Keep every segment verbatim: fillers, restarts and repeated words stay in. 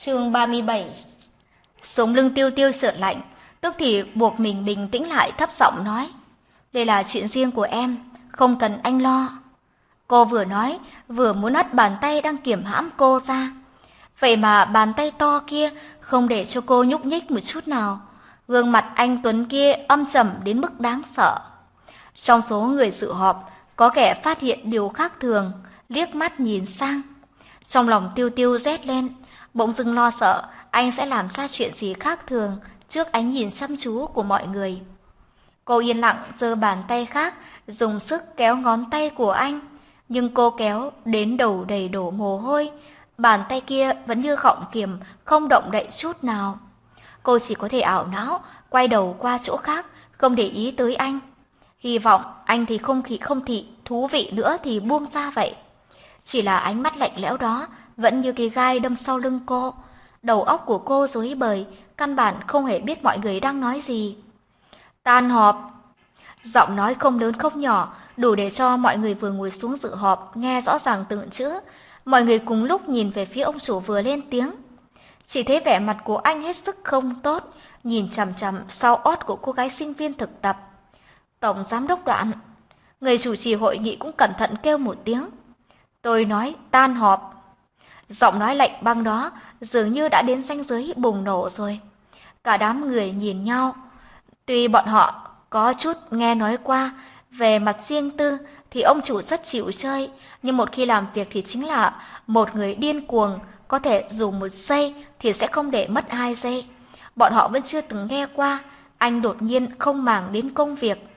Chương ba mươi bảy. Sống lưng Tiêu Tiêu sợn lạnh, tức thì buộc mình bình tĩnh lại, thấp giọng nói: "Đây là chuyện riêng của em, không cần anh lo." Cô vừa nói, vừa muốn hất bàn tay đang kiềm hãm cô ra. Vậy mà bàn tay to kia không để cho cô nhúc nhích một chút nào. Gương mặt anh tuấn kia âm trầm đến mức đáng sợ. Trong số người dự họp, có kẻ phát hiện điều khác thường, liếc mắt nhìn sang. Trong lòng Tiêu Tiêu rét lên, bỗng dưng lo sợ anh sẽ làm ra chuyện gì khác thường trước ánh nhìn chăm chú của mọi người. Cô yên lặng giơ bàn tay khác, dùng sức kéo ngón tay của anh, nhưng cô kéo đến đầu đầy đổ mồ hôi, bàn tay kia vẫn như gọng kiềm, không động đậy chút nào. Cô chỉ có thể ảo não quay đầu qua chỗ khác, không để ý tới anh. Hy vọng anh thì không khí không thị thú vị nữa thì buông ra vậy. Chỉ là ánh mắt lạnh lẽo đó vẫn như cái gai đâm sau lưng cô. Đầu óc của cô rối bời, căn bản không hề biết mọi người đang nói gì. Tan họp. Giọng nói không lớn không nhỏ, đủ để cho mọi người vừa ngồi xuống dự họp nghe rõ ràng từng chữ. Mọi người cùng lúc nhìn về phía ông chủ vừa lên tiếng. Chỉ thấy vẻ mặt của anh hết sức không tốt, nhìn chằm chằm sau ót của cô gái sinh viên thực tập. Tổng giám đốc Đoạn. Người chủ trì hội nghị cũng cẩn thận kêu một tiếng. Tôi nói tan họp. Giọng nói lạnh băng đó dường như đã đến ranh giới bùng nổ rồi. Cả đám người nhìn nhau. Tuy bọn họ có chút nghe nói qua về mặt riêng tư thì ông chủ rất chịu chơi, nhưng một khi làm việc thì chính là một người điên cuồng, có thể dùng một giây thì sẽ không để mất hai giây. Bọn họ vẫn chưa từng nghe qua anh đột nhiên không màng đến công việc.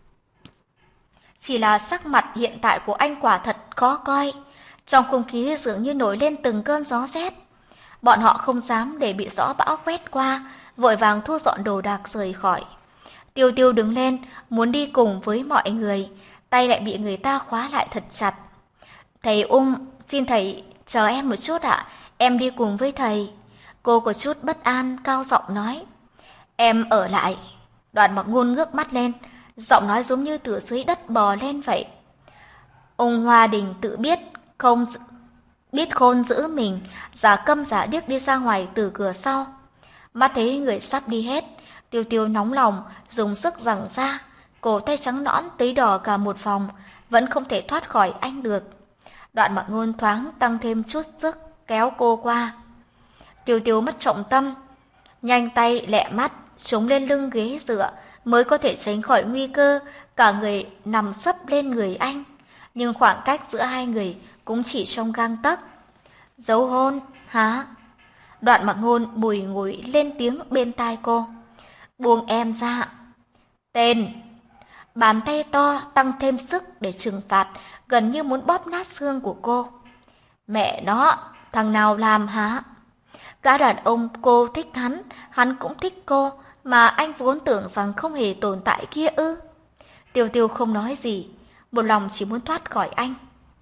Chỉ là sắc mặt hiện tại của anh quả thật khó coi. Trong không khí dường như nổi lên từng cơn gió rét. Bọn họ không dám để bị gió bão quét qua, vội vàng thu dọn đồ đạc rời khỏi. Tiêu Tiêu đứng lên, muốn đi cùng với mọi người, tay lại bị người ta khóa lại thật chặt. Thầy Ung, xin thầy chờ em một chút ạ, em đi cùng với thầy. Cô có chút bất an, cao giọng nói. Em ở lại. Đoàn Mặc Ngôn ngước mắt lên, giọng nói giống như từ dưới đất bò lên vậy. Ung Hoa Đình tự biết không biết khôn giữ mình, giả câm giả điếc đi ra ngoài từ cửa sau. Mắt thấy người sắp đi hết, Tiêu Tiêu nóng lòng, dùng sức giằng ra, cổ tay trắng nõn tấy đỏ cả một vòng, vẫn không thể thoát khỏi anh được. Đoạn Mặc Ngôn thoáng tăng thêm chút sức kéo cô qua. Tiêu Tiêu mất trọng tâm, nhanh tay lẹ mắt chống lên lưng ghế dựa mới có thể tránh khỏi nguy cơ cả người nằm sấp lên người anh. Nhưng khoảng cách giữa hai người cũng chỉ trong gang tấc. Dấu hôn, hả? Đoạn Mặc Ngôn bùi ngùi lên tiếng bên tai cô. Buông em ra. Tên. Bàn tay to tăng thêm sức để trừng phạt, gần như muốn bóp nát xương của cô. Mẹ nó, thằng nào làm hả? Gã đàn ông cô thích hắn, hắn cũng thích cô, mà anh vốn tưởng rằng không hề tồn tại kia ư? Tiêu Tiêu không nói gì, một lòng chỉ muốn thoát khỏi anh.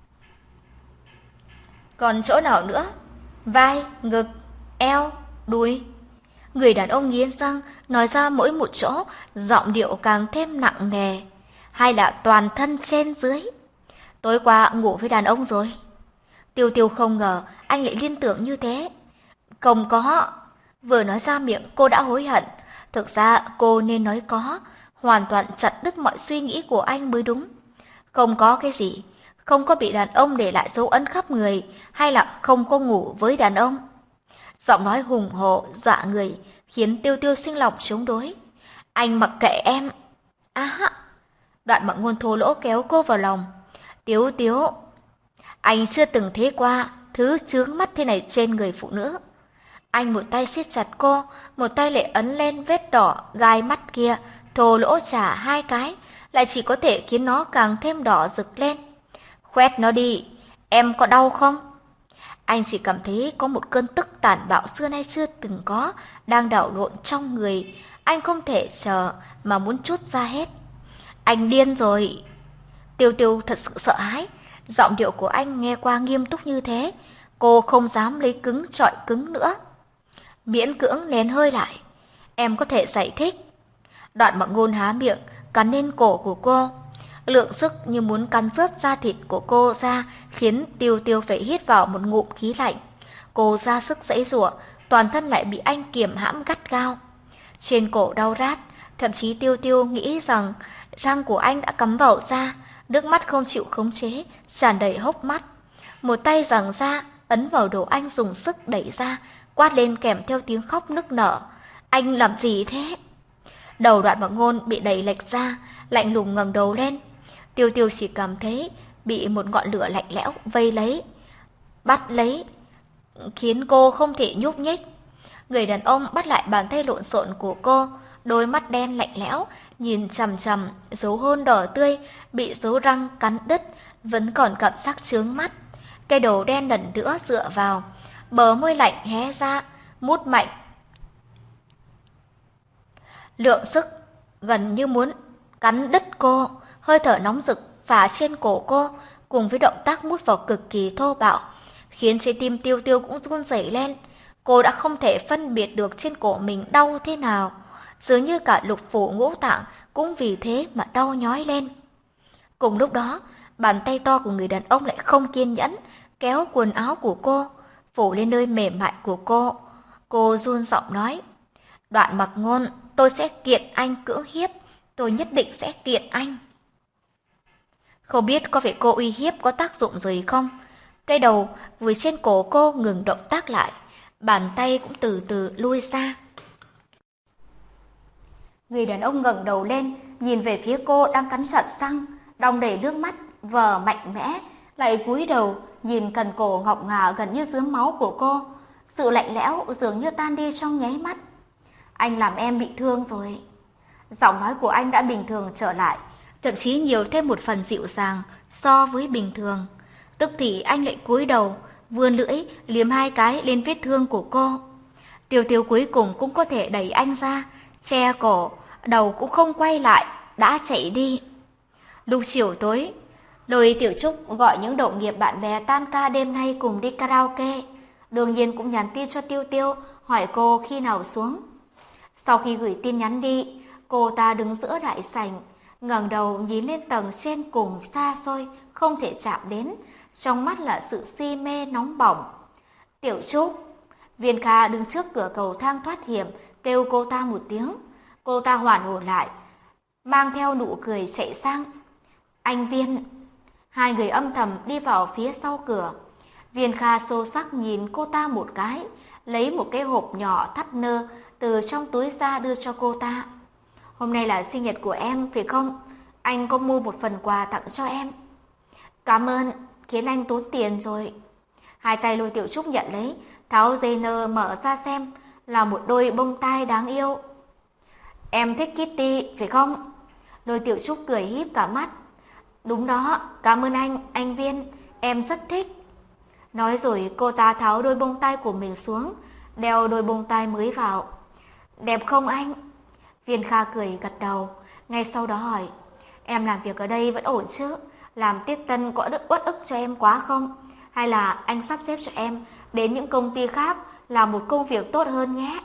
Còn chỗ nào nữa? Vai, ngực, eo, đùi. Người đàn ông nghiến răng nói ra mỗi một chỗ, giọng điệu càng thêm nặng nề. Hay là toàn thân trên dưới? Tối qua ngủ với đàn ông rồi. Tiêu Tiêu không ngờ anh lại liên tưởng như thế. Không có. Vừa nói ra miệng cô đã hối hận. Thực ra cô nên nói có, hoàn toàn chặt đứt mọi suy nghĩ của anh mới đúng. Không có cái gì, không có bị đàn ông để lại dấu ấn khắp người, hay là không có ngủ với đàn ông. Giọng nói hùng hổ, dọa người, khiến Tiêu Tiêu sinh lòng chống đối. Anh mặc kệ em. À, Đoạn Mặc Ngôn thô lỗ kéo cô vào lòng. Tiếu Tiếu, anh chưa từng thấy qua thứ chướng mắt thế này trên người phụ nữ. Anh một tay siết chặt cô, một tay lại ấn lên vết đỏ gai mắt kia, thô lỗ trả hai cái, lại chỉ có thể khiến nó càng thêm đỏ rực lên. Khoét nó đi, em có đau không? Anh chỉ cảm thấy có một cơn tức tàn bạo xưa nay chưa từng có đang đảo lộn trong người. Anh không thể chờ mà muốn trút ra hết. Anh điên rồi. Tiêu Tiêu thật sự sợ hãi. Giọng điệu của anh nghe qua nghiêm túc như thế, cô không dám lấy cứng chọi cứng nữa. Miễn cưỡng nén hơi lại. Em có thể giải thích. Đoạn Mặc Ngôn há miệng, cắn lên cổ của cô. Lượng sức như muốn cắn rớt da thịt của cô ra, khiến Tiêu Tiêu phải hít vào một ngụm khí lạnh. Cô ra sức giãy giụa, toàn thân lại bị anh kiềm hãm gắt gao. Trên cổ đau rát, thậm chí Tiêu Tiêu nghĩ rằng răng của anh đã cắm vào da, nước mắt không chịu khống chế, tràn đầy hốc mắt. Một tay giằng ra, ấn vào đầu anh dùng sức đẩy ra, quát lên kèm theo tiếng khóc nức nở. Anh làm gì thế? Đầu Đoạn Mặc Ngôn bị đẩy lệch ra, lạnh lùng ngẩng đầu lên. Tiêu Tiêu chỉ cảm thấy bị một ngọn lửa lạnh lẽo vây lấy, bắt lấy, khiến cô không thể nhúc nhích. Người đàn ông bắt lại bàn tay lộn xộn của cô, đôi mắt đen lạnh lẽo, nhìn chằm chằm, dấu hôn đỏ tươi, bị dấu răng cắn đứt, vẫn còn cảm giác chướng mắt. Cái đầu đen lần nữa dựa vào, bờ môi lạnh hé ra, mút mạnh. Lượng sức gần như muốn cắn đứt cô, hơi thở nóng rực phả trên cổ cô, cùng với động tác mút vào cực kỳ thô bạo, khiến trái tim Tiêu Tiêu cũng run rẩy lên. Cô đã không thể phân biệt được trên cổ mình đau thế nào, dường như cả lục phủ ngũ tạng cũng vì thế mà đau nhói lên. Cùng lúc đó, bàn tay to của người đàn ông lại không kiên nhẫn, kéo quần áo của cô, phủ lên nơi mềm mại của cô. Cô run giọng nói, Đoạn Mặc Ngôn, tôi sẽ kiện anh cưỡng hiếp, tôi nhất định sẽ kiện anh. Không biết có phải cô uy hiếp có tác dụng rồi không? Cái đầu vừa trên cổ cô ngừng động tác lại, bàn tay cũng từ từ lui ra. Người đàn ông ngẩng đầu lên, nhìn về phía cô đang cắn chặt răng, đong đầy nước mắt, vờ mạnh mẽ, lại cúi đầu nhìn cần cổ ngọc ngà gần như rướm máu của cô. Sự lạnh lẽo dường như tan đi trong nháy mắt. Anh làm em bị thương rồi. Giọng nói của anh đã bình thường trở lại, thậm chí nhiều thêm một phần dịu dàng so với bình thường. Tức thì anh lại cúi đầu, vươn lưỡi liếm hai cái lên vết thương của cô. Tiêu Tiêu cuối cùng cũng có thể đẩy anh ra, che cổ, đầu cũng không quay lại, đã chạy đi. Lúc chiều tối, Lôi Tiểu Trúc gọi những đồng nghiệp bạn bè tan ca đêm nay cùng đi karaoke. Đương nhiên cũng nhắn tin cho Tiêu Tiêu, hỏi cô khi nào xuống. Sau khi gửi tin nhắn đi, cô ta đứng giữa đại sảnh, ngẩng đầu nhìn lên tầng trên cùng xa xôi, không thể chạm đến, trong mắt là sự si mê nóng bỏng. Tiểu Trúc, Viên Kha đứng trước cửa cầu thang thoát hiểm, kêu cô ta một tiếng. Cô ta hoàn hồn lại, mang theo nụ cười chạy sang. Anh Viên. Hai người âm thầm đi vào phía sau cửa. Viên Kha sâu sắc nhìn cô ta một cái, lấy một cái hộp nhỏ thắt nơ từ trong túi ra đưa cho cô ta. Hôm nay là sinh nhật của em, phải không? Anh có mua một phần quà tặng cho em. Cảm ơn, khiến anh tốn tiền rồi. Hai tay Lôi Tiểu Trúc nhận lấy, tháo dây nơ mở ra xem, là một đôi bông tai đáng yêu. Em thích Kitty, phải không? Lôi Tiểu Trúc cười híp cả mắt. Đúng đó, cảm ơn anh, anh Viên, em rất thích. Nói rồi cô ta tháo đôi bông tai của mình xuống, đeo đôi bông tai mới vào. Đẹp không anh? Viên Kha cười gật đầu, ngay sau đó hỏi, em làm việc ở đây vẫn ổn chứ? Làm tiếp tân có đứt uất ức cho em quá không? Hay là anh sắp xếp cho em đến những công ty khác làm một công việc tốt hơn nhé?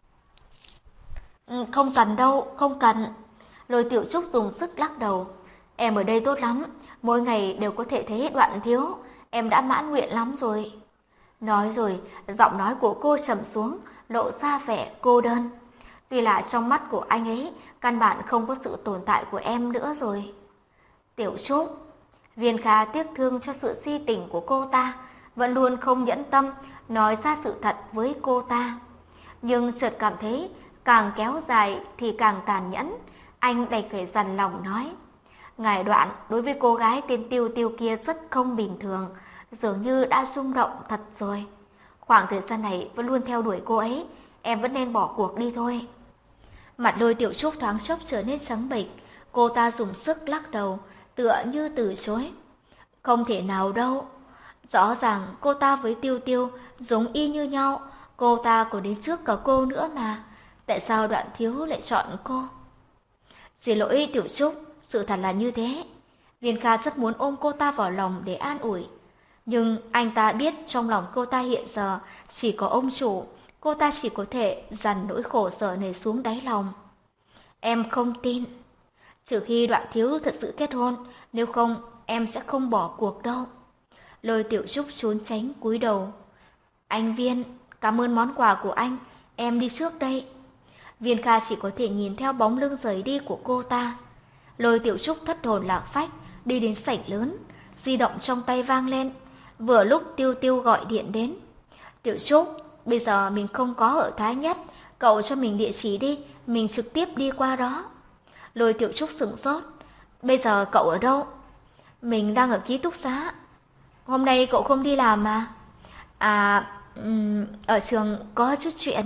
Ừ, không cần đâu, không cần. Lôi Tiểu Trúc dùng sức lắc đầu. Em ở đây tốt lắm, mỗi ngày đều có thể thấy Đoạn thiếu, em đã mãn nguyện lắm rồi. Nói rồi, giọng nói của cô trầm xuống, lộ ra vẻ cô đơn. Tuy là trong mắt của anh ấy, căn bản không có sự tồn tại của em nữa rồi. Tiểu Trúc. Viên Kha tiếc thương cho sự si tình của cô ta, vẫn luôn không nhẫn tâm nói ra sự thật với cô ta. Nhưng chợt cảm thấy càng kéo dài thì càng tàn nhẫn, anh đành phải dằn lòng nói. Ngài Đoạn đối với cô gái tên Tiêu Tiêu kia rất không bình thường, dường như đã rung động thật rồi. Khoảng thời gian này vẫn luôn theo đuổi cô ấy, em vẫn nên bỏ cuộc đi thôi. Mặt Lôi Tiểu Trúc thoáng chốc trở nên trắng bệch, cô ta dùng sức lắc đầu, tựa như từ chối. Không thể nào đâu. Rõ ràng cô ta với Tiêu Tiêu giống y như nhau, cô ta còn đến trước cả cô nữa mà. Tại sao Đoạn thiếu lại chọn cô? Xin lỗi Tiểu Trúc, sự thật là như thế. Viên Kha rất muốn ôm cô ta vào lòng để an ủi. Nhưng anh ta biết trong lòng cô ta hiện giờ chỉ có ông chủ, cô ta chỉ có thể dằn nỗi khổ sở này xuống đáy lòng. Em không tin. Trừ khi Đoạn thiếu thật sự kết hôn, nếu không em sẽ không bỏ cuộc đâu. Lôi Tiểu Trúc trốn tránh cúi đầu. Anh Viên, Cảm ơn món quà của anh, em đi trước đây. Viên Kha chỉ có thể nhìn theo bóng lưng rời đi của cô ta. Lôi Tiểu Trúc thất hồn lạc phách đi đến sảnh lớn, di động trong tay vang lên. Vừa lúc Tiêu Tiêu gọi điện đến. Tiểu Trúc, bây giờ mình không có ở Thái Nhất, cậu cho mình địa chỉ đi, mình trực tiếp đi qua đó. Lôi Tiểu Trúc sửng sốt. Bây giờ cậu ở đâu? Mình đang ở ký túc xá. Hôm nay cậu không đi làm mà? À, um, ở trường có chút chuyện.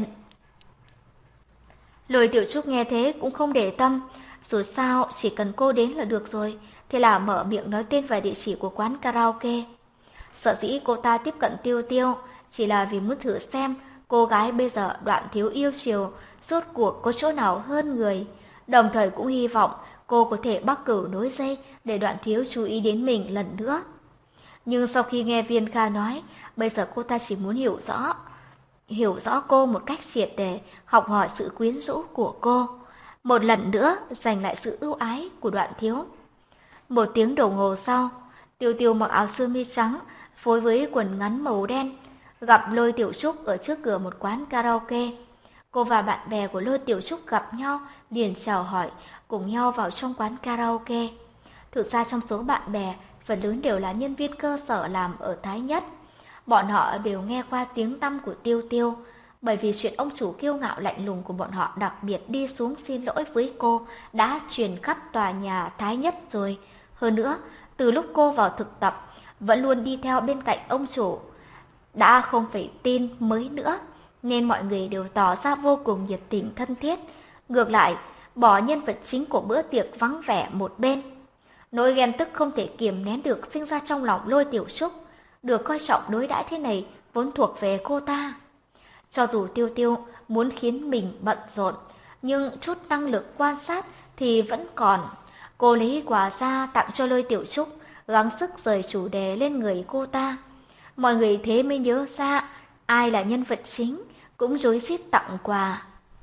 Lôi Tiểu Trúc nghe thế cũng không để tâm, dù sao chỉ cần cô đến là được rồi, thế là mở miệng nói tên và địa chỉ của quán karaoke. Sở dĩ cô ta tiếp cận Tiêu Tiêu chỉ là vì muốn thử xem cô gái bây giờ Đoạn Thiếu yêu chiều rốt cuộc có chỗ nào hơn người, đồng thời cũng hy vọng cô có thể bắc cửu nối dây để Đoạn Thiếu chú ý đến mình lần nữa. Nhưng sau khi nghe Viên Kha nói, bây giờ cô ta chỉ muốn hiểu rõ, hiểu rõ cô một cách triệt để, học hỏi sự quyến rũ của cô, một lần nữa giành lại sự ưu ái của Đoạn Thiếu. Một tiếng đồng hồ sau, Tiêu Tiêu mặc áo sơ mi trắng phối với quần ngắn màu đen, gặp Lôi Tiểu Trúc ở trước cửa một quán karaoke. Cô và bạn bè của Lôi Tiểu Trúc gặp nhau, liền chào hỏi, cùng nhau vào trong quán karaoke. Thực ra trong số bạn bè, phần lớn đều là nhân viên cơ sở làm ở Thái Nhất. Bọn họ đều nghe qua tiếng tăm của Tiêu Tiêu, bởi vì chuyện ông chủ kiêu ngạo lạnh lùng của bọn họ đặc biệt đi xuống xin lỗi với cô đã truyền khắp tòa nhà Thái Nhất rồi. Hơn nữa, từ lúc cô vào thực tập, vẫn luôn đi theo bên cạnh ông chủ, đã không phải tin mới nữa, nên mọi người đều tỏ ra vô cùng nhiệt tình thân thiết. Ngược lại, bỏ nhân vật chính của bữa tiệc vắng vẻ một bên. Nỗi ghen tức không thể kiềm nén được sinh ra trong lòng Lôi Tiểu Trúc. Được coi trọng đối đãi thế này vốn thuộc về cô ta. Cho dù Tiêu Tiêu muốn khiến mình bận rộn, nhưng chút năng lực quan sát thì vẫn còn. Cô lấy quà ra tặng cho Lôi Tiểu Trúc, gắng sức rời chủ đề lên người cô ta. Mọi người thế mới nhớ ra ai là nhân vật chính, cũng rối rít tặng quà.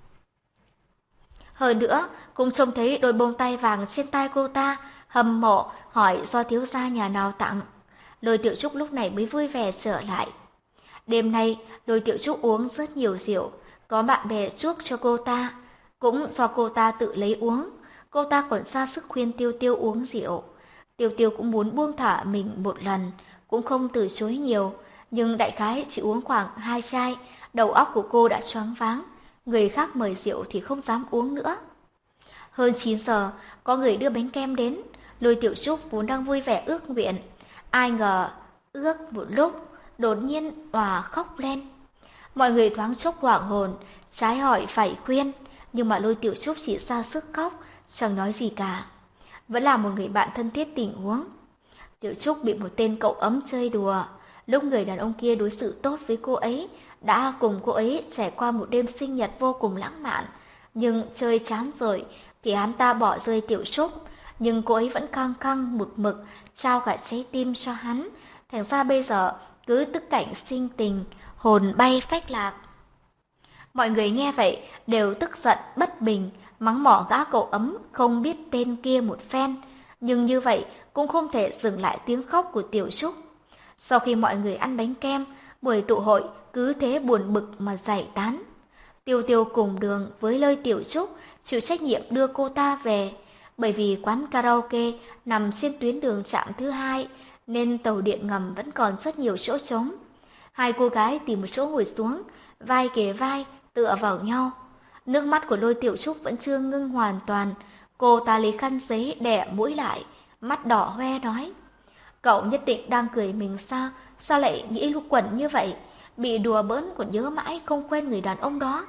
Hơn nữa, cũng trông thấy đôi bông tai vàng trên tai cô ta, hâm mộ hỏi do thiếu gia nhà nào tặng. Lôi Tiểu Trúc lúc này mới vui vẻ trở lại. Đêm nay, Lôi Tiểu Trúc uống rất nhiều rượu, có bạn bè chuốc cho cô ta, cũng do cô ta tự lấy uống. Cô ta còn ra sức khuyên Tiêu Tiêu uống rượu. Tiêu Tiêu cũng muốn buông thả mình một lần, cũng không từ chối nhiều, nhưng đại khái chỉ uống khoảng hai chai, đầu óc của cô đã choáng váng, người khác mời rượu thì không dám uống nữa. Hơn chín giờ, có người đưa bánh kem đến, Lôi Tiểu Trúc vốn đang vui vẻ ước nguyện, ai ngờ ước một lúc, đột nhiên òa khóc lên. Mọi người thoáng chốc hoảng hồn, trái hỏi phải khuyên, nhưng mà Lôi Tiểu Trúc chỉ ra sức khóc, chẳng nói gì cả. Vẫn là một người bạn thân thiết tình huống. Tiểu Trúc bị một tên cậu ấm chơi đùa, lúc người đàn ông kia đối xử tốt với cô ấy, đã cùng cô ấy trải qua một đêm sinh nhật vô cùng lãng mạn, nhưng chơi chán rồi thì hắn ta bỏ rơi Tiểu Trúc, nhưng cô ấy vẫn khăng khăng một mực trao cả trái tim cho hắn, thành ra bây giờ cứ tức cảnh sinh tình, hồn bay phách lạc. Mọi người nghe vậy đều tức giận bất bình, mắng mỏ gã cậu ấm không biết tên kia một phen, nhưng như vậy cũng không thể dừng lại tiếng khóc của Tiểu Trúc. Sau khi mọi người ăn bánh kem, buổi tụ hội cứ thế buồn bực mà giải tán. Tiêu Tiêu cùng đường với Lôi Tiểu Trúc chịu trách nhiệm đưa cô ta về, bởi vì quán karaoke nằm trên tuyến đường trạm thứ hai, nên tàu điện ngầm vẫn còn rất nhiều chỗ trống. Hai cô gái tìm một chỗ ngồi xuống, vai kề vai, tựa vào nhau. Nước mắt của Lôi Tiểu Trúc vẫn chưa ngưng hoàn toàn, cô ta lấy khăn giấy đẻ mũi lại, mắt đỏ hoe nói: Cậu nhất định đang cười mình sao, sao lại nghĩ lũ quẩn như vậy, bị đùa bỡn còn nhớ mãi không quen người đàn ông đó.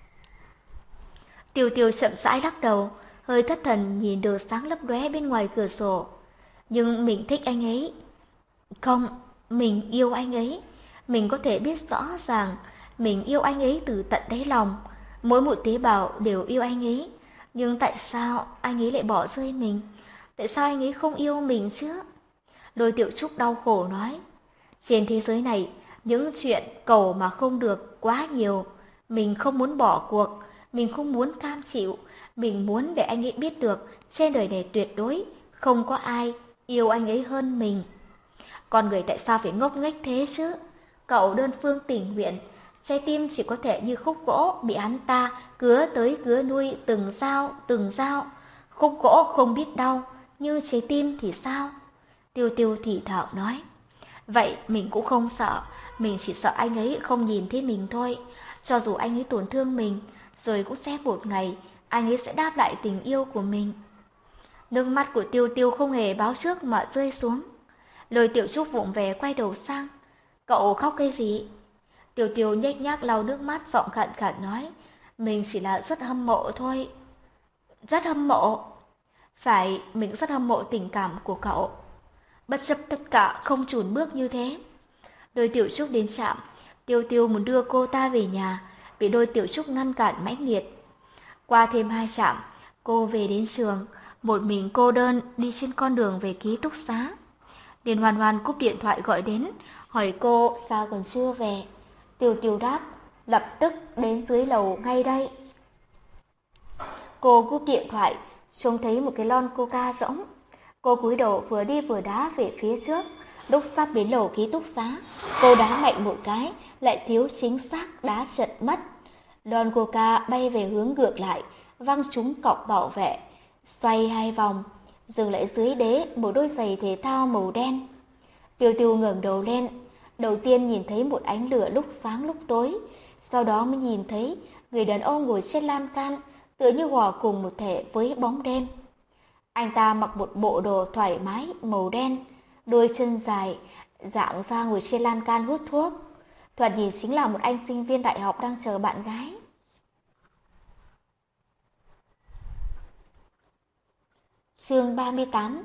Tiêu Tiêu chậm rãi lắc đầu, hơi thất thần nhìn đồ sáng lấp lóe bên ngoài cửa sổ. Nhưng mình thích anh ấy. Không, mình yêu anh ấy. Mình có thể biết rõ ràng mình yêu anh ấy từ tận đáy lòng. Mỗi một tế bào đều yêu anh ấy. Nhưng tại sao anh ấy lại bỏ rơi mình? Tại sao anh ấy không yêu mình chứ? Lôi Tiểu Trúc đau khổ nói. Trên thế giới này, những chuyện cầu mà không được quá nhiều. Mình không muốn bỏ cuộc, mình không muốn cam chịu. Mình muốn để anh ấy biết được trên đời này tuyệt đối không có ai yêu anh ấy hơn mình. Con người tại sao phải ngốc nghếch thế chứ? Cậu đơn phương tình nguyện, Trái tim chỉ có thể như khúc gỗ bị hắn ta cứa tới cứa lui từng dao, từng dao. Khúc gỗ không biết đau, như trái tim thì sao? Tiêu Tiêu thì thào nói. Vậy mình cũng không sợ, mình chỉ sợ anh ấy không nhìn thấy mình thôi. Cho dù anh ấy tổn thương mình, rồi cũng sẽ một ngày anh ấy sẽ đáp lại tình yêu của mình. Nước mắt của Tiêu Tiêu không hề báo trước mà rơi xuống. Lôi Tiểu Trúc vụng về quay đầu sang. Cậu khóc cái gì? Tiêu Tiêu nhếch nhác lau nước mắt, giọng khàn khàn nói. Mình chỉ là rất hâm mộ thôi. Rất hâm mộ? Phải, mình rất hâm mộ tình cảm của cậu. Bất chấp tất cả không chùn bước như thế. Đôi Tiểu Trúc đến trạm, Tiêu Tiêu muốn đưa cô ta về nhà, bị đôi Tiểu Trúc ngăn cản mãnh liệt. Qua thêm hai trạm, cô về đến trường, một mình cô đơn đi trên con đường về ký túc xá. Điền Hoàn Hoàn cúp điện thoại gọi đến, hỏi cô sao còn chưa về. Tiêu Tiêu đáp, lập tức đến dưới lầu ngay đây. Cô cúp điện thoại, trông thấy một cái lon coca rỗng. Cô cúi đầu vừa đi vừa đá về phía trước. Lúc sắp đến lầu ký túc xá, cô đá mạnh một cái, lại thiếu chính xác đá trật mất. Lon coca bay về hướng ngược lại, văng trúng cọc bảo vệ, xoay hai vòng, dừng lại dưới đế một đôi giày thể thao màu đen. Tiêu Tiêu ngẩng đầu lên, đầu tiên nhìn thấy một ánh lửa lúc sáng lúc tối, sau đó mới nhìn thấy người đàn ông ngồi trên lan can, tựa như hòa cùng một thể với bóng đêm. Anh ta mặc một bộ đồ thoải mái màu đen, đôi chân dài, dạng ra ngồi trên lan can hút thuốc. Thoạt nhìn chính là một anh sinh viên đại học đang chờ bạn gái. Chương ba mươi tám.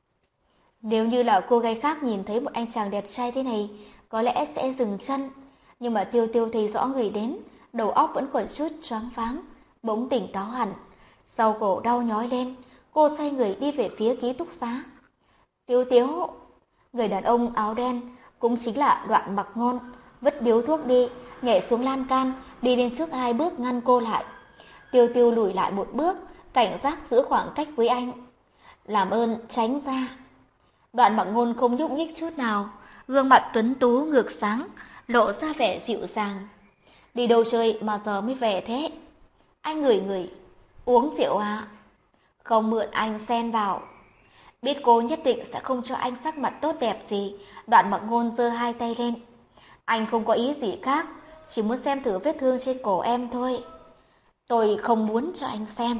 Nếu như là cô gái khác nhìn thấy một anh chàng đẹp trai thế này, có lẽ sẽ dừng chân. Nhưng mà Tiêu Tiêu thấy rõ người đến, đầu óc vẫn còn chút choáng váng, bỗng tỉnh táo hẳn. Sau cổ đau nhói lên, cô xoay người đi về phía ký túc xá. Tiêu Tiêu, người đàn ông áo đen, cũng chính là Đoạn Mặc Ngôn, vứt điếu thuốc đi, nhảy xuống lan can, đi lên trước hai bước ngăn cô lại. Tiêu Tiêu lùi lại một bước, cảnh giác giữ khoảng cách với anh. Làm ơn tránh ra. Đoạn Mặc Ngôn không nhúc nhích chút nào, gương mặt tuấn tú ngược sáng, lộ ra vẻ dịu dàng. Đi đâu chơi mà giờ mới về thế? Anh ngửi ngửi, uống rượu à? Không mượn anh xen vào. Biết cô nhất định sẽ không cho anh sắc mặt tốt đẹp gì, Đoạn Mặc Ngôn giơ hai tay lên. Anh không có ý gì khác, chỉ muốn xem thử vết thương trên cổ em thôi. Tôi không muốn cho anh xem.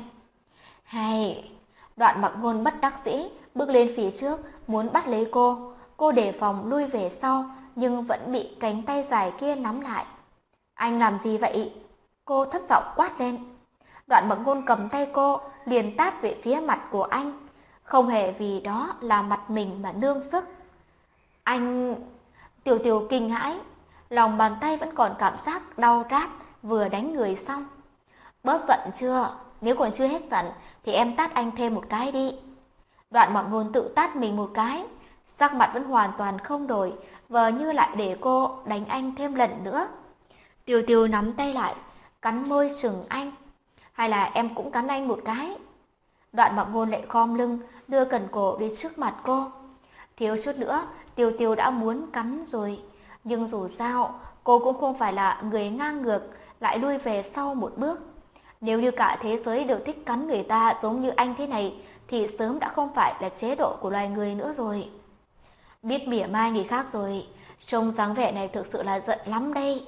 Hay... Đoạn Mặc Ngôn bất đắc dĩ bước lên phía trước muốn bắt lấy cô. Cô đề phòng lui về sau nhưng vẫn bị cánh tay dài kia nắm lại. Anh làm gì vậy? Cô thấp giọng quát lên. Đoạn Mặc Ngôn cầm tay cô liền tát về phía mặt của anh, không hề vì đó là mặt mình mà nương sức. Anh... Tiểu Tiểu kinh hãi, lòng bàn tay vẫn còn cảm giác đau rát vừa đánh người xong. Bớt giận chưa? Nếu còn chưa hết giận thì em tát anh thêm một cái đi. Đoạn Mặc Ngôn tự tát mình một cái, sắc mặt vẫn hoàn toàn không đổi, vờ như lại để cô đánh anh thêm lần nữa. Tiêu Tiêu nắm tay lại, cắn môi sừng anh. Hay là em cũng cắn anh một cái? Đoạn Mặc Ngôn lại khom lưng, đưa cần cổ đến trước mặt cô. Thiếu chút nữa, Tiêu Tiêu đã muốn cắn rồi. Nhưng dù sao, cô cũng không phải là người ngang ngược, lại lui về sau một bước. Nếu như cả thế giới đều thích cắn người ta giống như anh thế này, thì sớm đã không phải là chế độ của loài người nữa rồi. Biết mỉa mai người khác rồi, trông dáng vẻ này thực sự là giận lắm đây.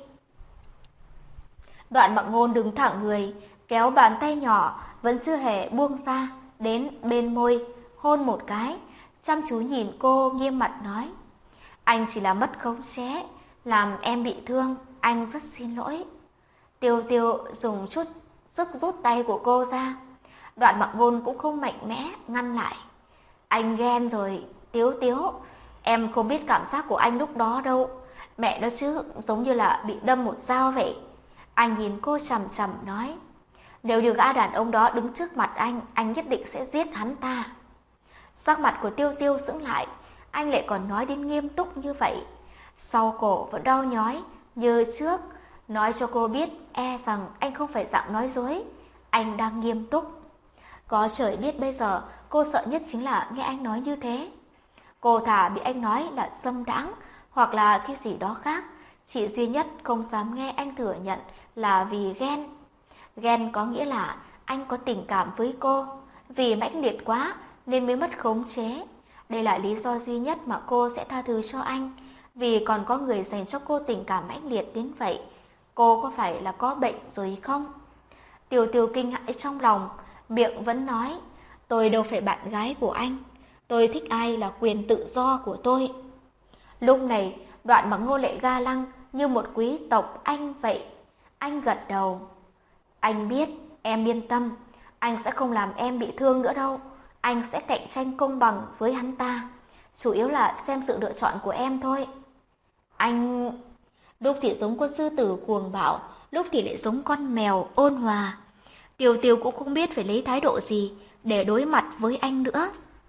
Đoạn Mặc Ngôn đứng thẳng người, kéo bàn tay nhỏ vẫn chưa hề buông ra, đến bên môi, hôn một cái, chăm chú nhìn cô nghiêm mặt nói. Anh chỉ là mất khống chế, làm em bị thương, anh rất xin lỗi. Tiêu Tiêu dùng chút sức rút tay của cô ra. Đoạn Mặc Ngôn cũng không mạnh mẽ ngăn lại. Anh ghen rồi, Tiếu Tiếu, em không biết cảm giác của anh lúc đó đâu. Mẹ nó chứ, giống như là bị đâm một dao vậy. Anh nhìn cô chằm chằm nói. Nếu như gã đàn ông đó đứng trước mặt anh, anh nhất định sẽ giết hắn ta. Sắc mặt của Tiêu Tiêu sững lại, anh lại còn nói đến nghiêm túc như vậy. Sau cổ vẫn đau nhói như trước, nói cho cô biết e rằng anh không phải dạng nói dối, anh đang nghiêm túc. Có trời biết bây giờ cô sợ nhất chính là nghe anh nói như thế. Cô thà bị anh nói là dâm đãng hoặc là cái gì đó khác, Chị duy nhất không dám nghe anh thừa nhận là vì ghen. Ghen có nghĩa là anh có tình cảm với cô, vì mãnh liệt quá nên mới mất khống chế. Đây là lý do duy nhất mà cô sẽ tha thứ cho anh, vì còn có người dành cho cô tình cảm mãnh liệt đến vậy. Cô có phải là có bệnh rồi không? Tiêu Tiêu kinh hãi trong lòng, miệng vẫn nói, tôi đâu phải bạn gái của anh, tôi thích ai là quyền tự do của tôi. Lúc này, Đoạn Mặc Ngôn lại ga lăng như một quý tộc anh vậy. Anh gật đầu. Anh biết, em yên tâm, anh sẽ không làm em bị thương nữa đâu. Anh sẽ cạnh tranh công bằng với hắn ta. Chủ yếu là xem sự lựa chọn của em thôi. Anh... Lúc thì giống con sư tử cuồng bạo, lúc thì lại giống con mèo ôn hòa. Tiêu Tiêu cũng không biết phải lấy thái độ gì để đối mặt với anh nữa.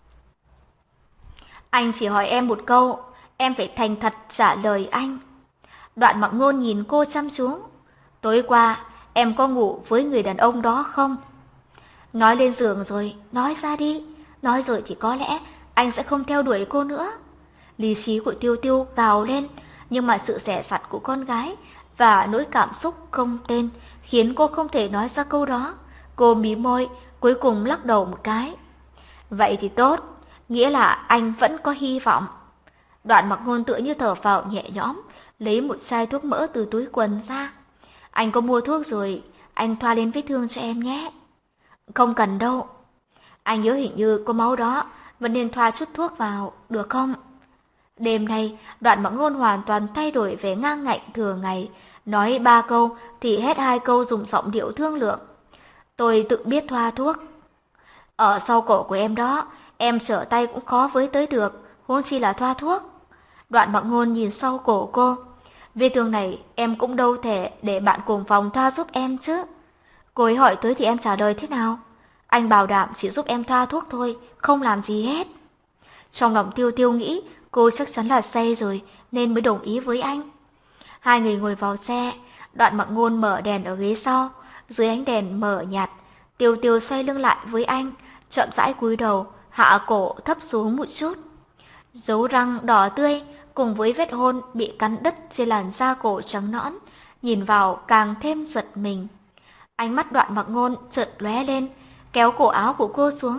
Anh chỉ hỏi em một câu, em phải thành thật trả lời anh. Đoạn Mặc Ngôn nhìn cô chăm chú. Tối qua, em có ngủ với người đàn ông đó không? Nói lên giường rồi, nói ra đi. Nói rồi thì có lẽ anh sẽ không theo đuổi cô nữa. Lý trí của Tiêu Tiêu vào lên, nhưng mà sự dè dặt của con gái và nỗi cảm xúc không tên khiến cô không thể nói ra câu đó. Cô mí môi, cuối cùng lắc đầu một cái. Vậy thì tốt, nghĩa là anh vẫn có hy vọng. Đoạn Mặc Ngôn tựa như thở phào nhẹ nhõm, lấy một chai thuốc mỡ từ túi quần ra. Anh có mua thuốc rồi, anh thoa lên vết thương cho em nhé. Không cần đâu. Anh nhớ hình như có máu đó, vẫn nên thoa chút thuốc vào, được không? Đêm nay, Đoạn Mặc Ngôn hoàn toàn thay đổi vẻ ngang ngạnh thường ngày. Nói ba câu thì hết hai câu dùng giọng điệu thương lượng. Tôi tự biết thoa thuốc. Ở sau cổ của em đó, em trở tay cũng khó với tới được, huống chi là thoa thuốc. Đoạn Mặc Ngôn nhìn sau cổ cô. Vết thương này em cũng đâu thể để bạn cùng phòng thoa giúp em chứ. Cô ấy hỏi tới thì em trả lời thế nào? Anh bảo đảm chỉ giúp em thoa thuốc thôi, không làm gì hết. Trong lòng Tiêu Tiêu nghĩ cô chắc chắn là say rồi nên mới đồng ý với anh. Hai người ngồi vào xe, Đoạn Mặc Ngôn mở đèn ở ghế sau. Dưới ánh đèn mờ nhạt, Tiêu Tiêu xoay lưng lại với anh, chậm rãi cúi đầu, hạ cổ thấp xuống một chút. Dấu răng đỏ tươi cùng với vết hôn bị cắn đứt trên làn da cổ trắng nõn, nhìn vào càng thêm giật mình. Ánh mắt Đoạn Mặc Ngôn chợt lóe lên, kéo cổ áo của cô xuống.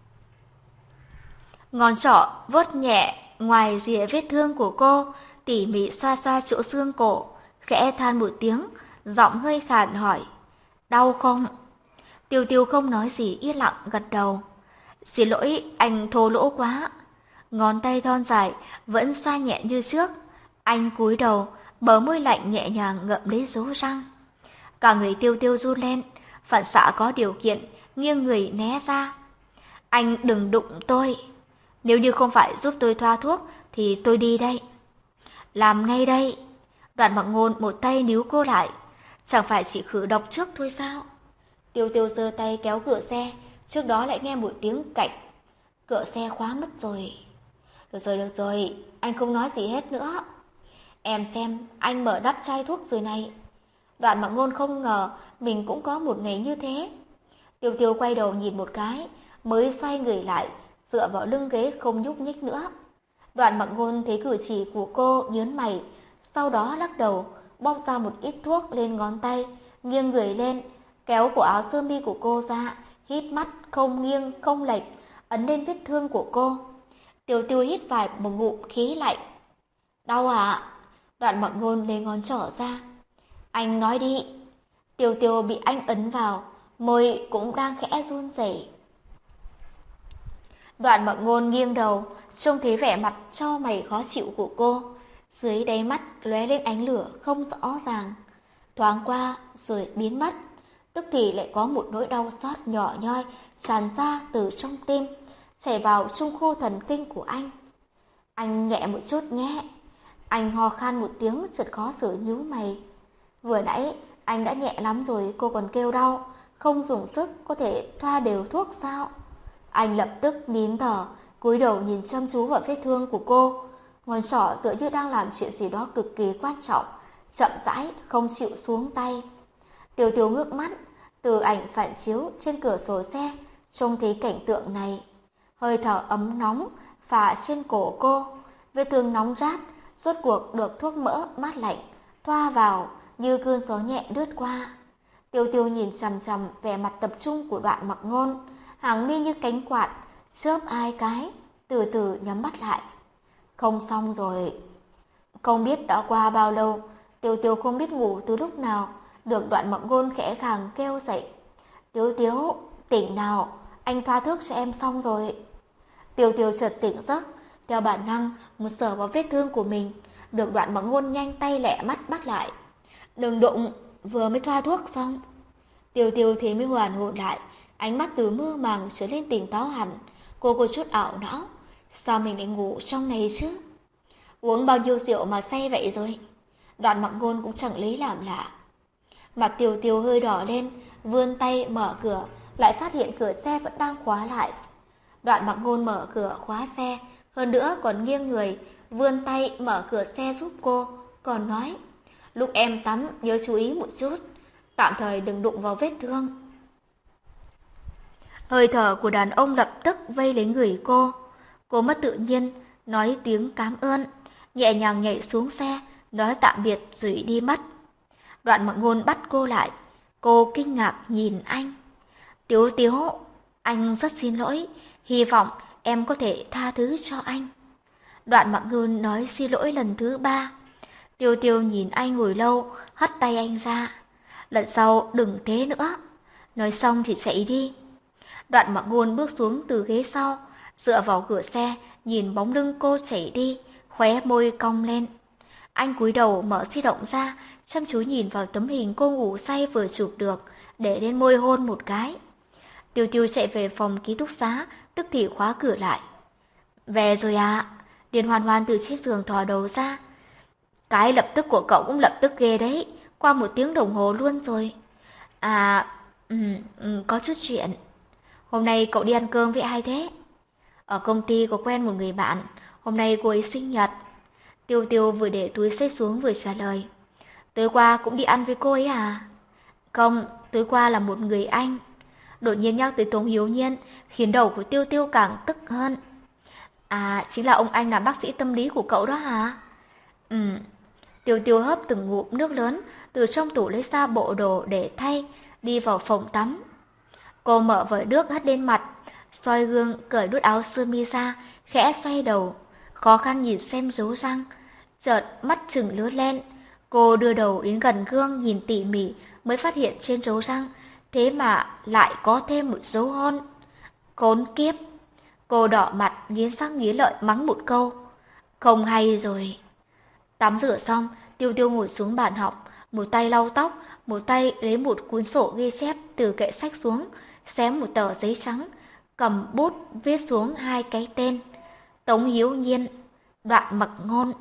Ngón trỏ vuốt nhẹ ngoài rìa vết thương của cô, tỉ mỉ xoa xoa chỗ xương cổ, khẽ than một tiếng, giọng hơi khàn hỏi, đau không? Tiêu Tiêu không nói gì, yên lặng gật đầu. Xin lỗi, anh thô lỗ quá. Ngón tay thon dài vẫn xoa nhẹ như trước. Anh cúi đầu, bờ môi lạnh nhẹ nhàng ngậm lấy dấu răng. Cả người Tiêu Tiêu run lên, phản xạ có điều kiện, nghiêng người né ra. Anh đừng đụng tôi. Nếu như không phải giúp tôi thoa thuốc thì tôi đi đây. Làm ngay đây. Đoạn Mặc Ngôn một tay níu cô lại. Chẳng phải chỉ khử độc trước thôi sao? Tiêu Tiêu giơ tay kéo cửa xe, trước đó lại nghe một tiếng cạch. Cửa xe khóa mất rồi. Được rồi, được rồi, anh không nói gì hết nữa. Em xem, anh mở đắp chai thuốc rồi này. Đoạn Mặc Ngôn không ngờ mình cũng có một ngày như thế. Tiêu Tiêu quay đầu nhìn một cái, mới xoay người lại, dựa vào lưng ghế không nhúc nhích nữa. Đoạn Mặc Ngôn thấy cử chỉ của cô nhớn mày, sau đó lắc đầu, bóc ra một ít thuốc lên ngón tay, nghiêng người lên, kéo cổ áo sơ mi của cô ra, hít mắt không nghiêng không lệch, ấn lên vết thương của cô. Tiêu Tiêu hít vài một ngụm khí lạnh. Đau à? Đoạn Mặc Ngôn lấy ngón trỏ ra. Anh nói đi. Tiêu Tiêu bị anh ấn vào, môi cũng đang khẽ run rẩy. Đoạn Mặc Ngôn nghiêng đầu, trông thấy vẻ mặt chau mày khó chịu của cô, dưới đáy mắt lóe lên ánh lửa không rõ ràng, thoáng qua rồi biến mất, tức thì lại có một nỗi đau xót nhỏ nhoi tràn ra từ trong tim, chảy vào trung khu thần kinh của anh. Anh nhẹ một chút nhé. Anh ho khan một tiếng chợt khó xử nhíu mày. Vừa nãy anh đã nhẹ lắm rồi, cô còn kêu đau, không dùng sức có thể thoa đều thuốc sao? Anh lập tức nín thở, cúi đầu nhìn chăm chú vào vết thương của cô. Ngón trỏ tựa như đang làm chuyện gì đó cực kỳ quan trọng, chậm rãi không chịu xuống tay. Tiêu Tiêu ngước mắt, từ ảnh phản chiếu trên cửa sổ xe, trông thấy cảnh tượng này. Hơi thở ấm nóng phả trên cổ cô, vết thương nóng rát, rốt cuộc được thuốc mỡ mát lạnh thoa vào như cơn gió nhẹ lướt qua. Tiêu Tiêu nhìn chằm chằm vẻ mặt tập trung của Đoạn Mặc Ngôn, hàng mi như cánh quạt, chớp hai cái, từ từ nhắm mắt lại. Không xong rồi. Không biết đã qua bao lâu, Tiêu Tiêu không biết ngủ từ lúc nào, được Đoạn Mặc Ngôn khẽ khàng kêu dậy. Tiêu Tiêu, tỉnh nào, anh thoa thuốc cho em xong rồi. Tiêu Tiêu chợt tỉnh giấc, theo bản năng muốn sờ vào vết thương của mình, được Đoạn Mặc Ngôn nhanh tay lẹ mắt bắt lại. Đừng đụng, vừa mới thoa thuốc xong. Tiêu Tiêu thế mới hoàn hồn lại, ánh mắt từ mơ màng trở lên tỉnh táo hẳn. Cô có chút ảo não, sao mình lại ngủ trong này chứ? Uống bao nhiêu rượu mà say vậy rồi? Đoạn Mặc Ngôn cũng chẳng lấy làm lạ. Mặt Tiêu Tiêu hơi đỏ lên, vươn tay mở cửa, lại phát hiện cửa xe vẫn đang khóa lại. Đoạn Mặc Ngôn mở cửa khóa xe, hơn nữa còn nghiêng người, vươn tay mở cửa xe giúp cô, còn nói: lúc em tắm nhớ chú ý một chút, tạm thời đừng đụng vào vết thương. Hơi thở của đàn ông lập tức vây lấy người cô. Cô mất tự nhiên, nói tiếng cảm ơn, nhẹ nhàng nhảy xuống xe, nói tạm biệt rồi đi mất. Đoạn Mặc Ngôn bắt cô lại, cô kinh ngạc nhìn anh. Tiếu Tiếu, anh rất xin lỗi, hy vọng em có thể tha thứ cho anh. Đoạn Mặc Ngôn nói xin lỗi lần thứ ba. Tiêu Tiêu nhìn anh hồi lâu, hất tay anh ra. Lần sau đừng thế nữa. Nói xong thì chạy đi. Đoạn Mặc Ngôn bước xuống từ ghế sau, dựa vào cửa xe, nhìn bóng lưng cô chạy đi, khóe môi cong lên. Anh cúi đầu mở di động ra, chăm chú nhìn vào tấm hình cô ngủ say vừa chụp được, để lên môi hôn một cái. Tiêu Tiêu chạy về phòng ký túc xá, tức thì khóa cửa lại. Về rồi à? Điền Hoan Hoan từ trên giường thò đầu ra. Cái lập tức của cậu cũng lập tức ghê đấy, qua một tiếng đồng hồ luôn rồi. À, ừ, ừ, có chút chuyện. Hôm nay cậu đi ăn cơm với ai thế? Ở công ty có quen một người bạn, hôm nay cô ấy sinh nhật. Tiêu Tiêu vừa để túi xách xuống vừa trả lời. Tối qua cũng đi ăn với cô ấy à? Không, tối qua là một người anh. Đột nhiên nhắc tới Tống Hiếu Nhiên, khiến đầu của Tiêu Tiêu càng tức hơn. À, chính là ông anh là bác sĩ tâm lý của cậu đó hả? Ừ. Tiêu Tiêu hấp từng ngụm nước lớn, từ trong tủ lấy ra bộ đồ để thay, đi vào phòng tắm. Cô mở vòi nước hất lên mặt, soi gương cởi nút áo sơ mi ra, khẽ xoay đầu, khó khăn nhìn xem dấu răng. Chợt mắt trừng lớn lên, cô đưa đầu đến gần gương nhìn tỉ mỉ mới phát hiện trên dấu răng, thế mà lại có thêm một dấu hôn. Khốn kiếp! Cô đỏ mặt, nghiến răng nghiến lợi mắng một câu. Không hay rồi. Tắm rửa xong, Tiêu Tiêu ngồi xuống bàn học, một tay lau tóc, một tay lấy một cuốn sổ ghi chép từ kệ sách xuống, xé một tờ giấy trắng, cầm bút viết xuống hai cái tên: Tống Hiếu Nhiên, Đoạn Mặc Ngôn.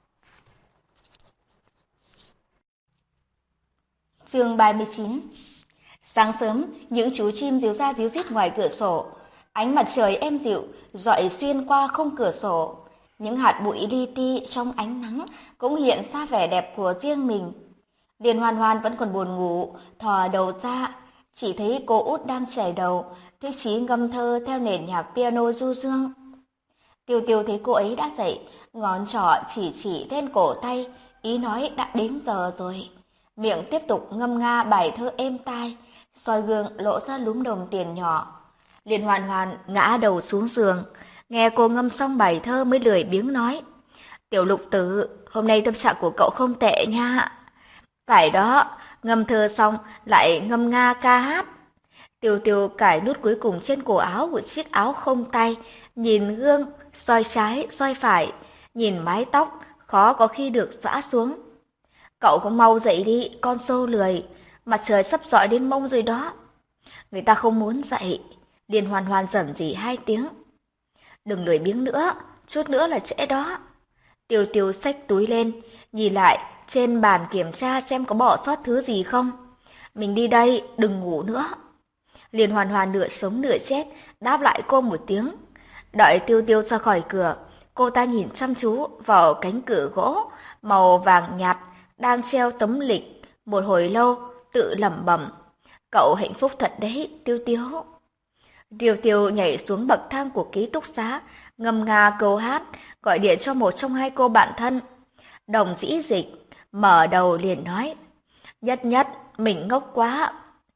Chương ba mươi chín. Sáng sớm, những chú chim ríu ra ríu rít ngoài cửa sổ. Ánh mặt trời êm dịu rọi xuyên qua khung cửa sổ. Những hạt bụi li ti trong ánh nắng cũng hiện ra vẻ đẹp của riêng mình. Điền Hoan Hoan vẫn còn buồn ngủ, thò đầu ra, chỉ thấy cô út đang chảy đầu, thích chí ngâm thơ theo nền nhạc piano du dương. Tiêu Tiêu thấy cô ấy đã dậy, ngón trỏ chỉ chỉ lên cổ tay, ý nói đã đến giờ rồi. Miệng tiếp tục ngâm nga bài thơ êm tai, soi gương lộ ra lúm đồng tiền nhỏ. Điền Hoan Hoan ngã đầu xuống giường, nghe cô ngâm xong bài thơ mới lười biếng nói. Tiểu Lục Tử, hôm nay tâm trạng của cậu không tệ nha. Phải đó, ngâm thơ xong lại ngâm nga ca hát. Tiêu Tiêu cài nút cuối cùng trên cổ áo của chiếc áo không tay, nhìn gương, soi trái, soi phải, nhìn mái tóc, khó có khi được xõa xuống. Cậu cũng mau dậy đi, con sâu lười, mặt trời sắp rọi đến mông rồi đó. Người ta không muốn dậy. Điền Hoan Hoan rẩm rỉ hai tiếng. Đừng lười biếng nữa, chút nữa là trễ đó. Tiêu Tiêu xách túi lên, nhìn lại trên bàn kiểm tra xem có bỏ sót thứ gì không. Mình đi đây, đừng ngủ nữa. Điền Hoan Hoan nửa sống nửa chết, đáp lại cô một tiếng. Đợi Tiêu Tiêu ra khỏi cửa, cô ta nhìn chăm chú vào cánh cửa gỗ màu vàng nhạt đang treo tấm lịch một hồi lâu, tự lẩm bẩm. Cậu hạnh phúc thật đấy, Tiêu Tiêu. Tiêu Tiêu nhảy xuống bậc thang của ký túc xá, ngâm nga câu hát, gọi điện cho một trong hai cô bạn thân. Đồng Dĩ Dịch, mở đầu liền nói, Nhất Nhất, mình ngốc quá.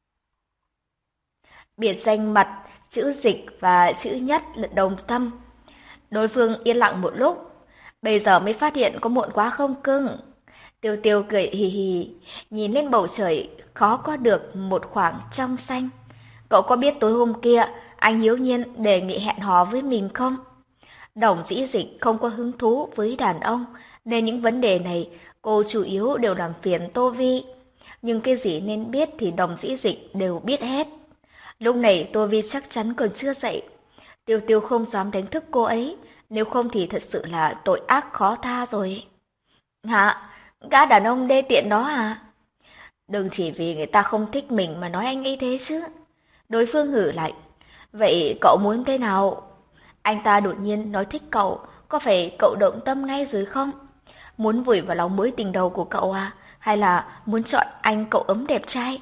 Biệt danh mặt, chữ Dịch và chữ Nhất là đồng tâm. Đối phương yên lặng một lúc, bây giờ mới phát hiện có muộn quá không cưng. Tiêu Tiêu cười hì hì, nhìn lên bầu trời khó có được một khoảng trong xanh. Cậu có biết tối hôm kia anh Hiếu Nhiên đề nghị hẹn hò với mình không? Đồng Dĩ Dịch không có hứng thú với đàn ông, nên những vấn đề này cô chủ yếu đều làm phiền Tô Vi. Nhưng cái gì nên biết thì Đồng Dĩ Dịch đều biết hết. Lúc này Tô Vi chắc chắn còn chưa dậy. Tiêu Tiêu không dám đánh thức cô ấy, nếu không thì thật sự là tội ác khó tha rồi. Hả? Gã đàn ông đê tiện đó à? Đừng chỉ vì người ta không thích mình mà nói anh ấy thế chứ. Đối phương hử lại. Vậy cậu muốn thế nào? Anh ta đột nhiên nói thích cậu, có phải cậu động tâm ngay rồi không? Muốn vùi vào lòng mối tình đầu của cậu à? Hay là muốn chọn anh cậu ấm đẹp trai?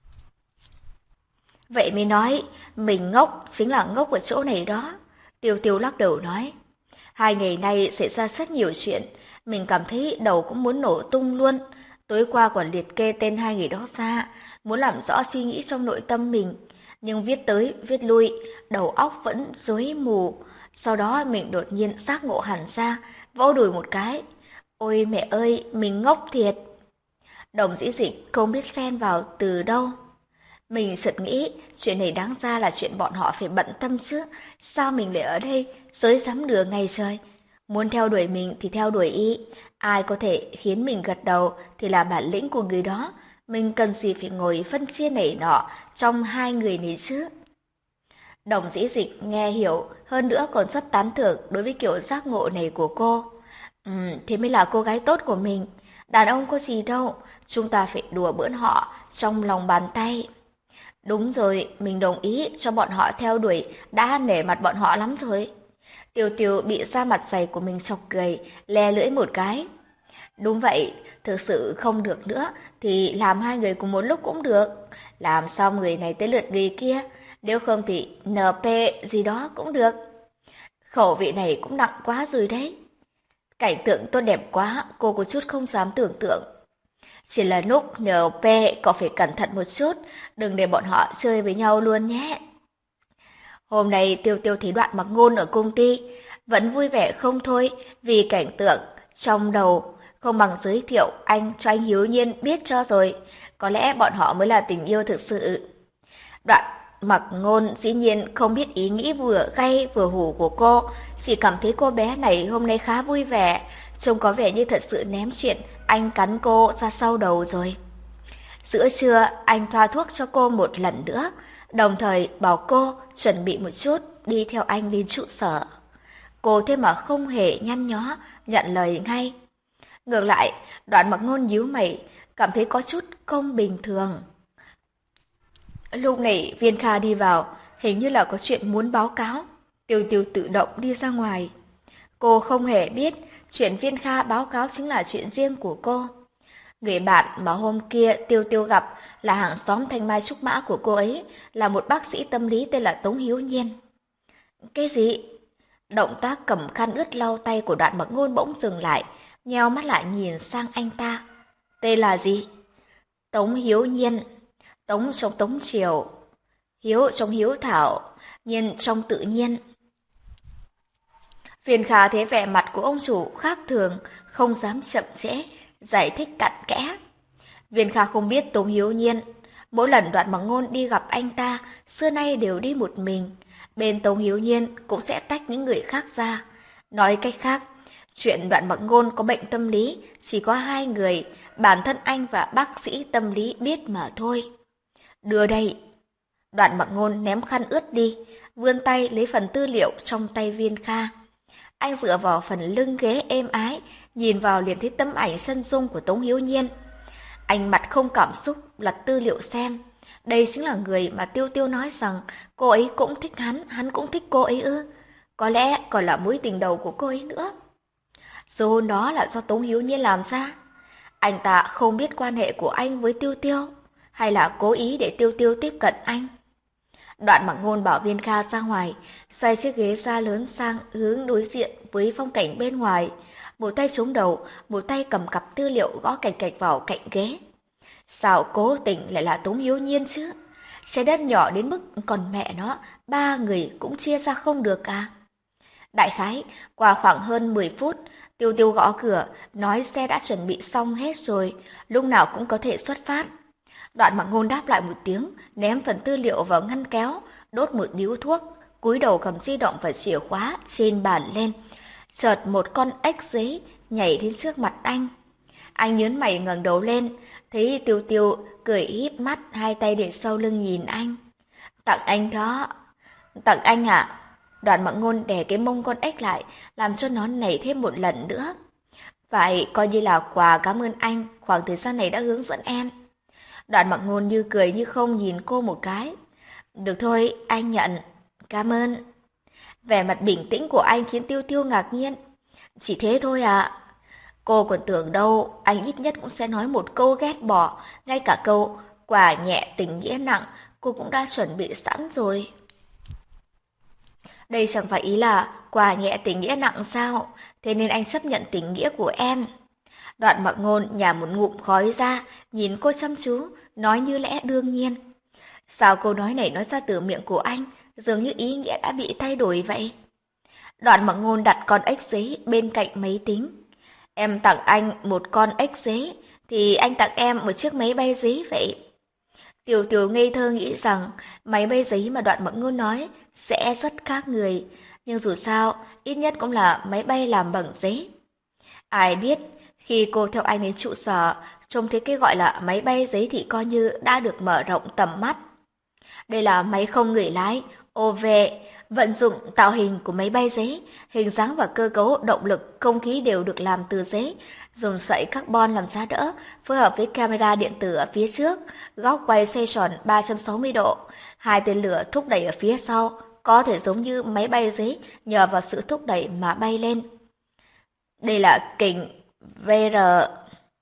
Vậy mới nói, mình ngốc chính là ngốc ở chỗ này đó. Tiêu Tiêu lắc đầu nói. Hai ngày nay xảy ra rất nhiều chuyện, mình cảm thấy đầu cũng muốn nổ tung luôn. Tối qua còn liệt kê tên hai người đó ra, muốn làm rõ suy nghĩ trong nội tâm mình. Nhưng viết tới, viết lui, đầu óc vẫn rối mù. Sau đó mình đột nhiên giác ngộ hẳn ra, vỗ đùi một cái. Ôi mẹ ơi, mình ngốc thiệt. Đồng Dĩ Dịch không biết xen vào từ đâu. Mình sực nghĩ, chuyện này đáng ra là chuyện bọn họ phải bận tâm chứ. Sao mình lại ở đây, dối rắm nửa ngày trời. Muốn theo đuổi mình thì theo đuổi y. Ai có thể khiến mình gật đầu thì là bản lĩnh của người đó. Mình cần gì phải ngồi phân chia nảy nọ trong hai người này chứ. Đồng Dĩ Dịch nghe hiểu, hơn nữa còn rất tán thưởng đối với kiểu giác ngộ này của cô. Ừ, thế mới là cô gái tốt của mình. Đàn ông có gì đâu, chúng ta phải đùa bỡn họ trong lòng bàn tay. Đúng rồi, mình đồng ý cho bọn họ theo đuổi, đã nể mặt bọn họ lắm rồi. Tiêu Tiêu bị da mặt dày của mình chọc cười, le lưỡi một cái. Đúng vậy, thực sự không được nữa, thì làm hai người cùng một lúc cũng được. Làm xong người này tới lượt người kia, nếu không thì en pê gì đó cũng được. Khẩu vị này cũng nặng quá rồi đấy. Cảnh tượng tốt đẹp quá, cô có chút không dám tưởng tượng. Chỉ là lúc en pê cậu phải cẩn thận một chút, đừng để bọn họ chơi với nhau luôn nhé. Hôm nay Tiêu Tiêu thấy Đoạn Mặc Ngôn ở công ty, vẫn vui vẻ không thôi vì cảnh tượng trong đầu không bằng giới thiệu anh cho anh Hiếu Nhiên biết cho rồi, có lẽ bọn họ mới là tình yêu thực sự. Đoạn Mặc Ngôn dĩ nhiên không biết ý nghĩ vừa gay vừa hù của cô, chỉ cảm thấy cô bé này hôm nay khá vui vẻ, trông có vẻ như thật sự ném chuyện anh cắn cô ra sau đầu rồi. Giữa trưa, anh thoa thuốc cho cô một lần nữa, đồng thời bảo cô chuẩn bị một chút đi theo anh đến trụ sở. Cô thế mà không hề nhăn nhó, nhận lời ngay. Ngược lại, Đoạn Mặc Ngôn nhíu mày, cảm thấy có chút không bình thường. Lúc này Viên Kha đi vào, hình như là có chuyện muốn báo cáo. Tiêu Tiêu tự động đi ra ngoài. Cô không hề biết chuyện Viên Kha báo cáo chính là chuyện riêng của cô. Người bạn mà hôm kia Tiêu Tiêu gặp là hàng xóm Thanh Mai Trúc Mã của cô ấy, là một bác sĩ tâm lý tên là Tống Hiếu Nhiên. Cái gì? Động tác cầm khăn ướt lau tay của Đoạn Mặc Ngôn bỗng dừng lại, nheo mắt lại nhìn sang anh ta. Tên là gì? Tống Hiếu Nhiên. Tống trong Tống Triều, Hiếu trong Hiếu Thảo, Nhiên trong tự nhiên. Viên Kha thấy vẻ mặt của ông chủ khác thường, không dám chậm trễ, giải thích cặn kẽ. Viên Kha không biết Tống Hiếu Nhiên, mỗi lần Đoạn Mặc Ngôn đi gặp anh ta, xưa nay đều đi một mình. Bên Tống Hiếu Nhiên cũng sẽ tách những người khác ra. Nói cách khác, chuyện Đoạn Mặc Ngôn có bệnh tâm lý chỉ có hai người, bản thân anh và bác sĩ tâm lý biết mà thôi. Đưa đây. Đoạn Mặc Ngôn ném khăn ướt đi, vươn tay lấy phần tư liệu trong tay Viên Kha. Anh dựa vào phần lưng ghế êm ái, nhìn vào liền thấy tấm ảnh chân dung của Tống Hiếu Nhiên. Anh mặt không cảm xúc, lật tư liệu xem. Đây chính là người mà Tiêu Tiêu nói rằng cô ấy cũng thích hắn, hắn cũng thích cô ấy ư. Có lẽ còn là mối tình đầu của cô ấy nữa. Sự hôn đó là do Tống Hiếu Nhiên làm ra. Anh ta không biết quan hệ của anh với Tiêu Tiêu, hay là cố ý để Tiêu Tiêu tiếp cận anh. Đoạn Mặc Ngôn bảo Viên Kha ra ngoài, xoay chiếc ghế da lớn sang hướng đối diện với phong cảnh bên ngoài. Một tay chống đầu, một tay cầm cặp tư liệu gõ cạch cạch vào cạnh ghế. Sao cố tình lại là Tống Hiếu Nhiên chứ? Trái đất nhỏ đến mức còn mẹ nó, ba người cũng chia ra không được à? Đại khái, qua khoảng hơn mười phút, Tiêu Tiêu gõ cửa, nói xe đã chuẩn bị xong hết rồi, lúc nào cũng có thể xuất phát. Đoạn Mặc Ngôn đáp lại một tiếng, ném phần tư liệu vào ngăn kéo, đốt một điếu thuốc, cúi đầu cầm di động và chìa khóa trên bàn lên. Chợt một con ếch giấy nhảy đến trước mặt anh. Anh nhớn mày ngẩng đầu lên, thấy Tiêu Tiêu cười híp mắt, hai tay để sau lưng nhìn anh. Tặng anh đó. Tặng anh à? Đoạn Mặc Ngôn đè cái mông con ếch lại, làm cho nó nảy thêm một lần nữa. Vậy coi như là quà cảm ơn anh khoảng thời gian này đã hướng dẫn em. Đoạn Mặc Ngôn như cười như không nhìn cô một cái. Được thôi, anh nhận. Cảm ơn. Vẻ mặt bình tĩnh của anh khiến Tiêu Tiêu ngạc nhiên. Chỉ thế thôi à? Cô còn tưởng đâu, anh ít nhất cũng sẽ nói một câu ghét bỏ, ngay cả câu quà nhẹ tình nghĩa nặng, cô cũng đã chuẩn bị sẵn rồi. Đây chẳng phải ý là quà nhẹ tình nghĩa nặng sao, thế nên anh chấp nhận tình nghĩa của em. Đoạn Mặc Ngôn nhả một ngụm khói ra, nhìn cô chăm chú, nói như lẽ đương nhiên. Sao câu nói này nói ra từ miệng của anh, dường như ý nghĩa đã bị thay đổi vậy? Đoạn Mặc Ngôn đặt con ếch giấy bên cạnh máy tính. Em tặng anh một con ếch giấy, thì anh tặng em một chiếc máy bay giấy vậy. Tiểu Tiểu ngây thơ nghĩ rằng máy bay giấy mà Đoạn Mặc Ngôn nói sẽ rất khác người, nhưng dù sao, ít nhất cũng là máy bay làm bằng giấy. Ai biết, khi cô theo anh đến trụ sở, trông thấy cái gọi là máy bay giấy thì coi như đã được mở rộng tầm mắt. Đây là máy không người lái, ô vê, vận dụng tạo hình của máy bay giấy, hình dáng và cơ cấu động lực không khí đều được làm từ giấy, dùng sợi carbon làm giá đỡ, phối hợp với camera điện tử ở phía trước, góc quay xoay tròn ba trăm sáu mươi độ, hai tên lửa thúc đẩy ở phía sau, có thể giống như máy bay giấy nhờ vào sự thúc đẩy mà bay lên. Đây là kính vê rờ.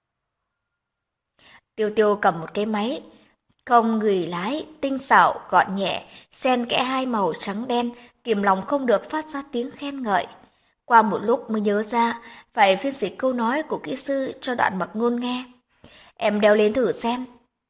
Tiêu Tiêu cầm một cái máy không người lái, tinh xảo, gọn nhẹ, xen kẽ hai màu trắng đen, kìm lòng không được phát ra tiếng khen ngợi. Qua một lúc mới nhớ ra, phải phiên dịch câu nói của kỹ sư cho Đoạn Mặc Ngôn nghe. Em đeo lên thử xem.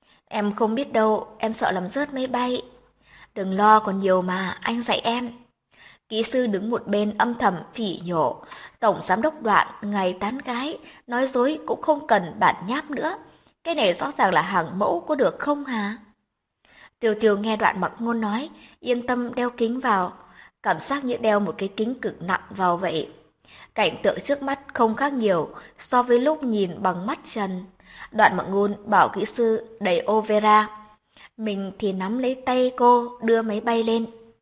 Em không biết đâu, em sợ làm rớt máy bay. Đừng lo, còn nhiều mà, anh dạy em. Kỹ sư đứng một bên âm thầm phỉ nhổ. Tổng giám đốc Đoạn ngày tán gái, nói dối cũng không cần bản nháp nữa. Cái này rõ ràng là hàng mẫu, có được không hả? Tiêu Tiêu nghe Đoạn Mặc Ngôn nói, yên tâm đeo kính vào, cảm giác như đeo một cái kính cực nặng vào vậy. Cảnh tượng trước mắt không khác nhiều so với lúc nhìn bằng mắt trần. Đoạn Mặc Ngôn bảo kỹ sư đẩy ô vê ra. Mình thì nắm lấy tay cô đưa máy bay lên.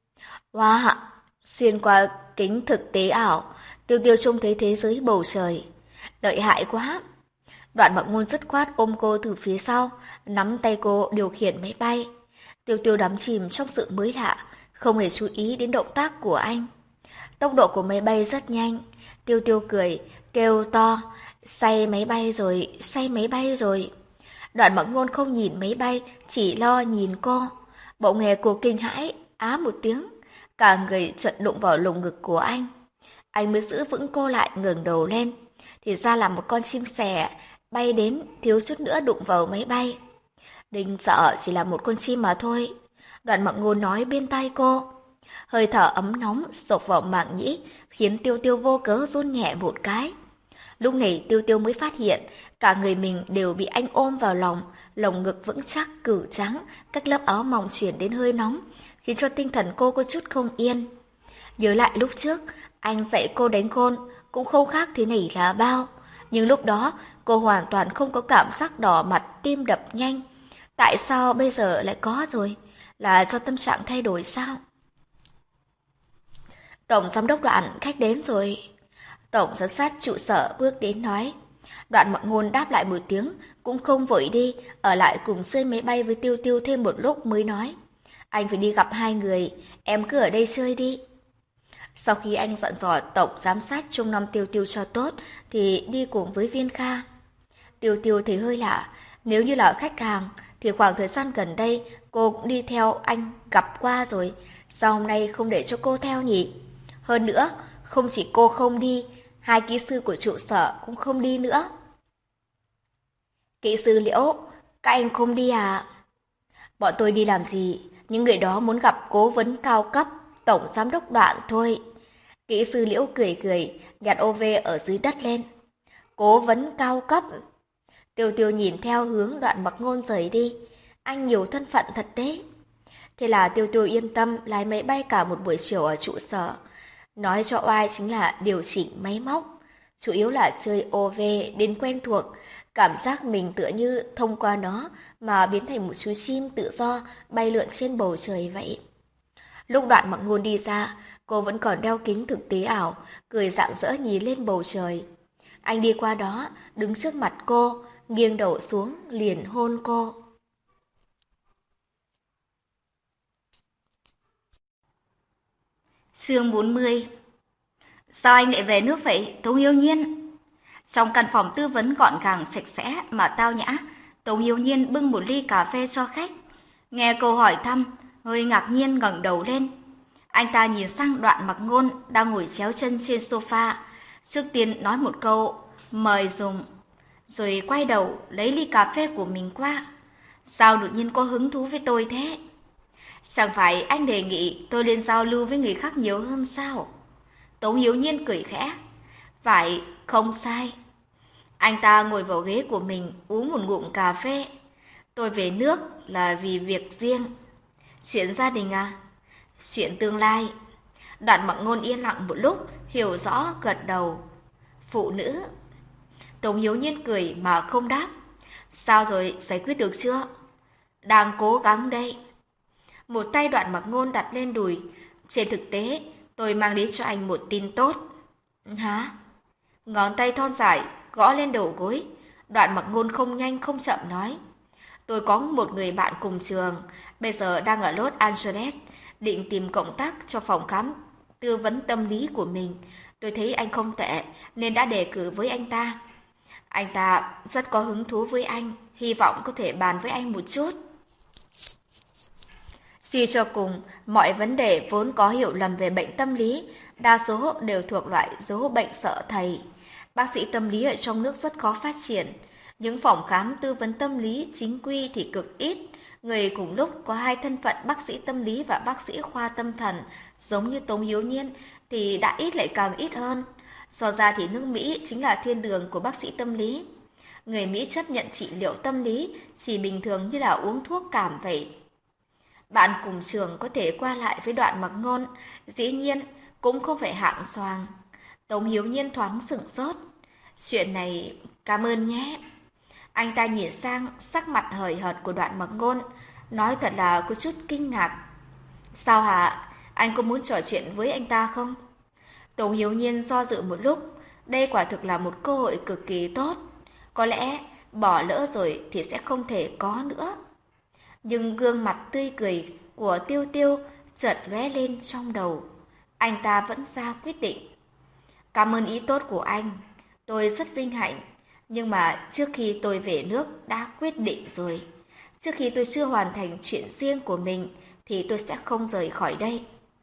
Wow, xuyên qua kính thực tế ảo, Tiêu Tiêu trông thấy thế giới bầu trời. Lợi hại quá. Đoạn Mặc Ngôn dứt khoát ôm cô từ phía sau, nắm tay cô điều khiển máy bay. Tiêu Tiêu đắm chìm trong sự mới lạ, không hề chú ý đến động tác của anh. Tốc độ của máy bay rất nhanh. Tiêu Tiêu cười, kêu to, say máy bay rồi, say máy bay rồi. Đoạn Mặc Ngôn không nhìn máy bay, chỉ lo nhìn cô. Bỗng nghe cô kinh hãi, á một tiếng, cả người chợt đụng vào lồng ngực của anh. Anh mới giữ vững cô lại, ngẩng đầu lên. Thì ra là một con chim sẻ bay đến, thiếu chút nữa đụng vào máy bay. Đừng sợ, chỉ là một con chim mà thôi. Đoạn Mặc Ngôn nói bên tai cô. Hơi thở ấm nóng sộc vào màng nhĩ, khiến Tiêu Tiêu vô cớ run nhẹ một cái. Lúc này Tiêu Tiêu mới phát hiện, cả người mình đều bị anh ôm vào lòng, lồng ngực vững chắc, cửu trắng, các lớp áo mỏng chuyển đến hơi nóng, khiến cho tinh thần cô có chút không yên. Nhớ lại lúc trước, anh dạy cô đánh gôn, cũng không khác thế này là bao. Nhưng lúc đó, cô hoàn toàn không có cảm giác đỏ mặt, tim đập nhanh. Tại sao bây giờ lại có rồi? Là do tâm trạng thay đổi sao? Tổng giám đốc Đoạn, khách đến rồi. Tổng giám sát trụ sở bước đến nói. Đoạn Mặc Ngôn đáp lại một tiếng, cũng không vội đi, ở lại cùng chơi máy bay với Tiêu Tiêu thêm một lúc mới nói. Anh phải đi gặp hai người, em cứ ở đây chơi đi. Sau khi anh dặn dò tổng giám sát trông nom Tiêu Tiêu cho tốt, thì đi cùng với Viên Kha. Tiêu Tiêu thấy hơi lạ, nếu như là khách hàng, thì khoảng thời gian gần đây cô cũng đi theo anh gặp qua rồi. Sao hôm nay không để cho cô theo nhỉ? Hơn nữa, không chỉ cô không đi, hai kỹ sư của trụ sở cũng không đi nữa. Kỹ sư Liễu, các anh không đi à? Bọn tôi đi làm gì? Những người đó muốn gặp cố vấn cao cấp, tổng giám đốc Đoạn thôi. Kỹ sư Liễu cười cười, nhặt ô vê ở dưới đất lên. Cố vấn cao cấp. Tiêu Tiêu nhìn theo hướng Đoạn Mặc Ngôn rời đi. Anh nhiều thân phận thật đấy. Thế là Tiêu Tiêu yên tâm lái máy bay cả một buổi chiều ở trụ sở. Nói cho oai chính là điều chỉnh máy móc. Chủ yếu là chơi ô vê đến quen thuộc. Cảm giác mình tựa như thông qua nó mà biến thành một chú chim tự do bay lượn trên bầu trời vậy. Lúc Đoạn Mặc Ngôn đi ra, cô vẫn còn đeo kính thực tế ảo, cười rạng rỡ nhìn lên bầu trời. Anh đi qua đó, đứng trước mặt cô, nghiêng đầu xuống, liền hôn cô. Chương bốn mươi. Sao anh lại về nước vậy, Tống Yêu Nhiên? Trong căn phòng tư vấn gọn gàng sạch sẽ mà tao nhã, Tống Yêu Nhiên bưng một ly cà phê cho khách. Nghe câu hỏi thăm, hơi ngạc nhiên ngẩng đầu lên. Anh ta nhìn sang Đoạn Mặc Ngôn đang ngồi chéo chân trên sofa, trước tiên nói một câu mời dùng, rồi quay đầu lấy ly cà phê của mình qua. Sao đột nhiên có hứng thú với tôi thế? Chẳng phải anh đề nghị tôi nên giao lưu với người khác nhiều hơn sao? Tống Hiếu Nhiên cười khẽ. Phải, không sai. Anh ta ngồi vào ghế của mình uống một ngụm cà phê. Tôi về nước là vì việc riêng. Chuyện gia đình à? Chuyện tương lai. Đoạn Mặc Ngôn yên lặng một lúc, hiểu rõ gật đầu. Phụ nữ. Tống Hiếu Nhiên cười mà không đáp. Sao rồi, giải quyết được chưa? Đang cố gắng đây. Một tay Đoạn Mặc Ngôn đặt lên đùi. Trên thực tế, tôi mang đến cho anh một tin tốt. Hả? Ngón tay thon dài gõ lên đầu gối. Đoạn Mặc Ngôn không nhanh không chậm nói. Tôi có một người bạn cùng trường, bây giờ đang ở Los Angeles, định tìm cộng tác cho phòng khám tư vấn tâm lý của mình. Tôi thấy anh không tệ, nên đã đề cử với anh ta. Anh ta rất có hứng thú với anh, hy vọng có thể bàn với anh một chút. Suy cho cùng, mọi vấn đề vốn có hiểu lầm về bệnh tâm lý, đa số đều thuộc loại dấu bệnh sợ thầy. Bác sĩ tâm lý ở trong nước rất khó phát triển. Những phòng khám tư vấn tâm lý chính quy thì cực ít. Người cùng lúc có hai thân phận bác sĩ tâm lý và bác sĩ khoa tâm thần, giống như Tống Hiếu Nhiên, thì đã ít lại càng ít hơn. So ra thì nước Mỹ chính là thiên đường của bác sĩ tâm lý. Người Mỹ chấp nhận trị liệu tâm lý chỉ bình thường như là uống thuốc cảm vậy. Bạn cùng trường có thể qua lại với Đoạn Mặc Ngôn, dĩ nhiên cũng không phải hạng xoàng. Tống Hiếu Nhiên thoáng sửng sốt. Chuyện này cảm ơn nhé. Anh ta nhìn sang sắc mặt hời hợt của Đoạn Mặc Ngôn, nói thật là có chút kinh ngạc. Sao hả? Anh có muốn trò chuyện với anh ta không? Tống Hiếu Nhiên do dự một lúc, đây quả thực là một cơ hội cực kỳ tốt. Có lẽ bỏ lỡ rồi thì sẽ không thể có nữa. Nhưng gương mặt tươi cười của Tiêu Tiêu chợt lóe lên trong đầu. Anh ta vẫn ra quyết định. Cảm ơn ý tốt của anh, tôi rất vinh hạnh. Nhưng mà trước khi tôi về nước đã quyết định rồi. Trước khi tôi chưa hoàn thành chuyện riêng của mình thì tôi sẽ không rời khỏi đây.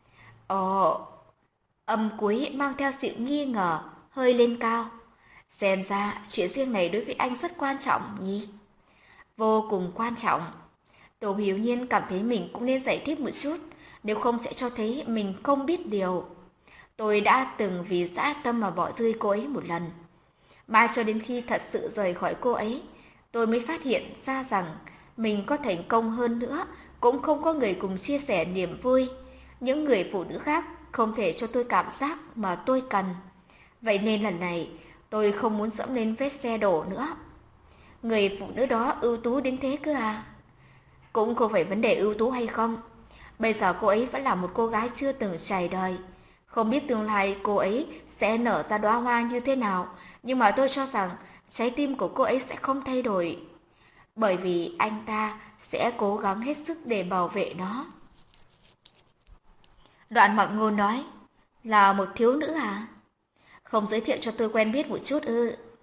Ồ, âm cuối mang theo sự nghi ngờ, hơi lên cao. Xem ra chuyện riêng này đối với anh rất quan trọng nhỉ? Vô cùng quan trọng. Tống Hiếu Nhiên cảm thấy mình cũng nên giải thích một chút, nếu không sẽ cho thấy mình không biết điều. Tôi đã từng vì dã tâm mà bỏ rơi cô ấy một lần. Mãi cho đến khi thật sự rời khỏi cô ấy, tôi mới phát hiện ra rằng mình có thành công hơn nữa, cũng không có người cùng chia sẻ niềm vui. Những người phụ nữ khác không thể cho tôi cảm giác mà tôi cần. Vậy nên lần này, tôi không muốn dẫm lên vết xe đổ nữa. Người phụ nữ đó ưu tú đến thế cơ à? Cũng không phải vấn đề ưu tú hay không. Bây giờ cô ấy vẫn là một cô gái chưa từng trải đời. Không biết tương lai cô ấy sẽ nở ra đóa hoa như thế nào, nhưng mà tôi cho rằng trái tim của cô ấy sẽ không thay đổi. Bởi vì anh ta sẽ cố gắng hết sức để bảo vệ nó. Đoạn Mặc Ngôn nói, là một thiếu nữ à? Không giới thiệu cho tôi quen biết một chút ư?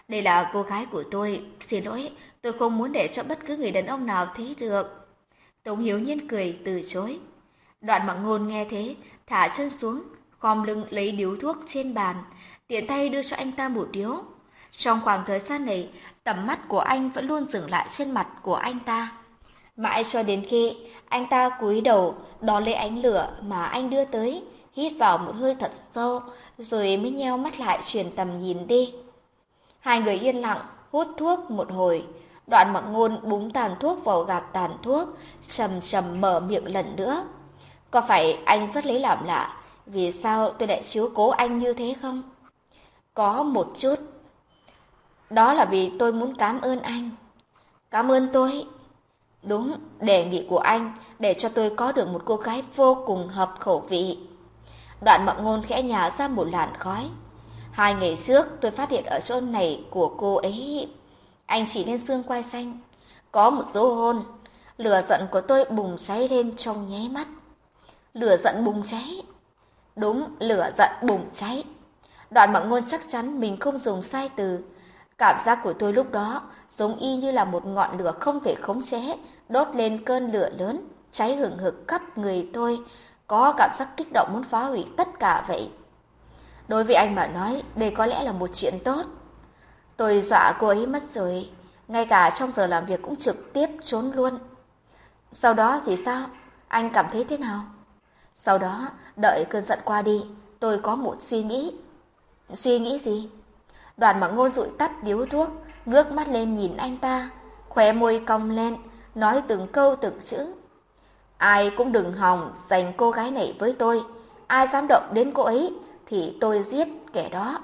Đây là cô gái của tôi, xin lỗi, tôi không muốn để cho bất cứ người đàn ông nào thấy được. Tống Hiếu Nhiên cười từ chối. Đoạn Mặc Ngôn nghe thế, thả chân xuống, khom lưng lấy điếu thuốc trên bàn, tiện tay đưa cho anh ta một điếu. Trong khoảng thời gian này, tầm mắt của anh vẫn luôn dừng lại trên mặt của anh ta. Mãi cho đến khi anh ta cúi đầu đón lấy ánh lửa mà anh đưa tới, hít vào một hơi thật sâu, rồi mới nheo mắt lại chuyển tầm nhìn đi. Hai người yên lặng, hút thuốc một hồi. Đoạn Mặc Ngôn búng tàn thuốc vào gạt tàn thuốc, trầm trầm mở miệng lần nữa. Có phải anh rất lấy làm lạ, vì sao tôi lại chiếu cố anh như thế không? Có một chút. Đó là vì tôi muốn cảm ơn anh. Cảm ơn tôi? Đúng, đề nghị của anh để cho tôi có được một cô gái vô cùng hợp khẩu vị. Đoạn Mặc Ngôn khẽ nhả ra một làn khói. Hai ngày trước tôi phát hiện ở chỗ này của cô ấy. Anh chỉ lên xương quai xanh, có một dấu hôn. Lửa giận của tôi bùng cháy lên trong nháy mắt. Lửa giận bùng cháy. Đúng, lửa giận bùng cháy. Đoạn Mặc Ngôn chắc chắn mình không dùng sai từ. Cảm giác của tôi lúc đó giống y như là một ngọn lửa không thể khống chế, đốt lên cơn lửa lớn, cháy hừng hực khắp người tôi, có cảm giác kích động muốn phá hủy tất cả vậy. Đối với anh mà nói, đây có lẽ là một chuyện tốt. Tôi dọa cô ấy mất rồi, ngay cả trong giờ làm việc cũng trực tiếp trốn luôn. Sau đó thì sao? Anh cảm thấy thế nào? Sau đó, đợi cơn giận qua đi, tôi có một suy nghĩ. Suy nghĩ gì? Đoàn Mặc Ngôn dụi tắt điếu thuốc, ngước mắt lên nhìn anh ta, khóe môi cong lên, nói từng câu từng chữ. Ai cũng đừng hòng giành cô gái này với tôi, ai dám động đến cô ấy thì tôi giết kẻ đó.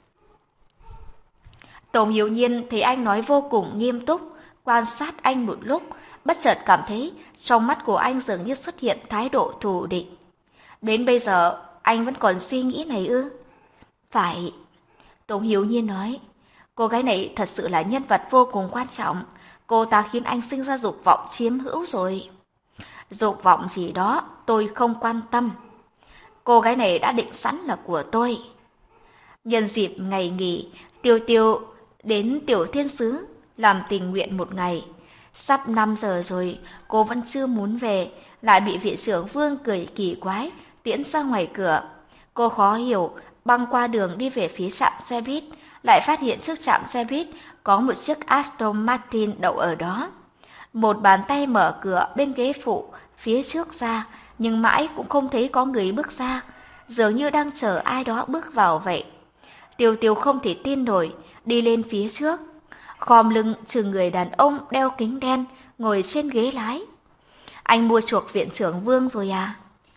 Tống Hiếu Nhiên thấy anh nói vô cùng nghiêm túc, quan sát anh một lúc, bất chợt cảm thấy trong mắt của anh dường như xuất hiện thái độ thù địch. Đến bây giờ, anh vẫn còn suy nghĩ này ư? Phải. Tống Hiếu Nhiên nói, cô gái này thật sự là nhân vật vô cùng quan trọng, cô ta khiến anh sinh ra dục vọng chiếm hữu rồi. Dục vọng gì đó tôi không quan tâm. Cô gái này đã định sẵn là của tôi. Nhân dịp ngày nghỉ, Tiêu Tiêu đến Tiểu Thiên Sứ làm tình nguyện một ngày. Sắp năm giờ rồi, cô vẫn chưa muốn về, lại bị viện trưởng Vương cười kỳ quái tiễn ra ngoài cửa. Cô khó hiểu, băng qua đường đi về phía trạm xe buýt, lại phát hiện trước trạm xe buýt có một chiếc Aston Martin đậu ở đó. Một bàn tay mở cửa bên ghế phụ phía trước ra, nhưng mãi cũng không thấy có người bước ra, dường như đang chờ ai đó bước vào vậy. Tiêu Tiêu không thể tin nổi, đi lên phía trước, khom lưng chừng người đàn ông đeo kính đen ngồi trên ghế lái. Anh mua chuộc viện trưởng Vương rồi à?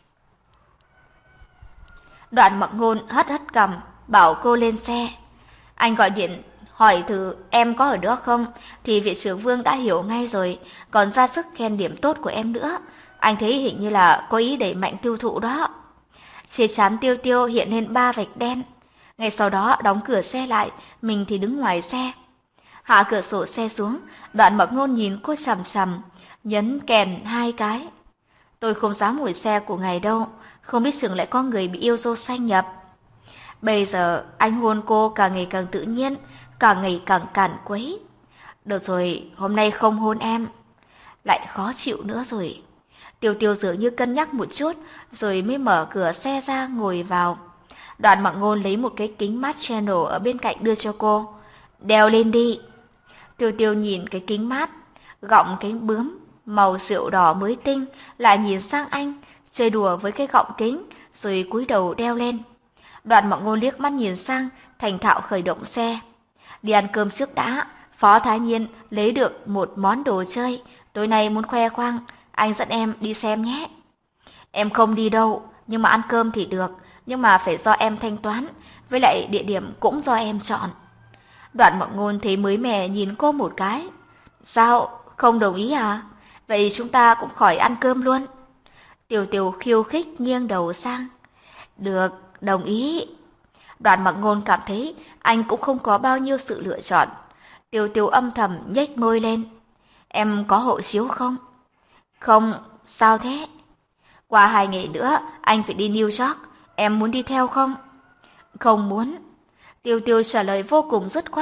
Đoạn Mặc Ngôn hất hất cằm, bảo cô lên xe. Anh gọi điện hỏi thử em có ở đó không, thì viện trưởng Vương đã hiểu ngay rồi, còn ra sức khen điểm tốt của em nữa. Anh thấy hình như là có ý đẩy mạnh tiêu thụ đó. Trên trán Tiêu Tiêu hiện lên ba vạch đen. Ngay sau đó đóng cửa xe lại, mình thì đứng ngoài xe. Hạ cửa sổ xe xuống, Đoạn Mặc Ngôn nhìn cô chằm chằm, nhấn kèn hai cái. Tôi không dám ngồi xe của ngài đâu, không biết chừng lại có người bị yêu dâu xanh nhập. Bây giờ anh hôn cô càng ngày càng tự nhiên, càng ngày càng cản quấy. Được rồi, hôm nay không hôn em. Lại khó chịu nữa rồi. Tiêu Tiêu dường như cân nhắc một chút, rồi mới mở cửa xe ra ngồi vào. Đoạn Mặc Ngôn lấy một cái kính mát channel ở bên cạnh đưa cho cô. Đeo lên đi. Tiêu Tiêu nhìn cái kính mát, gọng cánh bướm, màu rượu đỏ mới tinh, lại nhìn sang anh, chơi đùa với cái gọng kính, rồi cúi đầu đeo lên. Đoạn Mặc Ngôn liếc mắt nhìn sang, thành thạo khởi động xe. Đi ăn cơm trước đã, Phó Thái Nhiên lấy được một món đồ chơi, tối nay muốn khoe khoang, anh dẫn em đi xem nhé. Em không đi đâu, nhưng mà ăn cơm thì được, nhưng mà phải do em thanh toán, với lại địa điểm cũng do em chọn. Đoạn Mặc Ngôn thấy mới mẻ nhìn cô một cái. Sao, không đồng ý à? Vậy chúng ta cũng khỏi ăn cơm luôn. Tiểu Tiểu khiêu khích nghiêng đầu sang. Được, đồng ý. Đoạn Mặc Ngôn cảm thấy anh cũng không có bao nhiêu sự lựa chọn. Tiểu Tiểu âm thầm nhếch môi lên. Em có hộ chiếu không? Không, sao thế? Qua hai ngày nữa anh phải đi New York, em muốn đi theo không? Không muốn. Tiêu Tiêu trả lời vô cùng dứt khoát.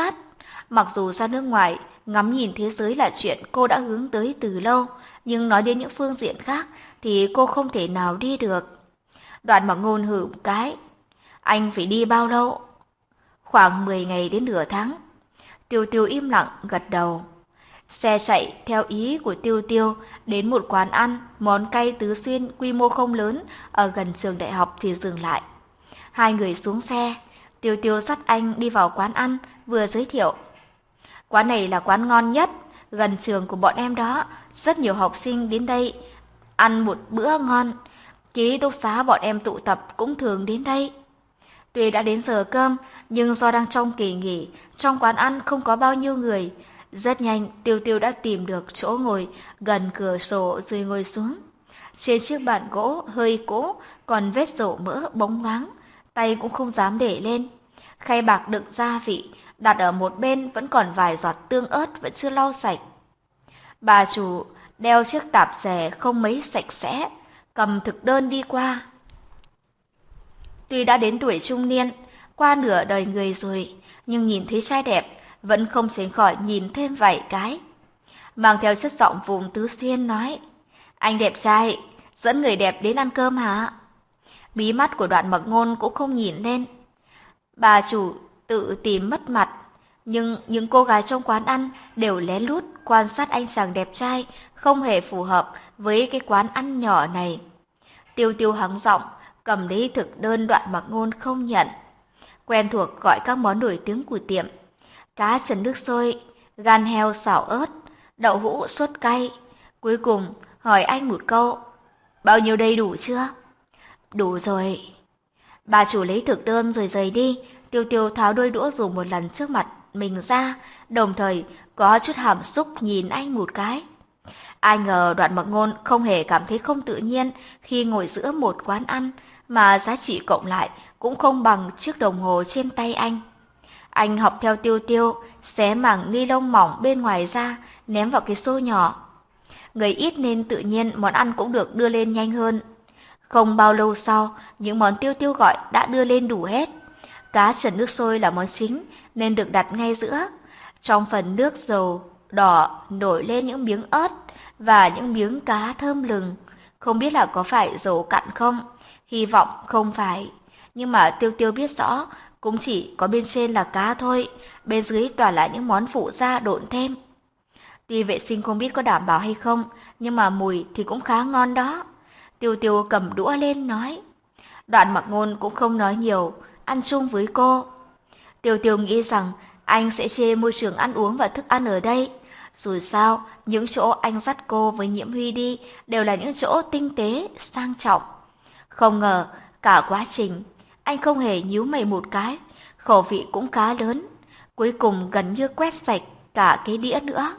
Mặc dù ra nước ngoài, ngắm nhìn thế giới là chuyện cô đã hướng tới từ lâu, nhưng nói đến những phương diện khác thì cô không thể nào đi được. Đoạn Mặc Ngôn hử một cái. Anh phải đi bao lâu? Khoảng mười ngày đến nửa tháng. Tiêu Tiêu im lặng gật đầu. Xe chạy theo ý của Tiêu Tiêu đến một quán ăn, món cay tứ xuyên quy mô không lớn ở gần trường đại học thì dừng lại. Hai người xuống xe, Tiêu Tiêu dắt anh đi vào quán ăn, vừa giới thiệu. Quán này là quán ngon nhất, gần trường của bọn em đó, rất nhiều học sinh đến đây ăn một bữa ngon. Ký túc xá bọn em tụ tập cũng thường đến đây. Tuy đã đến giờ cơm, nhưng do đang trong kỳ nghỉ, trong quán ăn không có bao nhiêu người. Rất nhanh, Tiêu Tiêu đã tìm được chỗ ngồi gần cửa sổ rồi ngồi xuống. Trên chiếc bàn gỗ hơi cũ, còn vết dầu mỡ bóng loáng, tay cũng không dám để lên. Khay bạc đựng gia vị, đặt ở một bên vẫn còn vài giọt tương ớt vẫn chưa lau sạch. Bà chủ đeo chiếc tạp dề không mấy sạch sẽ, cầm thực đơn đi qua. Tuy đã đến tuổi trung niên, qua nửa đời người rồi, nhưng nhìn thấy trai đẹp, vẫn không tránh khỏi nhìn thêm vài cái. Mang theo chất giọng vùng tứ xuyên nói, anh đẹp trai, dẫn người đẹp đến ăn cơm hả? Mí mắt của Đoạn Mặc Ngôn cũng không nhìn lên. Bà chủ tự tìm mất mặt, nhưng những cô gái trong quán ăn đều lén lút quan sát anh chàng đẹp trai, không hề phù hợp với cái quán ăn nhỏ này. Tiêu Tiêu hắng giọng, cầm lấy thực đơn Đoạn Mặc Ngôn không nhận. Quen thuộc gọi các món nổi tiếng của tiệm. Cá trần nước sôi, gan heo xào ớt, đậu hũ sốt cay. Cuối cùng hỏi anh một câu, bao nhiêu đây đủ chưa? Đủ rồi. Bà chủ lấy thực đơn rồi rời đi. Tiêu Tiêu tháo đôi đũa dùng một lần trước mặt mình ra, đồng thời có chút hàm xúc nhìn anh một cái. Ai ngờ Đoạn Mặc Ngôn không hề cảm thấy không tự nhiên khi ngồi giữa một quán ăn, mà giá trị cộng lại cũng không bằng chiếc đồng hồ trên tay anh. Anh học theo Tiêu Tiêu, xé mảng ni lông mỏng bên ngoài ra, ném vào cái xô nhỏ. Người ít nên tự nhiên món ăn cũng được đưa lên nhanh hơn. Không bao lâu sau, những món Tiêu Tiêu gọi đã đưa lên đủ hết. Cá trần nước sôi là món chính nên được đặt ngay giữa. Trong phần nước dầu đỏ nổi lên những miếng ớt và những miếng cá thơm lừng. Không biết là có phải dầu cặn không? Hy vọng không phải. Nhưng mà Tiêu Tiêu biết rõ, cũng chỉ có bên trên là cá thôi, bên dưới toàn là những món phụ gia độn thêm. Tuy vệ sinh không biết có đảm bảo hay không, nhưng mà mùi thì cũng khá ngon đó. Tiêu Tiêu cầm đũa lên nói. Đoạn Mặc Ngôn cũng không nói nhiều, ăn chung với cô. Tiêu Tiêu nghĩ rằng anh sẽ chê môi trường ăn uống và thức ăn ở đây. Dù sao, những chỗ anh dắt cô với Nhiễm Huy đi đều là những chỗ tinh tế, sang trọng. Không ngờ, cả quá trình, anh không hề nhíu mày một cái, khẩu vị cũng khá lớn. Cuối cùng gần như quét sạch cả cái đĩa nữa.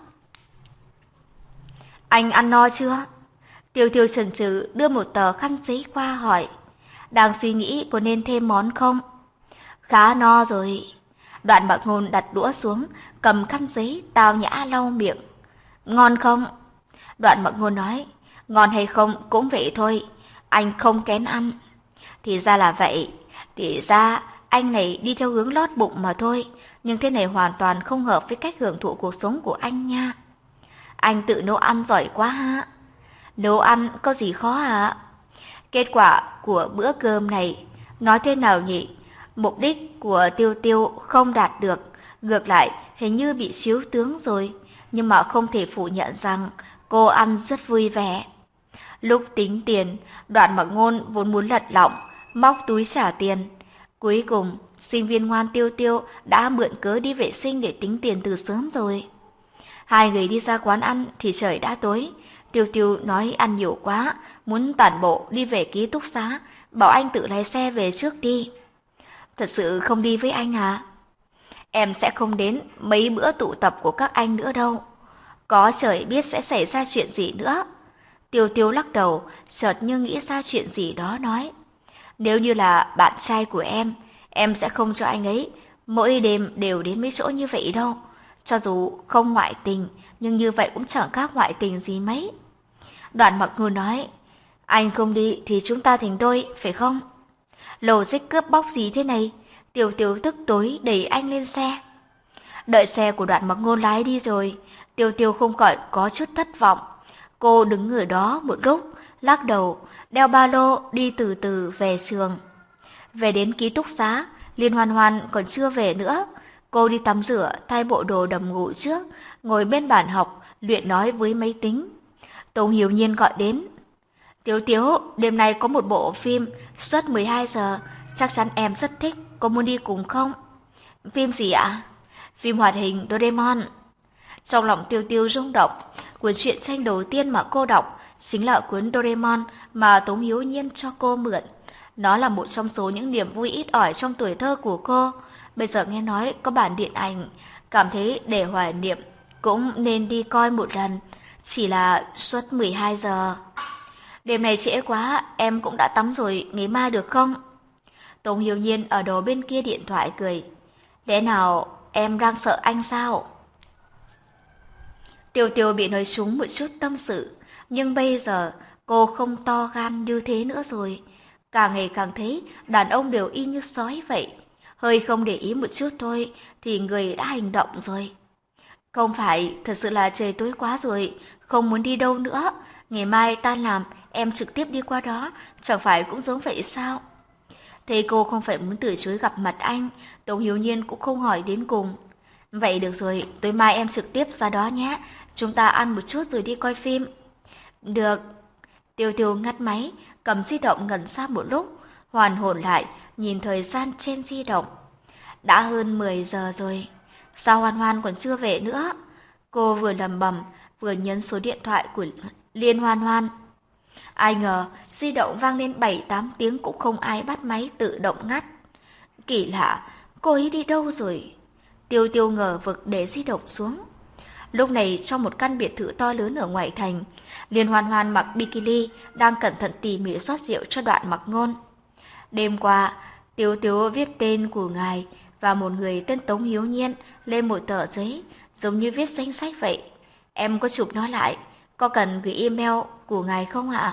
Anh ăn no chưa? Tiêu Tiêu chần chừ đưa một tờ khăn giấy qua hỏi. Đang suy nghĩ có nên thêm món không? Khá no rồi. Đoạn Mặc Ngôn đặt đũa xuống, cầm khăn giấy tao nhã lau miệng. Ngon không? Đoạn Mặc Ngôn nói, ngon hay không cũng vậy thôi, anh không kén ăn. Thì ra là vậy, thì ra anh này đi theo hướng lót bụng mà thôi, nhưng thế này hoàn toàn không hợp với cách hưởng thụ cuộc sống của anh nha. Anh tự nấu ăn giỏi quá ha. Nấu ăn có gì khó hả? Kết quả của bữa cơm này, nói thế nào nhỉ? Mục đích của Tiêu Tiêu không đạt được, ngược lại hình như bị chiếu tướng rồi, nhưng mà không thể phủ nhận rằng cô ăn rất vui vẻ. Lúc tính tiền, Đoạn Mặc Ngôn vốn muốn lật lọng, móc túi trả tiền. Cuối cùng, sinh viên ngoan Tiêu Tiêu đã mượn cớ đi vệ sinh để tính tiền từ sớm rồi. Hai người đi ra quán ăn thì trời đã tối. Tiêu Tiêu nói ăn nhiều quá, muốn tản bộ đi về ký túc xá, bảo anh tự lái xe về trước đi. Thật sự không đi với anh à? Em sẽ không đến mấy bữa tụ tập của các anh nữa đâu. Có trời biết sẽ xảy ra chuyện gì nữa. Tiêu Tiêu lắc đầu, chợt như nghĩ ra chuyện gì đó nói. Nếu như là bạn trai của em, em sẽ không cho anh ấy mỗi đêm đều đến mấy chỗ như vậy đâu. Cho dù không ngoại tình, nhưng như vậy cũng chẳng khác ngoại tình gì mấy. Đoạn Mặc Ngôn nói, anh không đi thì chúng ta thành đôi, phải không? Logic cướp bóc gì thế này? Tiêu Tiêu tức tối đẩy anh lên xe. Đợi xe của Đoạn Mặc Ngôn lái đi rồi, Tiêu Tiêu không khỏi có chút thất vọng. Cô đứng ở đó một lúc, lắc đầu, đeo ba lô đi từ từ về trường. Về đến ký túc xá, Liên Hoan Hoan còn chưa về nữa. Cô đi tắm rửa, thay bộ đồ đầm ngủ trước, ngồi bên bàn học, luyện nói với máy tính. Tống Hiếu Nhiên gọi đến. Tiếu Tiếu, đêm nay có một bộ phim suất mười hai giờ, chắc chắn em rất thích, có muốn đi cùng không? Phim gì ạ? Phim hoạt hình Doraemon. Trong lòng Tiêu Tiêu rung động, cuốn truyện tranh đầu tiên mà cô đọc chính là cuốn Doraemon mà Tống Hiếu Nhiên cho cô mượn. Nó là một trong số những niềm vui ít ỏi trong tuổi thơ của cô. Bây giờ nghe nói có bản điện ảnh, cảm thấy để hoài niệm cũng nên đi coi một lần. Chỉ là suốt mười hai giờ. Đêm này trễ quá, em cũng đã tắm rồi, ngày mai được không? Tống Hiếu Nhiên ở đầu bên kia điện thoại cười. Lẽ nào em đang sợ anh sao? Tiêu Tiêu bị nói trúng một chút tâm sự, nhưng bây giờ cô không to gan như thế nữa rồi. Càng ngày càng thấy đàn ông đều y như sói vậy. Hơi không để ý một chút thôi thì người đã hành động rồi. Không phải, thật sự là trời tối quá rồi, không muốn đi đâu nữa. Ngày mai tan làm, em trực tiếp đi qua đó, chẳng phải cũng giống vậy sao? Thế cô không phải muốn từ chối gặp mặt anh, Tống Hiếu Nhiên cũng không hỏi đến cùng. Vậy được rồi, tối mai em trực tiếp ra đó nhé, chúng ta ăn một chút rồi đi coi phim. Được. Tiêu Tiêu ngắt máy, cầm di động ngẩn ra một lúc, hoàn hồn lại, nhìn thời gian trên di động. Đã hơn mười giờ rồi, sao Hoan Hoan còn chưa về nữa? Cô vừa lầm bầm, vừa nhấn số điện thoại của Liên Hoan Hoan. Ai ngờ, di động vang lên bảy tám tiếng cũng không ai bắt máy, tự động ngắt. Kỳ lạ, cô ấy đi đâu rồi? Tiêu Tiêu ngờ vực để di động xuống. Lúc này trong một căn biệt thự to lớn ở ngoại thành, Liên Hoan Hoan mặc bikini đang cẩn thận tỉ mỉ rót rượu cho Đoạn Mặc Ngôn. Đêm qua, Tiêu Tiêu viết tên của ngài và một người tên Tống Hiếu Nhiên lên một tờ giấy, giống như viết danh sách vậy. Em có chụp nó lại, có cần gửi email của ngài không ạ?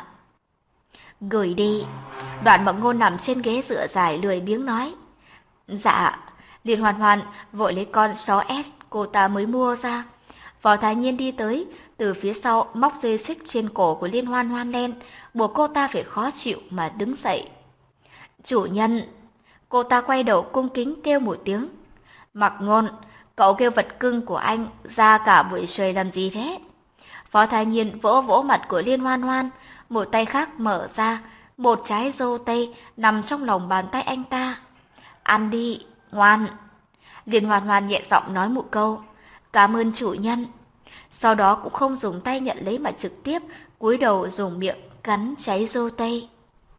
Gửi đi. Đoạn Mặc Ngôn nằm trên ghế dựa dài lười biếng nói. Dạ. Liên Hoan Hoan vội lấy con sáu S cô ta mới mua ra. Phó Thái Nhiên đi tới, từ phía sau móc dây xích trên cổ của Liên Hoan Hoan lên, buộc cô ta phải khó chịu mà đứng dậy. Chủ nhân. Cô ta quay đầu cung kính kêu một tiếng. Mặc Ngôn, cậu kêu vật cưng của anh ra cả buổi trời làm gì thế? Phó Thái Nhiên vỗ vỗ mặt của Liên Hoan Hoan, một tay khác mở ra, một trái dâu tây nằm trong lòng bàn tay anh ta. Ăn đi, ngoan. Liên Hoan Hoan nhẹ giọng nói một câu, cảm ơn chủ nhân. Sau đó cũng không dùng tay nhận lấy mà trực tiếp cúi đầu dùng miệng cắn trái dâu tây.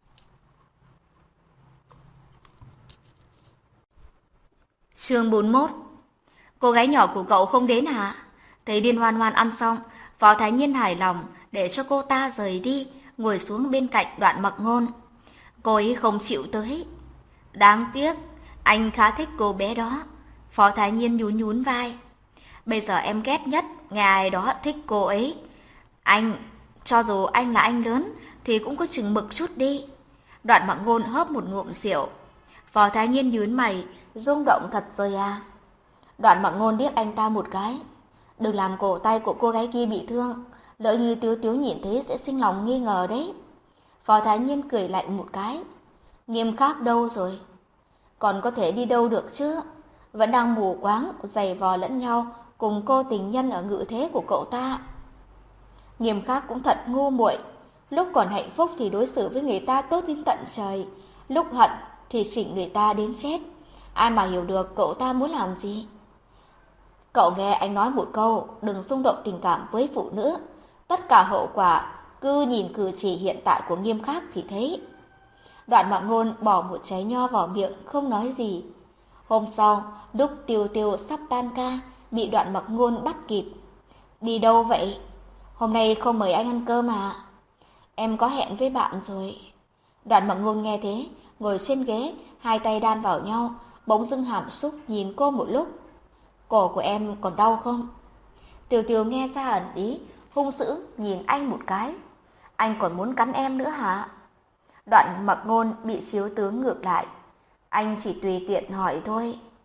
Chương bốn mươi mốt. Cô gái nhỏ của cậu không đến hả? Thấy Liên Hoan Hoan ăn xong, Phó Thái Nhiên hài lòng để cho cô ta rời đi, ngồi xuống bên cạnh Đoạn Mặc Ngôn. Cô ấy không chịu tới. Đáng tiếc, anh khá thích cô bé đó. Phó Thái Nhiên nhún nhún vai. Bây giờ em ghét nhất nghe ai đó thích cô ấy. Anh, cho dù anh là anh lớn thì cũng có chừng mực chút đi. Đoạn Mặc Ngôn hớp một ngụm rượu. Phó Thái Nhiên nhướng mày, rung động thật rồi à? Đoạn Mặc Ngôn liếc anh ta một cái. Đừng làm cổ tay của cô gái kia bị thương, lỡ như Tiếu Tiếu nhìn thấy sẽ sinh lòng nghi ngờ đấy. Phó Thái Nhiên cười lạnh một cái. Nghiêm Khắc đâu rồi? Còn có thể đi đâu được chứ? Vẫn đang mù quáng giày vò lẫn nhau cùng cô tình nhân ở ngự thế của cậu ta. Nghiêm Khắc cũng thật ngu muội, lúc còn hạnh phúc thì đối xử với người ta tốt đến tận trời, lúc hận thì chỉnh người ta đến chết. Ai mà hiểu được cậu ta muốn làm gì? Cậu nghe anh nói một câu, đừng xung động tình cảm với phụ nữ. Tất cả hậu quả, cứ nhìn cử chỉ hiện tại của Nghiêm Khắc thì thấy. Đoạn Mặc Ngôn bỏ một trái nho vào miệng, không nói gì. Hôm sau, lúc Tiêu Tiêu sắp tan ca, bị Đoạn Mặc Ngôn bắt kịp. Đi đâu vậy? Hôm nay không mời anh ăn cơm à? Em có hẹn với bạn rồi. Đoạn Mặc Ngôn nghe thế, ngồi trên ghế, hai tay đan vào nhau, bỗng dưng hàm xúc nhìn cô một lúc. Cổ của em còn đau không? Tiêu Tiêu nghe ra ẩn ý, hung dữ nhìn anh một cái. Anh còn muốn cắn em nữa hả? Đoạn Mặc Ngôn bị chiếu tướng ngược lại. Anh chỉ tùy tiện hỏi thôi.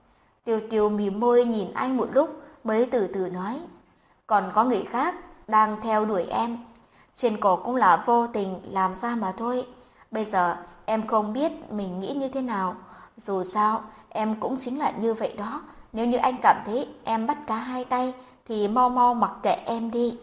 Tiêu Tiêu mím môi nhìn anh một lúc mới từ từ nói, còn có người khác đang theo đuổi em. Trên cổ cũng là vô tình làm ra mà thôi. Bây giờ em không biết mình nghĩ như thế nào. Dù sao, em cũng chính là như vậy đó. Nếu như anh cảm thấy em bắt cá hai tay, thì mau mau mặc kệ em đi.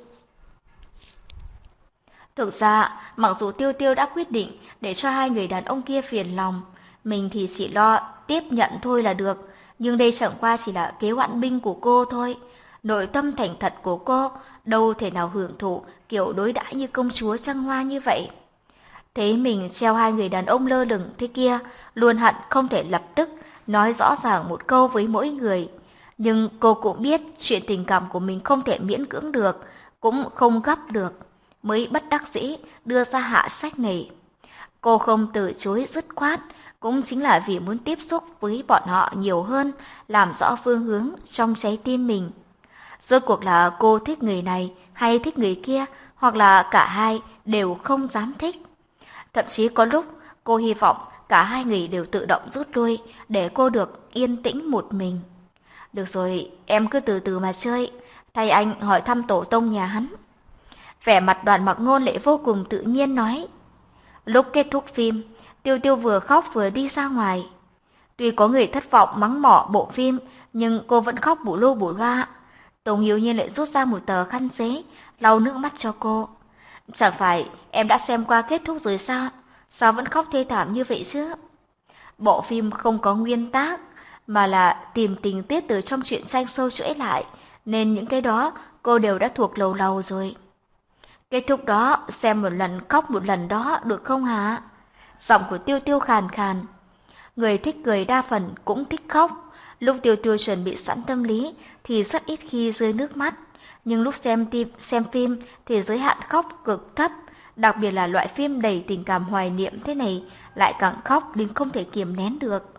Thực ra, mặc dù Tiêu Tiêu đã quyết định để cho hai người đàn ông kia phiền lòng, mình thì chỉ lo tiếp nhận thôi là được. Nhưng đây chẳng qua chỉ là kế hoãn binh của cô thôi. Nội tâm thành thật của cô đâu thể nào hưởng thụ kiểu đối đãi như công chúa trăng hoa như vậy. Thấy mình treo hai người đàn ông lơ lửng thế kia, luôn hận không thể lập tức nói rõ ràng một câu với mỗi người. Nhưng cô cũng biết chuyện tình cảm của mình không thể miễn cưỡng được, cũng không gấp được, mới bất đắc dĩ đưa ra hạ sách này. Cô không từ chối dứt khoát, cũng chính là vì muốn tiếp xúc với bọn họ nhiều hơn, làm rõ phương hướng trong trái tim mình. Rốt cuộc là cô thích người này hay thích người kia, hoặc là cả hai đều không dám thích. Thậm chí có lúc cô hy vọng cả hai người đều tự động rút lui để cô được yên tĩnh một mình. Được rồi, em cứ từ từ mà chơi, thay anh hỏi thăm tổ tông nhà hắn. Vẻ mặt Đoàn Mặc Ngôn lại vô cùng tự nhiên nói. Lúc kết thúc phim, Tiêu Tiêu vừa khóc vừa đi ra ngoài. Tuy có người thất vọng mắng mỏ bộ phim, nhưng cô vẫn khóc bù lu bù loa. Tống Hiếu Nhiên lại rút ra một tờ khăn giấy, lau nước mắt cho cô. Chẳng phải em đã xem qua kết thúc rồi sao? Sao vẫn khóc thê thảm như vậy chứ? Bộ phim không có nguyên tác, mà là tìm tình tiết từ trong truyện tranh sâu chuỗi lại, nên những cái đó cô đều đã thuộc lầu lầu rồi. Kết thúc đó, xem một lần khóc một lần đó, được không hả? Giọng của Tiêu Tiêu khàn khàn. Người thích cười đa phần cũng thích khóc. Lúc Tiêu Tiêu chuẩn bị sẵn tâm lý thì rất ít khi rơi nước mắt. Nhưng lúc xem, tim, xem phim thì giới hạn khóc cực thấp. Đặc biệt là loại phim đầy tình cảm hoài niệm thế này, lại càng khóc đến không thể kiềm nén được.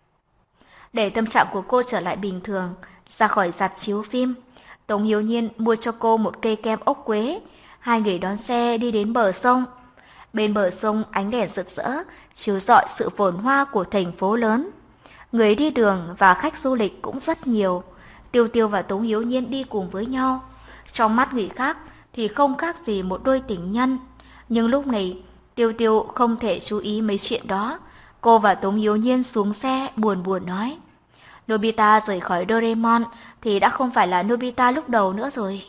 Để tâm trạng của cô trở lại bình thường, ra khỏi rạp chiếu phim, Tống Hiếu Nhiên mua cho cô một cây kem ốc quế. Hai người đón xe đi đến bờ sông. Bên bờ sông ánh đèn rực rỡ, chiếu rọi sự phồn hoa của thành phố lớn. Người đi đường và khách du lịch cũng rất nhiều. Tiêu Tiêu và Tống Hiếu Nhiên đi cùng với nhau. Trong mắt người khác thì không khác gì một đôi tình nhân. Nhưng lúc này, Tiêu Tiêu không thể chú ý mấy chuyện đó. Cô và Tống Hiếu Nhiên xuống xe buồn buồn nói. Nobita rời khỏi Doraemon thì đã không phải là Nobita lúc đầu nữa rồi.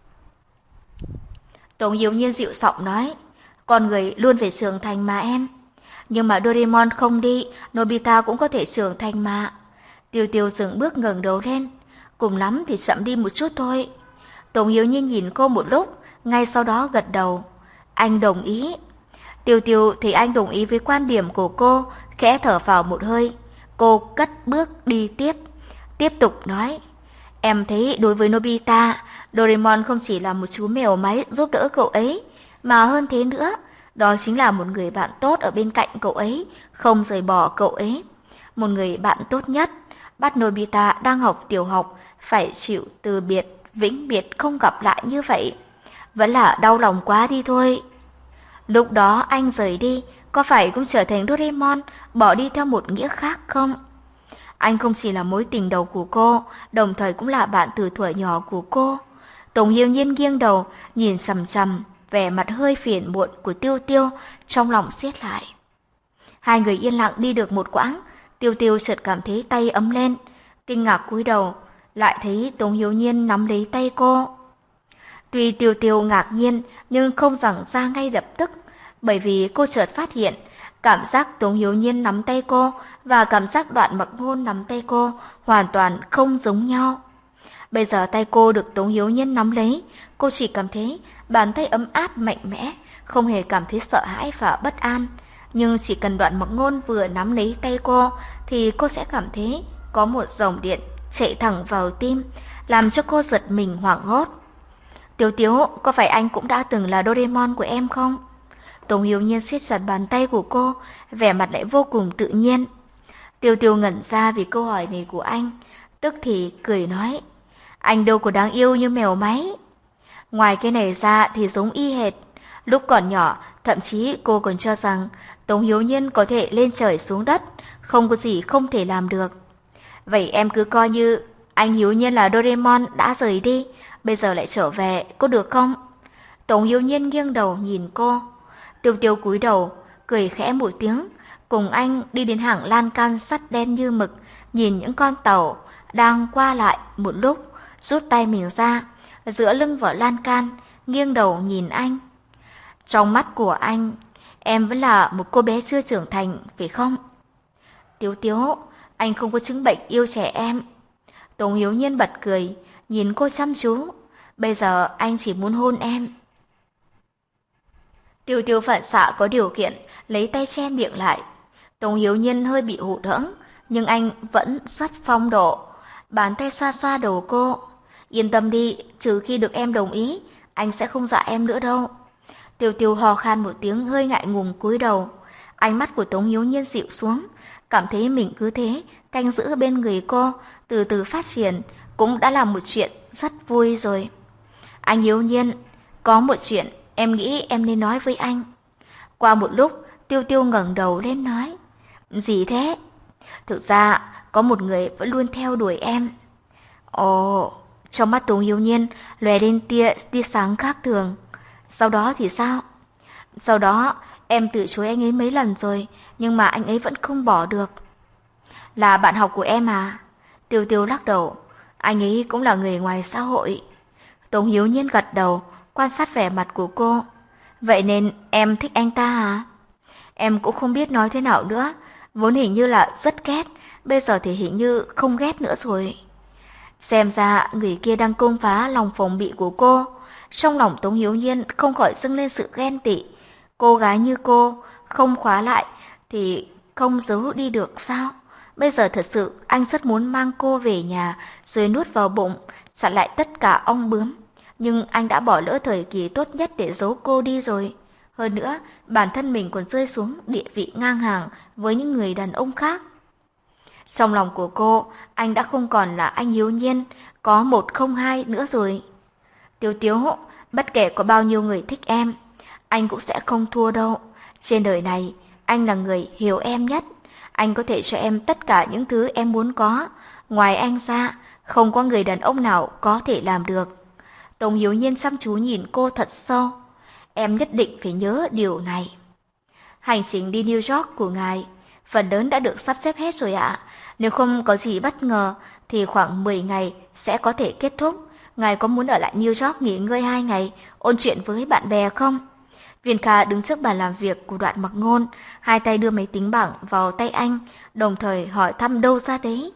Tống Hiếu Nhiên dịu giọng nói, con người luôn phải trưởng thành mà em. Nhưng mà Doraemon không đi, Nobita cũng có thể trưởng thành mà. Tiêu Tiêu dừng bước ngẩng đầu lên, cùng lắm thì chậm đi một chút thôi. Tống Hiếu Nhiên nhìn cô một lúc, ngay sau đó gật đầu. Anh đồng ý. Tiêu Tiêu thì anh đồng ý với quan điểm của cô, khẽ thở vào một hơi. Cô cất bước đi tiếp, tiếp tục nói. Em thấy đối với Nobita, Doraemon không chỉ là một chú mèo máy giúp đỡ cậu ấy, mà hơn thế nữa, đó chính là một người bạn tốt ở bên cạnh cậu ấy, không rời bỏ cậu ấy. Một người bạn tốt nhất, bắt Nobita đang học tiểu học, phải chịu từ biệt, vĩnh biệt không gặp lại như vậy. Vẫn là đau lòng quá đi thôi. Lúc đó anh rời đi, có phải cũng trở thành Doraemon, bỏ đi theo một nghĩa khác không? Anh không chỉ là mối tình đầu của cô, đồng thời cũng là bạn từ thuở nhỏ của cô. Tống Hiếu Nhiên nghiêng đầu, nhìn chằm chằm, vẻ mặt hơi phiền muộn của Tiêu Tiêu, trong lòng siết lại. Hai người yên lặng đi được một quãng, Tiêu Tiêu chợt cảm thấy tay ấm lên, kinh ngạc cúi đầu, lại thấy Tống Hiếu Nhiên nắm lấy tay cô. Tuy Tiêu Tiêu ngạc nhiên, nhưng không giằng ra ngay lập tức, bởi vì cô chợt phát hiện, cảm giác Tống Hiếu Nhiên nắm tay cô và cảm giác Đoạn Mặc Ngôn nắm tay cô hoàn toàn không giống nhau. Bây giờ tay cô được Tống Hiếu Nhiên nắm lấy, cô chỉ cảm thấy bàn tay ấm áp mạnh mẽ, không hề cảm thấy sợ hãi và bất an. Nhưng chỉ cần Đoạn Mặc Ngôn vừa nắm lấy tay cô thì cô sẽ cảm thấy có một dòng điện chạy thẳng vào tim, làm cho cô giật mình hoảng hốt. Tiếu Tiếu, có phải anh cũng đã từng là Doraemon của em không? Tống Hiếu Nhiên siết chặt bàn tay của cô, vẻ mặt lại vô cùng tự nhiên. Tiêu Tiêu ngẩn ra vì câu hỏi này của anh, tức thì cười nói, anh đâu có đáng yêu như mèo máy. Ngoài cái này ra thì giống y hệt. Lúc còn nhỏ, thậm chí cô còn cho rằng Tống Hiếu Nhiên có thể lên trời xuống đất, không có gì không thể làm được. Vậy em cứ coi như anh Hiếu Nhiên là Doraemon đã rời đi, bây giờ lại trở về, có được không? Tống Hiếu Nhiên nghiêng đầu nhìn cô. Tiêu Tiêu cúi đầu, cười khẽ một tiếng, cùng anh đi đến hàng lan can sắt đen như mực, nhìn những con tàu đang qua lại một lúc, rút tay mình ra, giữa lưng vào lan can, nghiêng đầu nhìn anh. Trong mắt của anh, em vẫn là một cô bé chưa trưởng thành, phải không? Tiếu Tiếu, anh không có chứng bệnh yêu trẻ em. Tống Hiếu Nhiên bật cười, nhìn cô chăm chú. Bây giờ anh chỉ muốn hôn em. Tiêu Tiêu phản xạ có điều kiện, lấy tay che miệng lại. Tống Hiếu Nhiên hơi bị hụt hẫng, nhưng anh vẫn rất phong độ. Bàn tay xoa xoa đầu cô. Yên tâm đi, trừ khi được em đồng ý, anh sẽ không dọa em nữa đâu. Tiêu Tiêu hò khan một tiếng, hơi ngại ngùng cúi đầu. Ánh mắt của Tống Hiếu Nhiên dịu xuống, cảm thấy mình cứ thế canh giữ bên người cô, từ từ phát triển, cũng đã là một chuyện rất vui rồi. Anh Hiếu Nhiên, có một chuyện em nghĩ em nên nói với anh. Qua một lúc, Tiêu Tiêu ngẩng đầu lên nói. Gì thế? Thực ra, có một người vẫn luôn theo đuổi em. Ồ, trong mắt Tống Hiếu Nhiên lóe lên tia tia sáng khác thường. Sau đó thì sao? Sau đó, em từ chối anh ấy mấy lần rồi, nhưng mà anh ấy vẫn không bỏ được. Là bạn học của em à? Tiêu Tiêu lắc đầu. Anh ấy cũng là người ngoài xã hội. Tống Hiếu Nhiên gật đầu, quan sát vẻ mặt của cô. Vậy nên em thích anh ta à? Em cũng không biết nói thế nào nữa. Vốn hình như là rất ghét, bây giờ thì hình như không ghét nữa rồi. Xem ra người kia đang công phá lòng phòng bị của cô. Trong lòng Tống Hiếu Nhiên không khỏi dâng lên sự ghen tị. Cô gái như cô, không khóa lại thì không giấu đi được sao? Bây giờ thật sự anh rất muốn mang cô về nhà rồi nuốt vào bụng, chặn lại tất cả ong bướm. Nhưng anh đã bỏ lỡ thời kỳ tốt nhất để giấu cô đi rồi. Hơn nữa, bản thân mình còn rơi xuống địa vị ngang hàng với những người đàn ông khác. Trong lòng của cô, anh đã không còn là anh Hiếu Nhiên, có một không hai nữa rồi. Tiếu Tiếu, bất kể có bao nhiêu người thích em, anh cũng sẽ không thua đâu. Trên đời này, anh là người hiểu em nhất. Anh có thể cho em tất cả những thứ em muốn có. Ngoài anh ra, không có người đàn ông nào có thể làm được. Tống Hiếu Nhiên chăm chú nhìn cô thật sâu. Em nhất định phải nhớ điều này. Hành trình đi New York của ngài phần lớn đã được sắp xếp hết rồi ạ. Nếu không có gì bất ngờ thì khoảng mười ngày sẽ có thể kết thúc. Ngài có muốn ở lại New York nghỉ ngơi hai ngày, ôn chuyện với bạn bè không? Viên Kha đứng trước bàn làm việc của Đoạn Mặc Ngôn, hai tay đưa máy tính bảng vào tay anh, đồng thời hỏi thăm đâu ra đấy.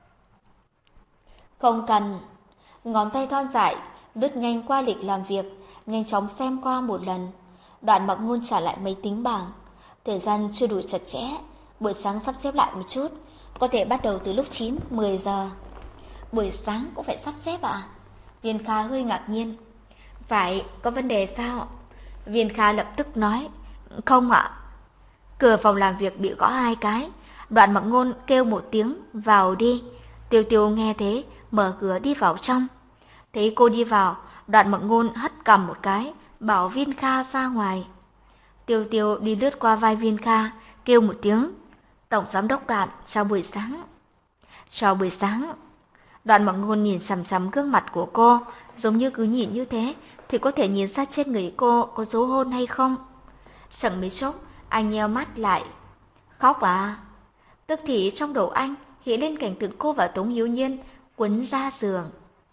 Không cần. Ngón tay thon dài lướt nhanh qua lịch làm việc, nhanh chóng xem qua một lần. Đoạn Mặc Ngôn trả lại máy tính bảng. Thời gian chưa đủ chặt chẽ, buổi sáng sắp xếp lại một chút, có thể bắt đầu từ lúc chín, mười giờ. Buổi sáng cũng phải sắp xếp à? Viên Kha hơi ngạc nhiên. Phải, có vấn đề sao? Viên Kha lập tức nói. Không ạ. Cửa phòng làm việc bị gõ hai cái. Đoạn Mặc Ngôn kêu một tiếng, vào đi. Tiêu Tiêu nghe thế, mở cửa đi vào trong. Thấy cô đi vào, Đoạn Mặc Ngôn hất cằm một cái, bảo Viên Kha ra ngoài. Tiêu Tiêu đi lướt qua vai Viên Kha, kêu một tiếng. Tổng giám đốc Đoạn, chào buổi sáng. Chào buổi sáng. Đoạn Mặc Ngôn nhìn chằm chằm gương mặt của cô, giống như cứ nhìn như thế thì có thể nhìn ra trên người cô có dấu hôn hay không. Chẳng mấy chốc, anh nheo mắt lại. Khóc à? Tức thì trong đầu anh hiện lên cảnh tượng cô và Tống Hiếu Nhiên quấn ra giường.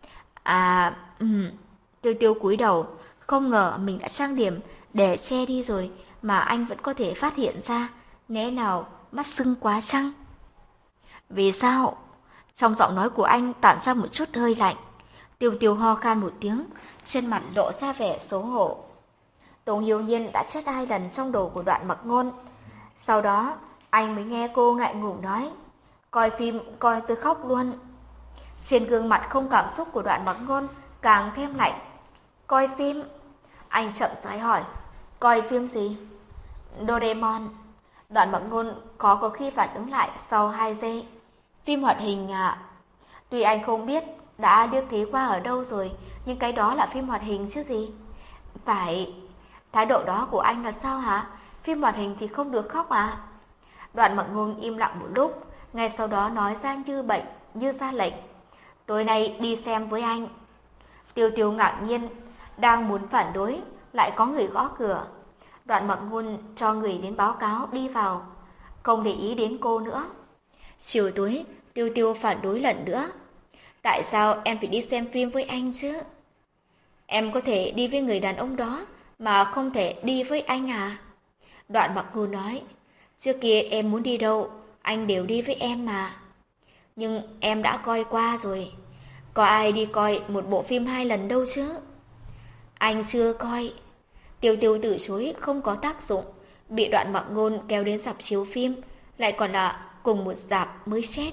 À, ừm. Tiêu Tiêu cúi đầu, không ngờ mình đã trang điểm để che đi rồi mà anh vẫn có thể phát hiện ra. Lẽ nào mắt sưng quá chăng? Vì sao? Trong giọng nói của anh tản ra một chút hơi lạnh. Tiêu Tiêu ho khan một tiếng, trên mặt lộ ra vẻ xấu hổ. Tống Hiếu Nhiên đã chết hai lần trong đầu của Đoạn Mặc Ngôn. Sau đó, anh mới nghe cô ngại ngùng nói, coi phim coi tôi khóc luôn. Trên gương mặt không cảm xúc của Đoạn Mặc Ngôn càng thêm lạnh. Coi phim? Anh chậm rãi hỏi, coi phim gì? Doraemon. Đoạn Mặc Ngôn có có khi phản ứng lại sau hai giây. Phim hoạt hình à? Tuy anh không biết đã điếc thấy qua ở đâu rồi, nhưng cái đó là phim hoạt hình chứ gì? Phải. Thái độ đó của anh là sao hả? Phim hoạt hình thì không được khóc à? Đoạn Mặc Ngôn im lặng một lúc, ngay sau đó nói ra như bệnh, như ra lệnh. Tối nay đi xem với anh. Tiêu Tiêu ngạc nhiên, đang muốn phản đối, lại có người gõ cửa. Đoạn Mặc Ngôn cho người đến báo cáo đi vào, không để ý đến cô nữa. Chiều tối, Tiêu Tiêu phản đối lần nữa. Tại sao em phải đi xem phim với anh chứ? Em có thể đi với người đàn ông đó, mà không thể đi với anh à? Đoạn Mặc Ngôn nói, trước kia em muốn đi đâu, anh đều đi với em mà. Nhưng em đã coi qua rồi. Có ai đi coi một bộ phim hai lần đâu chứ? Anh chưa coi. Tiêu Tiêu từ chối không có tác dụng, bị Đoạn Mặc Ngôn kéo đến rạp chiếu phim, lại còn là cùng một rạp mới chết.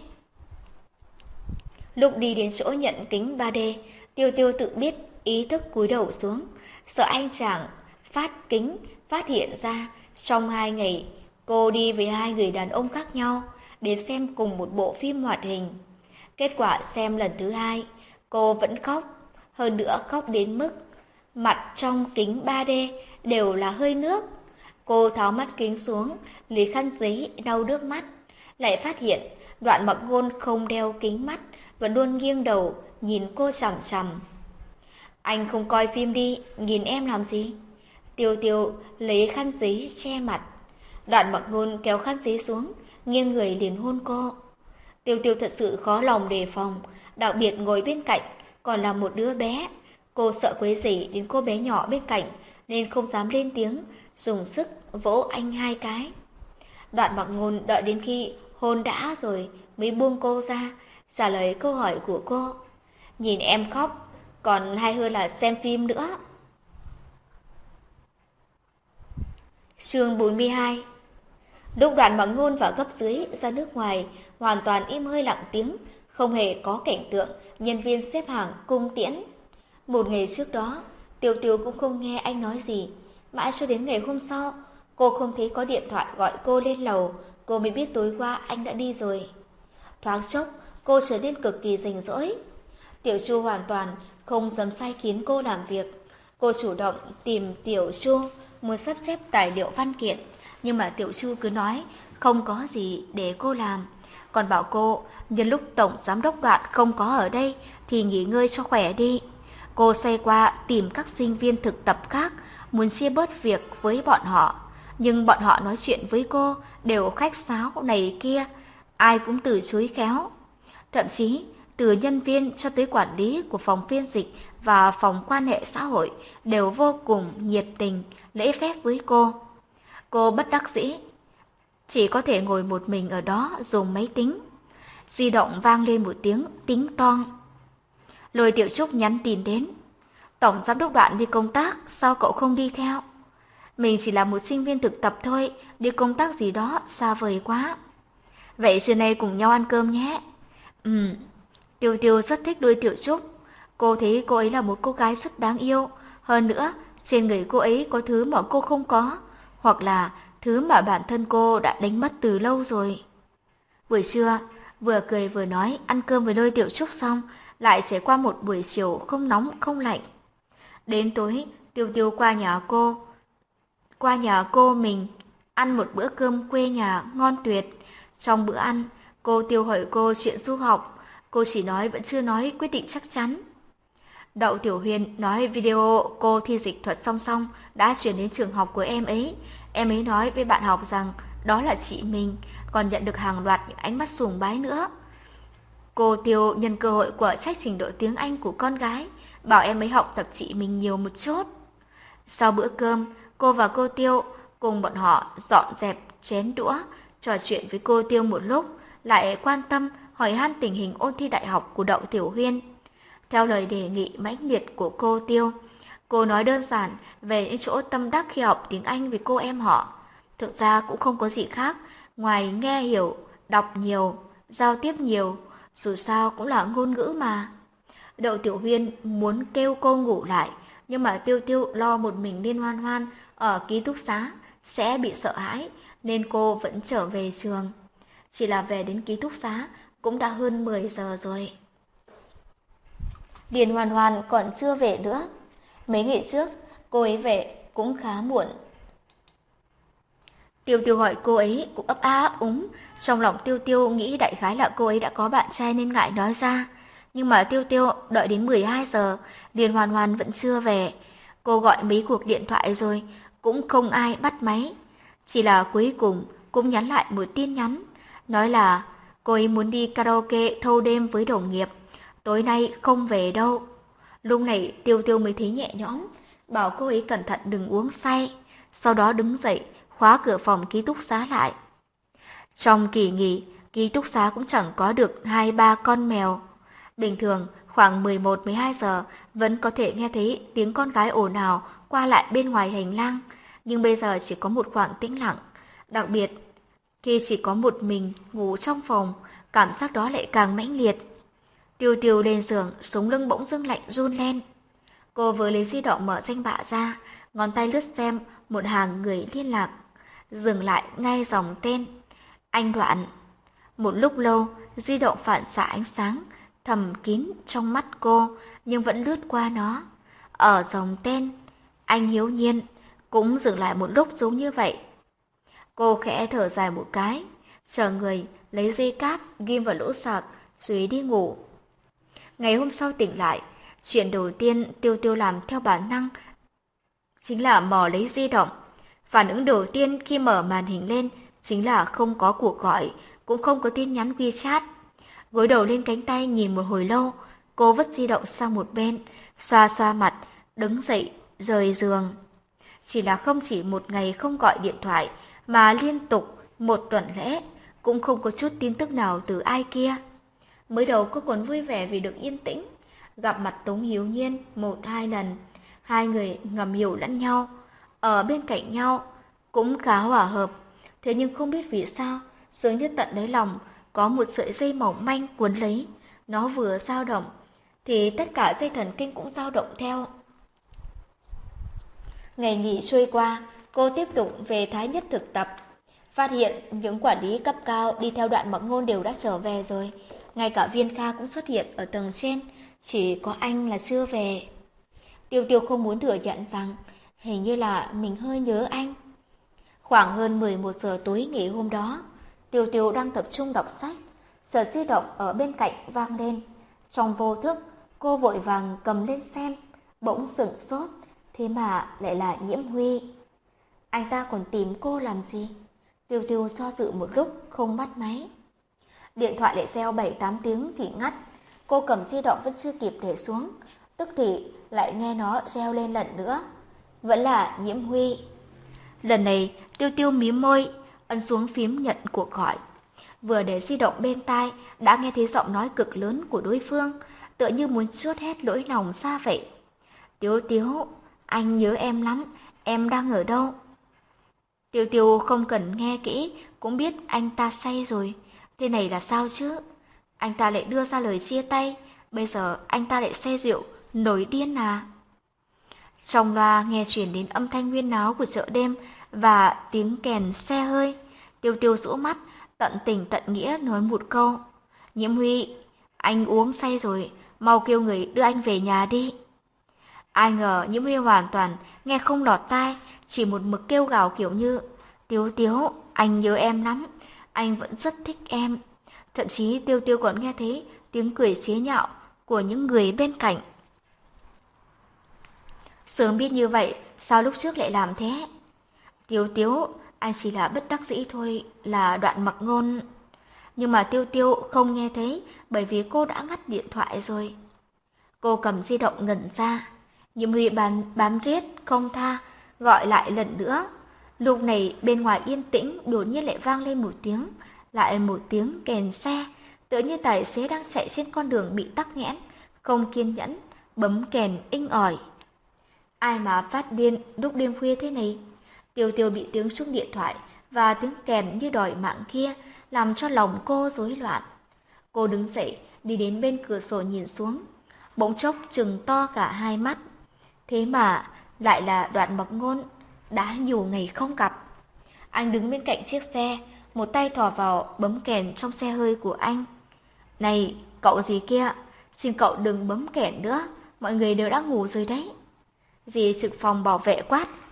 Lúc đi đến chỗ nhận kính ba D, Tiêu Tiêu tự biết ý thức cúi đầu xuống, sợ anh chàng phát kính phát hiện ra trong hai ngày cô đi với hai người đàn ông khác nhau để xem cùng một bộ phim hoạt hình. Kết quả xem lần thứ hai, cô vẫn khóc, hơn nữa khóc đến mức mặt trong kính ba D đều là hơi nước. Cô tháo mắt kính xuống, lấy khăn giấy lau nước mắt, lại phát hiện Đoạn Mặc Ngôn không đeo kính mắt, vẫn luôn nghiêng đầu nhìn cô chằm chằm. Anh không coi phim đi, nhìn em làm gì? Tiêu Tiêu lấy khăn giấy che mặt. Đoạn Mặc Ngôn kéo khăn giấy xuống, nghiêng người liền hôn cô. Tiêu Tiêu thật sự khó lòng đề phòng, đặc biệt ngồi bên cạnh còn là một đứa bé. Cô sợ quấy rầy đến cô bé nhỏ bên cạnh nên không dám lên tiếng, dùng sức vỗ anh hai cái. Đoạn Mặc Ngôn đợi đến khi hôn đã rồi mới buông cô ra, trả lời câu hỏi của cô. Nhìn em khóc, còn hay hơn là xem phim nữa. Chương bốn mươi hai. Lúc Đoạn Mặc Ngôn và cấp dưới ra nước ngoài, hoàn toàn im hơi lặng tiếng, không hề có cảnh tượng nhân viên xếp hàng cung tiễn. Một ngày trước đó, Tiêu Tiêu cũng không nghe anh nói gì, mãi cho đến ngày hôm sau, cô không thấy có điện thoại gọi cô lên lầu, cô mới biết tối qua anh đã đi rồi. Thoáng chốc, cô trở nên cực kỳ rảnh rỗi. Tiểu Chu hoàn toàn không dám sai khiến cô làm việc. Cô chủ động tìm Tiểu Chu muốn sắp xếp tài liệu văn kiện, nhưng mà Tiểu Chu cứ nói không có gì để cô làm, còn bảo cô nhân lúc tổng giám đốc Đoạn không có ở đây thì nghỉ ngơi cho khỏe đi. Cô xoay qua tìm các sinh viên thực tập khác, muốn chia bớt việc với bọn họ, nhưng bọn họ nói chuyện với cô đều khách sáo này kia, ai cũng từ chối khéo. Thậm chí từ nhân viên cho tới quản lý của phòng phiên dịch và phòng quan hệ xã hội đều vô cùng nhiệt tình, lễ phép với cô. Cô bất đắc dĩ, chỉ có thể ngồi một mình ở đó dùng máy tính. Di động vang lên một tiếng tính toang. Lôi Tiểu Trúc nhắn tin đến. Tổng giám đốc Đoạn đi công tác, sao cậu không đi theo? Mình chỉ là một sinh viên thực tập thôi, đi công tác gì đó xa vời quá. Vậy xưa nay cùng nhau ăn cơm nhé. Ừ, Tiêu Tiêu rất thích Lôi Tiểu Trúc. Cô thấy cô ấy là một cô gái rất đáng yêu. Hơn nữa, trên người cô ấy có thứ mà cô không có, hoặc là thứ mà bản thân cô đã đánh mất từ lâu rồi. Buổi trưa, vừa cười vừa nói ăn cơm với Lôi Tiểu Trúc xong, lại trải qua một buổi chiều không nóng không lạnh. Đến tối, Tiêu Tiêu qua nhà cô, qua nhà cô mình, ăn một bữa cơm quê nhà ngon tuyệt. Trong bữa ăn, cô Tiêu hỏi cô chuyện du học, cô chỉ nói vẫn chưa nói quyết định chắc chắn. Đậu Tiểu Huyền nói video cô thi dịch thuật song song đã chuyển đến trường học của em ấy. Em ấy nói với bạn học rằng đó là chị mình, còn nhận được hàng loạt những ánh mắt sùng bái nữa. Cô Tiêu nhân cơ hội của trách trình độ tiếng Anh của con gái, bảo em ấy học tập chị mình nhiều một chút. Sau bữa cơm, cô và cô Tiêu cùng bọn họ dọn dẹp chén đũa, trò chuyện với cô Tiêu một lúc, lại quan tâm hỏi han tình hình ôn thi đại học của Đậu Tiểu Huyên. Theo lời đề nghị mãnh liệt của cô Tiêu, cô nói đơn giản về những chỗ tâm đắc khi học tiếng Anh với cô em họ. Thực ra cũng không có gì khác, ngoài nghe hiểu, đọc nhiều, giao tiếp nhiều, dù sao cũng là ngôn ngữ mà. Đậu Tiểu Huyên muốn kêu cô ngủ lại, nhưng mà Tiêu Tiêu lo một mình liên hoan hoan ở ký túc xá sẽ bị sợ hãi, nên cô vẫn trở về trường. Chỉ là về đến ký túc xá cũng đã hơn mười giờ rồi. Điền Hoàn Hoàn còn chưa về nữa. Mấy ngày trước, cô ấy về cũng khá muộn. Tiêu Tiêu hỏi cô ấy cũng ấp a ấp úng, trong lòng Tiêu Tiêu nghĩ đại khái là cô ấy đã có bạn trai nên ngại nói ra. Nhưng mà Tiêu Tiêu đợi đến mười hai giờ, Điền Hoàn Hoàn vẫn chưa về. Cô gọi mấy cuộc điện thoại rồi, cũng không ai bắt máy. Chỉ là cuối cùng cũng nhắn lại một tin nhắn, nói là cô ấy muốn đi karaoke thâu đêm với đồng nghiệp, tối nay không về đâu. Lúc này Tiêu Tiêu mới thấy nhẹ nhõm, bảo cô ấy cẩn thận đừng uống say, sau đó đứng dậy, khóa cửa phòng ký túc xá lại. Trong kỳ nghỉ, ký túc xá cũng chẳng có được hai ba con mèo. Bình thường, khoảng mười một mười hai giờ vẫn có thể nghe thấy tiếng con gái ồn ào qua lại bên ngoài hành lang, nhưng bây giờ chỉ có một khoảng tĩnh lặng. Đặc biệt, khi chỉ có một mình ngủ trong phòng, cảm giác đó lại càng mãnh liệt. Tiêu Tiêu lên giường, sống lưng bỗng dưng lạnh run lên. Cô vừa lấy di động mở danh bạ ra, ngón tay lướt xem một hàng người liên lạc, dừng lại ngay dòng tên Anh Đoạn. Một lúc lâu, di động phản xạ ánh sáng thầm kín trong mắt cô, nhưng vẫn lướt qua nó. Ở dòng tên Anh Hiếu Nhiên cũng dừng lại một lúc giống như vậy. Cô khẽ thở dài một cái, chờ người lấy dây cáp ghim vào lỗ sạc rồi đi ngủ. Ngày hôm sau tỉnh lại, chuyện đầu tiên Tiêu Tiêu làm theo bản năng chính là mò lấy di động. Phản ứng đầu tiên khi mở màn hình lên chính là không có cuộc gọi, cũng không có tin nhắn WeChat. Gối đầu lên cánh tay nhìn một hồi lâu, cô vứt di động sang một bên, xoa xoa mặt, đứng dậy, rời giường. Chỉ là không chỉ một ngày không gọi điện thoại, mà liên tục một tuần lễ, cũng không có chút tin tức nào từ ai kia. Mới đầu cô còn vui vẻ vì được yên tĩnh, gặp mặt Tống Hiếu Nhiên một hai lần, hai người ngầm hiểu lẫn nhau, ở bên cạnh nhau cũng khá hòa hợp. Thế nhưng không biết vì sao, dường như tận đáy lòng có một sợi dây mỏng manh cuốn lấy, nó vừa dao động thì tất cả dây thần kinh cũng dao động theo. Ngày nghỉ trôi qua, cô tiếp tục về Thái Nhất thực tập, phát hiện những quản lý cấp cao đi theo Đoạn Mặc Ngôn đều đã trở về rồi, ngay cả Viên Kha cũng xuất hiện ở tầng trên, chỉ có anh là chưa về. Tiêu Tiêu không muốn thừa nhận rằng hình như là mình hơi nhớ anh. Khoảng hơn mười một giờ tối ngày hôm đó, Tiêu Tiêu đang tập trung đọc sách, sờ di động ở bên cạnh vang lên. Trong vô thức, cô vội vàng cầm lên xem, bỗng sửng sốt, thế mà lại là Nhiễm Huy. Anh ta còn tìm cô làm gì? Tiêu Tiêu do dự một lúc không bắt máy. Điện thoại lại reo bảy tám tiếng thì ngắt. Cô cầm di động vẫn chưa kịp để xuống, tức thì lại nghe nó reo lên lần nữa. Vẫn là Nhiễm Huy. Lần này Tiêu Tiêu mím môi, ấn xuống phím nhận cuộc gọi. Vừa để di động bên tai đã nghe thấy giọng nói cực lớn của đối phương, tựa như muốn trút hết nỗi lòng ra vậy. Tiêu Tiêu, anh nhớ em lắm, em đang ở đâu? Tiêu Tiêu không cần nghe kỹ cũng biết anh ta say rồi. Thế này là sao chứ? Anh ta lại đưa ra lời chia tay, bây giờ anh ta lại say rượu, nổi điên à? Trong loa nghe truyền đến âm thanh huyên náo của chợ đêm và tiếng kèn xe hơi. Tiêu Tiêu rũ mắt, tận tình tận nghĩa nói một câu. Nhiễm Huy, anh uống say rồi, mau kêu người đưa anh về nhà đi. Ai ngờ Nhiễm Huy hoàn toàn nghe không lọt tai, chỉ một mực kêu gào kiểu như Tiêu Tiêu, anh nhớ em lắm, anh vẫn rất thích em. Thậm chí Tiêu Tiêu còn nghe thấy tiếng cười chế nhạo của những người bên cạnh. Sớm biết như vậy, sao lúc trước lại làm thế? Tiêu Tiêu, anh chỉ là bất đắc dĩ thôi, là Đoạn Mặc Ngôn. Nhưng mà Tiêu Tiêu không nghe thấy bởi vì cô đã ngắt điện thoại rồi. Cô cầm di động ngẩn ra, Nhiễm Huy bám, bám riết, không tha, gọi lại lần nữa. Lúc này bên ngoài yên tĩnh đột nhiên lại vang lên một tiếng, lại một tiếng kèn xe, tựa như tài xế đang chạy trên con đường bị tắc nghẽn, không kiên nhẫn, bấm kèn inh ỏi. Ai mà phát điên lúc đêm khuya thế này? Tiêu Tiêu bị tiếng chuông điện thoại và tiếng kèn như đòi mạng kia làm cho lòng cô rối loạn. Cô đứng dậy, đi đến bên cửa sổ nhìn xuống, bỗng chốc trừng to cả hai mắt. Thế mà lại là Đoạn Mặc Ngôn, đã nhiều ngày không gặp. Anh đứng bên cạnh chiếc xe, một tay thò vào bấm kèn trong xe hơi của anh. Này, cậu gì kia, xin cậu đừng bấm kèn nữa, mọi người đều đã ngủ rồi đấy. Dì trực phòng bảo vệ quát.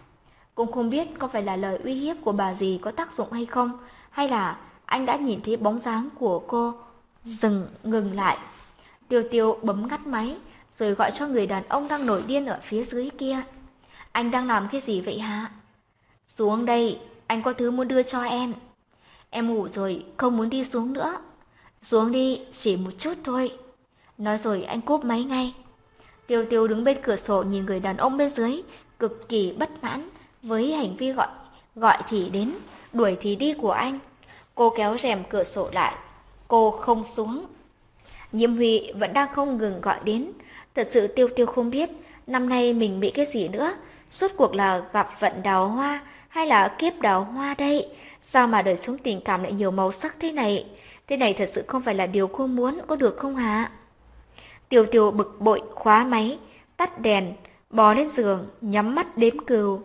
Cũng không biết có phải là lời uy hiếp của bà dì có tác dụng hay không, hay là anh đã nhìn thấy bóng dáng của cô dừng ngừng lại. Tiêu Tiêu bấm ngắt máy, rồi gọi cho người đàn ông đang nổi điên ở phía dưới kia. Anh đang làm cái gì vậy hả? Xuống đây, anh có thứ muốn đưa cho em. Em ngủ rồi, không muốn đi xuống nữa. Xuống đi, chỉ một chút thôi. Nói rồi anh cúp máy ngay. Tiêu Tiêu đứng bên cửa sổ nhìn người đàn ông bên dưới, cực kỳ bất mãn với hành vi gọi gọi thì đến, đuổi thì đi của anh. Cô kéo rèm cửa sổ lại, cô không xuống. Nhiễm Huy vẫn đang không ngừng gọi đến. Thật sự Tiêu Tiêu không biết năm nay mình bị cái gì nữa. Suốt cuộc là gặp vận đào hoa hay là kiếp đào hoa đây? Sao mà đời sống tình cảm lại nhiều màu sắc thế này? Thế này thật sự không phải là điều cô muốn, có được không hả? Tiêu Tiêu bực bội khóa máy, tắt đèn, bò lên giường, nhắm mắt đếm cừu.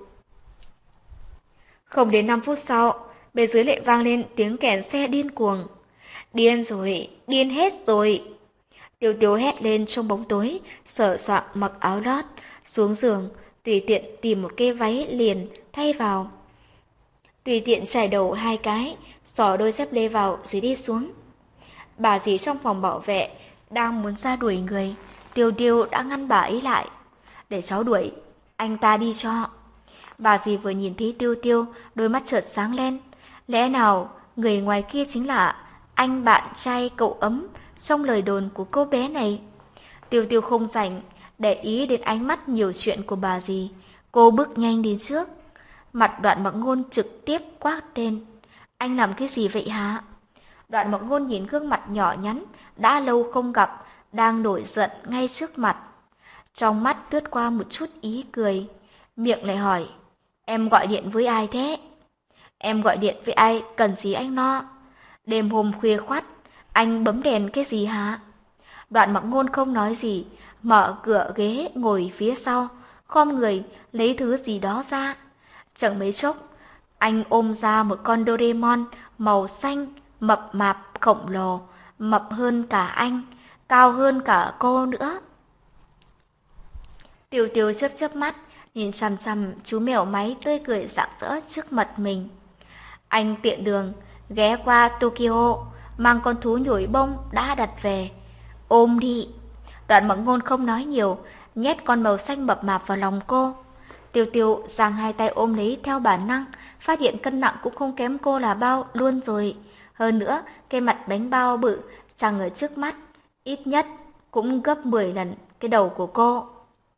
Không đến năm phút sau, bên dưới lại vang lên tiếng kèn xe điên cuồng. Điên rồi, điên hết rồi. Tiêu Tiêu hét lên trong bóng tối, sờ soạng mặc áo lót, xuống giường, tùy tiện tìm một cái váy liền thay vào. Tùy tiện chải đầu hai cái, xỏ đôi dép lê vào rồi đi xuống. Bà dì trong phòng bảo vệ đang muốn ra đuổi người, Tiêu Tiêu đã ngăn bà ấy lại. Để cháu đuổi, anh ta đi cho. Bà dì vừa nhìn thấy Tiêu Tiêu, đôi mắt chợt sáng lên. Lẽ nào người ngoài kia chính là anh bạn trai cậu ấm trong lời đồn của cô bé này? Tiêu Tiêu không rảnh để ý đến ánh mắt nhiều chuyện của bà dì. Cô bước nhanh đến trước. Mặt Đoạn Mặc Ngôn trực tiếp quát lên. Anh làm cái gì vậy hả? Đoạn Mặc Ngôn nhìn gương mặt nhỏ nhắn, đã lâu không gặp, đang nổi giận ngay trước mặt. Trong mắt lướt qua một chút ý cười, miệng lại hỏi, em gọi điện với ai thế? Em gọi điện với ai, cần gì anh lo? Đêm hôm khuya khoắt, anh bấm đèn cái gì hả? Đoạn Mặc Ngôn không nói gì, mở cửa ghế ngồi phía sau, khom người lấy thứ gì đó ra. Chẳng mấy chốc, anh ôm ra một con Doraemon màu xanh, mập mạp khổng lồ, mập hơn cả anh, cao hơn cả cô nữa. Tiêu Tiêu chớp chớp mắt, nhìn chằm chằm chú mèo máy tươi cười rạng rỡ trước mặt mình. Anh tiện đường ghé qua Tokyo, mang con thú nhồi bông đã đặt về. Ôm đi. Đoạn Mặc Ngôn không nói nhiều, nhét con màu xanh mập mạp vào lòng cô. Tiêu Tiêu giang hai tay ôm lấy theo bản năng, phát hiện cân nặng cũng không kém cô là bao luôn rồi. Hơn nữa, cái mặt bánh bao bự chẳng ở trước mắt, ít nhất cũng gấp mười lần cái đầu của cô.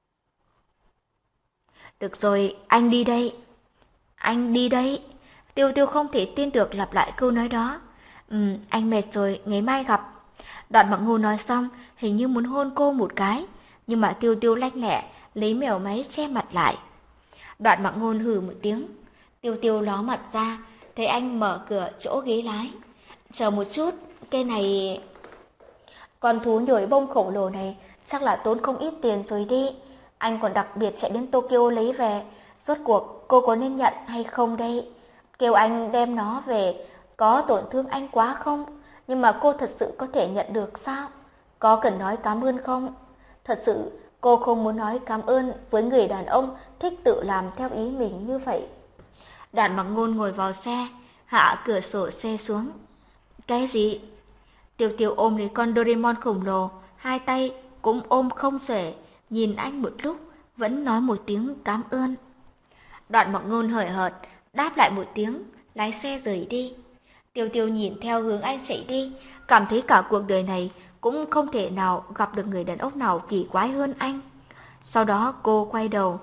Được rồi, anh đi đây. Anh đi đây. Tiêu Tiêu không thể tin được lặp lại câu nói đó. Ừ, anh mệt rồi, ngày mai gặp. Đoạn Mặc Ngôn nói xong, hình như muốn hôn cô một cái, nhưng mà Tiêu Tiêu lanh lẹ lấy mèo máy che mặt lại. Đoạn Mặc Ngôn hừ một tiếng. Tiêu Tiêu ló mặt ra, thấy anh mở cửa chỗ ghế lái. Chờ một chút, cái này... Con thú nhồi bông khổng lồ này chắc là tốn không ít tiền rồi đi. Anh còn đặc biệt chạy đến Tokyo lấy về. Rốt cuộc cô có nên nhận hay không đây? Kêu anh đem nó về có tổn thương anh quá không? Nhưng mà cô thật sự có thể nhận được sao? Có cần nói cảm ơn không? Thật sự cô không muốn nói cảm ơn với người đàn ông thích tự làm theo ý mình như vậy. Đoạn Mặc Ngôn ngồi vào xe, hạ cửa sổ xe xuống. Cái gì? Tiêu Tiêu ôm lấy con Doraemon khổng lồ, hai tay cũng ôm không xuể, nhìn anh một lúc, vẫn nói một tiếng cảm ơn. Đoạn Mặc Ngôn hời hợt, đáp lại một tiếng, lái xe rời đi. Tiêu Tiêu nhìn theo hướng anh chạy đi, cảm thấy cả cuộc đời này cũng không thể nào gặp được người đàn ông nào kỳ quái hơn anh. Sau đó cô quay đầu,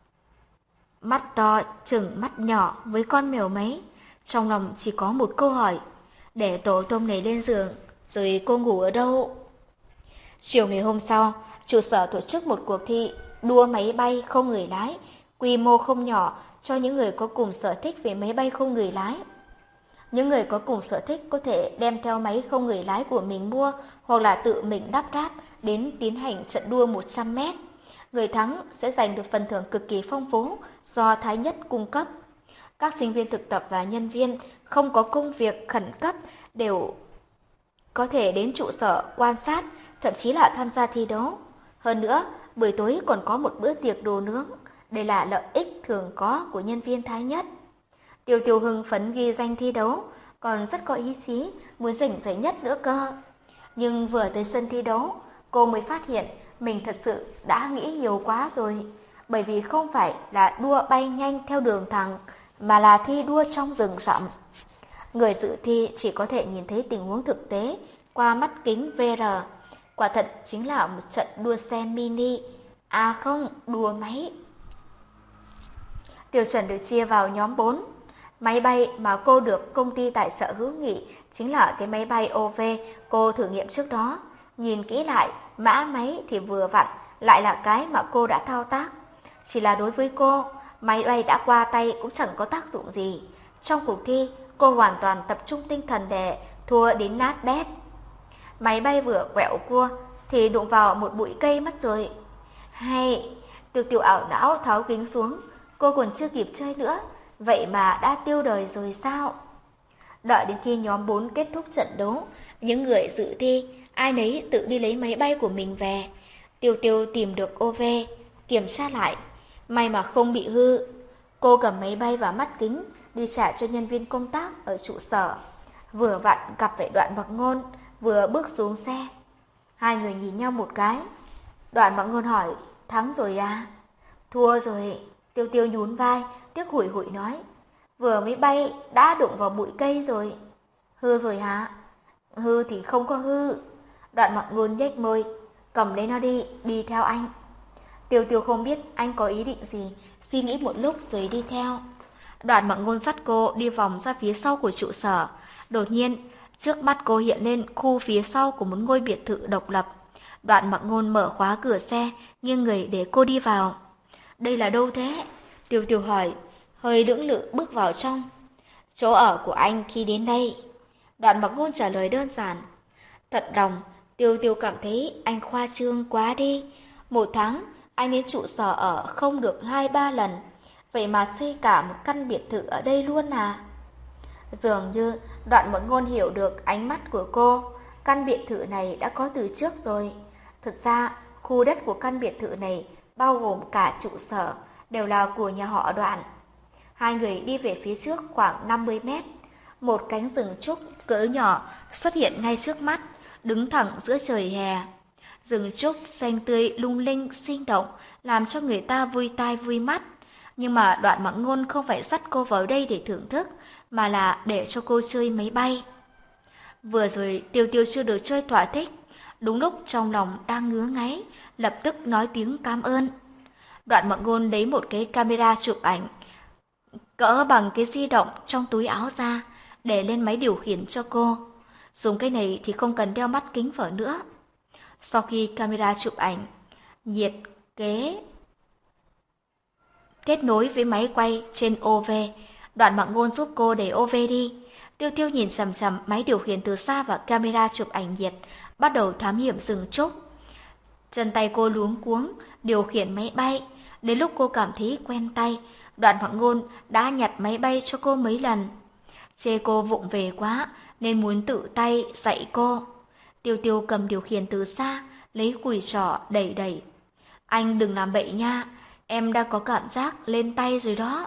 mắt to chừng mắt nhỏ với con mèo máy, trong lòng chỉ có một câu hỏi, để tổ tôm này lên giường, rồi cô ngủ ở đâu? Chiều ngày hôm sau, trụ sở tổ chức một cuộc thi đua máy bay không người lái, quy mô không nhỏ cho những người có cùng sở thích về máy bay không người lái. Những người có cùng sở thích có thể đem theo máy không người lái của mình mua hoặc là tự mình đắp ráp đến tiến hành trận đua một trăm mét. Người thắng sẽ giành được phần thưởng cực kỳ phong phú do Thái Nhất cung cấp. Các sinh viên thực tập và nhân viên không có công việc khẩn cấp đều có thể đến trụ sở quan sát, thậm chí là tham gia thi đấu. Hơn nữa, buổi tối còn có một bữa tiệc đồ nướng. Đây là lợi ích thường có của nhân viên Thái Nhất. Tiêu Tiêu hưng phấn ghi danh thi đấu, còn rất có ý chí muốn giành giải nhất nữa cơ. Nhưng vừa tới sân thi đấu, cô mới phát hiện mình thật sự đã nghĩ nhiều quá rồi. Bởi vì không phải là đua bay nhanh theo đường thẳng, mà là thi đua trong rừng rậm. Người dự thi chỉ có thể nhìn thấy tình huống thực tế qua mắt kính vê rờ. Quả thật chính là một trận đua xe mini, à không, đua máy. Tiêu chuẩn được chia vào nhóm bốn. Máy bay mà cô được công ty tài trợ hữu nghị chính là cái máy bay ô vê cô thử nghiệm trước đó. Nhìn kỹ lại, mã máy thì vừa vặn, lại là cái mà cô đã thao tác. Chỉ là đối với cô, máy bay đã qua tay cũng chẳng có tác dụng gì. Trong cuộc thi, cô hoàn toàn tập trung tinh thần để thua đến nát bét. Máy bay vừa quẹo cua thì đụng vào một bụi cây mất rồi. Hay, Tiêu Tiêu ảo não tháo kính xuống, cô còn chưa kịp chơi nữa, vậy mà đã tiêu đời rồi sao? Đợi đến khi nhóm bốn kết thúc trận đấu, những người dự thi ai nấy tự đi lấy máy bay của mình về. Tiêu Tiêu tìm được ô vê, kiểm tra lại, may mà không bị hư. Cô cầm máy bay và mắt kính đi trả cho nhân viên công tác ở trụ sở. Vừa vặn gặp phải Đoạn Mặc Ngôn vừa bước xuống xe. Hai người nhìn nhau một cái. Đoạn Mặc Ngôn hỏi, thắng rồi à? Thua rồi. Tiêu Tiêu nhún vai, tiếc hủi hủi nói, vừa mới bay đã đụng vào bụi cây rồi. Hư rồi hả? Hư thì không có hư. Đoạn Mặc Ngôn nhếch môi, cầm lấy nó đi, đi theo anh. Tiêu Tiêu không biết anh có ý định gì, suy nghĩ một lúc rồi đi theo. Đoạn Mặc Ngôn dắt cô đi vòng ra phía sau của trụ sở. Đột nhiên, trước mắt cô hiện lên khu phía sau của một ngôi biệt thự độc lập. Đoạn Mặc Ngôn mở khóa cửa xe, nghiêng người để cô đi vào. Đây là đâu thế? Tiêu Tiêu hỏi, hơi lưỡng lự bước vào trong. Chỗ ở của anh khi đến đây. Đoạn Mặc Ngôn trả lời đơn giản. Thật lòng, Tiêu Tiêu cảm thấy anh khoa trương quá đi. Một tháng, anh đến trụ sở ở không được hai ba lần. Vậy mà xây cả một căn biệt thự ở đây luôn à? Dường như Đoạn Mặc Ngôn hiểu được ánh mắt của cô. Căn biệt thự này đã có từ trước rồi. Thực ra, khu đất của căn biệt thự này bao gồm cả trụ sở, đều là của nhà họ Đoạn. Hai người đi về phía trước khoảng năm mươi mét. Một cánh rừng trúc cỡ nhỏ xuất hiện ngay trước mắt, đứng thẳng giữa trời hè. Rừng trúc xanh tươi lung linh sinh động, làm cho người ta vui tai vui mắt. Nhưng mà Đoạn Mặc Ngôn không phải dắt cô vào đây để thưởng thức, mà là để cho cô chơi máy bay. Vừa rồi Tiêu Tiêu chưa được chơi thỏa thích, đúng lúc trong lòng đang ngứa ngáy, lập tức nói tiếng cảm ơn. Đoạn Mặc Ngôn lấy một cái camera chụp ảnh, cỡ bằng cái di động trong túi áo ra, để lên máy điều khiển cho cô. Dùng cái này thì không cần đeo mắt kính vào nữa. Sau khi camera chụp ảnh, nhiệt kế kết nối với máy quay trên ô vê, Đoạn Mặc Ngôn giúp cô đẩy ô vê đi. Tiêu Tiêu nhìn chằm chằm máy điều khiển từ xa và camera chụp ảnh nhiệt, bắt đầu thám hiểm rừng trúc. Chân tay cô luống cuống điều khiển máy bay. Đến lúc cô cảm thấy quen tay, Đoạn Mặc Ngôn đã nhặt máy bay cho cô mấy lần. Chê cô vụng về quá nên muốn tự tay dạy cô. Tiêu Tiêu cầm điều khiển từ xa, lấy cùi trỏ đẩy đẩy. Anh đừng làm bậy nha, em đã có cảm giác lên tay rồi đó.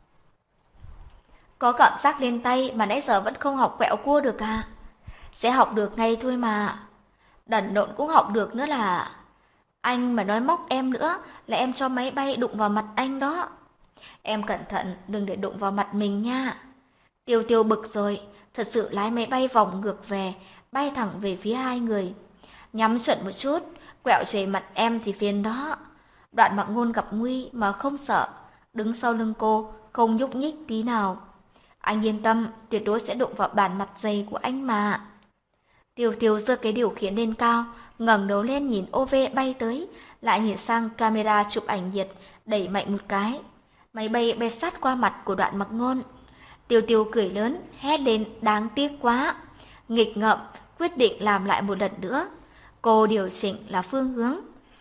Có cảm giác lên tay mà nãy giờ vẫn không học quẹo cua được à? Sẽ học được ngay thôi mà. Đần độn cũng học được nữa là. Anh mà nói móc em nữa là em cho máy bay đụng vào mặt anh đó. Em cẩn thận đừng để đụng vào mặt mình nha. Tiêu Tiêu bực rồi, thật sự lái máy bay vòng ngược về, bay thẳng về phía hai người. Nhắm chuẩn một chút, quẹo về mặt em thì phiền đó. Đoạn Mặc Ngôn gặp nguy mà không sợ, đứng sau lưng cô, không nhúc nhích tí nào. Anh yên tâm, tuyệt đối sẽ đụng vào bàn mặt dày của anh mà. Tiêu Tiêu giơ cái điều khiển lên cao, ngẩng đầu lên nhìn ô vê bay tới, lại nhìn sang camera chụp ảnh nhiệt, đẩy mạnh một cái. Máy bay bay sát qua mặt của Đoạn Mặc Ngôn. Tiêu Tiêu cười lớn, hét lên đáng tiếc quá. Nghịch ngợm, quyết định làm lại một lần nữa. Cô điều chỉnh là phương hướng.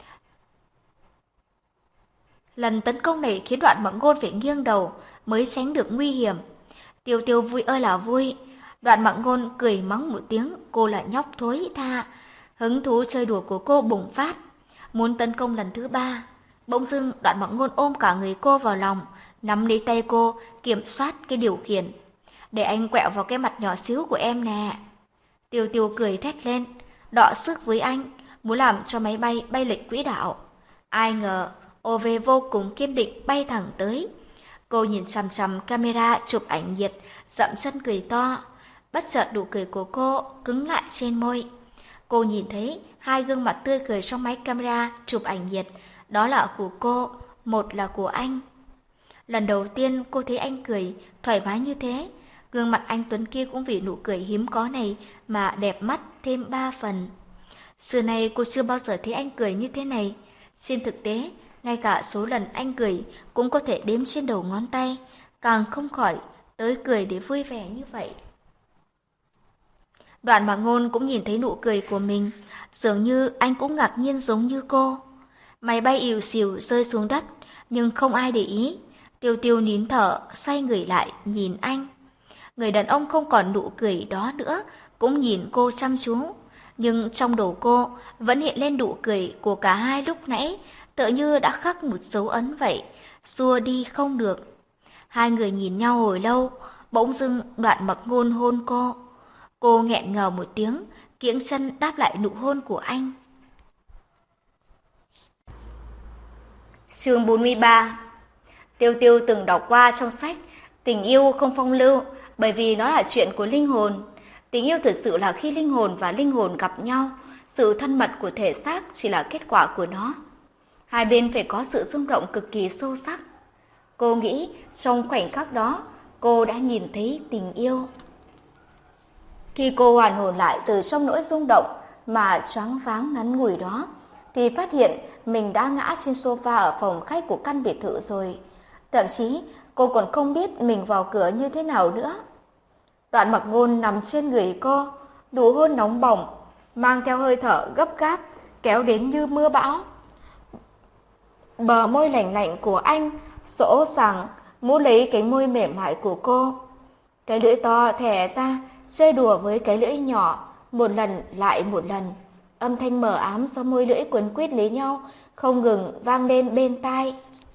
Lần tấn công này khiến Đoạn Mặc Ngôn phải nghiêng đầu mới tránh được nguy hiểm. Tiêu Tiêu vui ơi là vui. Đoạn Mặc Ngôn cười mắng một tiếng, cô là nhóc thối tha. Hứng thú chơi đùa của cô bùng phát, muốn tấn công lần thứ ba. Bỗng dưng Đoạn Mặc Ngôn ôm cả người cô vào lòng, nắm lấy tay cô, kiểm soát cái điều khiển. Để anh quẹo vào cái mặt nhỏ xíu của em nè. Tiêu Tiêu cười thét lên, đọ sức với anh, muốn làm cho máy bay bay lệch quỹ đạo. Ai ngờ ô vê vô cùng kiên định bay thẳng tới. Cô nhìn chằm chằm camera chụp ảnh nhiệt, dậm chân cười to. Bất chợt nụ cười của cô cứng lại trên môi. Cô nhìn thấy hai gương mặt tươi cười trong máy camera chụp ảnh nhiệt, đó là của cô, một là của anh. Lần đầu tiên cô thấy anh cười thoải mái như thế, gương mặt anh tuấn kia cũng vì nụ cười hiếm có này mà đẹp mắt thêm ba phần. Xưa nay cô chưa bao giờ thấy anh cười như thế này. Trên thực tế, ngay cả số lần anh cười cũng có thể đếm trên đầu ngón tay, càng không khỏi tới cười để vui vẻ như vậy. Đoạn Mặc Ngôn cũng nhìn thấy nụ cười của mình, dường như anh cũng ngạc nhiên giống như cô. Máy bay ìu xìu rơi xuống đất, nhưng không ai để ý. Tiêu Tiêu nín thở, xoay người lại, nhìn anh. Người đàn ông không còn nụ cười đó nữa, cũng nhìn cô chăm chú. Nhưng trong đầu cô vẫn hiện lên nụ cười của cả hai lúc nãy, tựa như đã khắc một dấu ấn vậy, xua đi không được. Hai người nhìn nhau hồi lâu, bỗng dưng Đoạn Mặc Ngôn hôn cô. Cô nghẹn ngào một tiếng, kiễng chân đáp lại nụ hôn của anh. Chương bốn mươi ba. Tiêu Tiêu từng đọc qua trong sách Tình yêu không phong lưu, bởi vì nó là chuyện của linh hồn. Tình yêu thực sự là khi linh hồn và linh hồn gặp nhau, sự thân mật của thể xác chỉ là kết quả của nó. Hai bên phải có sự rung động cực kỳ sâu sắc. Cô nghĩ trong khoảnh khắc đó, cô đã nhìn thấy tình yêu. Khi cô hoàn hồn lại từ trong nỗi rung động mà choáng váng ngắn ngủi đó, thì phát hiện mình đã ngã trên sofa ở phòng khách của căn biệt thự rồi. Thậm chí cô còn không biết mình vào cửa như thế nào nữa. Đoạn Mặc Ngôn nằm trên người cô, nụ hôn nóng bỏng, mang theo hơi thở gấp gáp, kéo đến như mưa bão. Bờ môi lạnh lạnh của anh sỗ sàng mút lấy cái môi mềm mại của cô. Cái lưỡi to thè ra, chơi đùa với cái lưỡi nhỏ, một lần lại một lần. Âm thanh mờ ám do môi lưỡi quấn quýt lấy nhau không ngừng vang lên bên tai.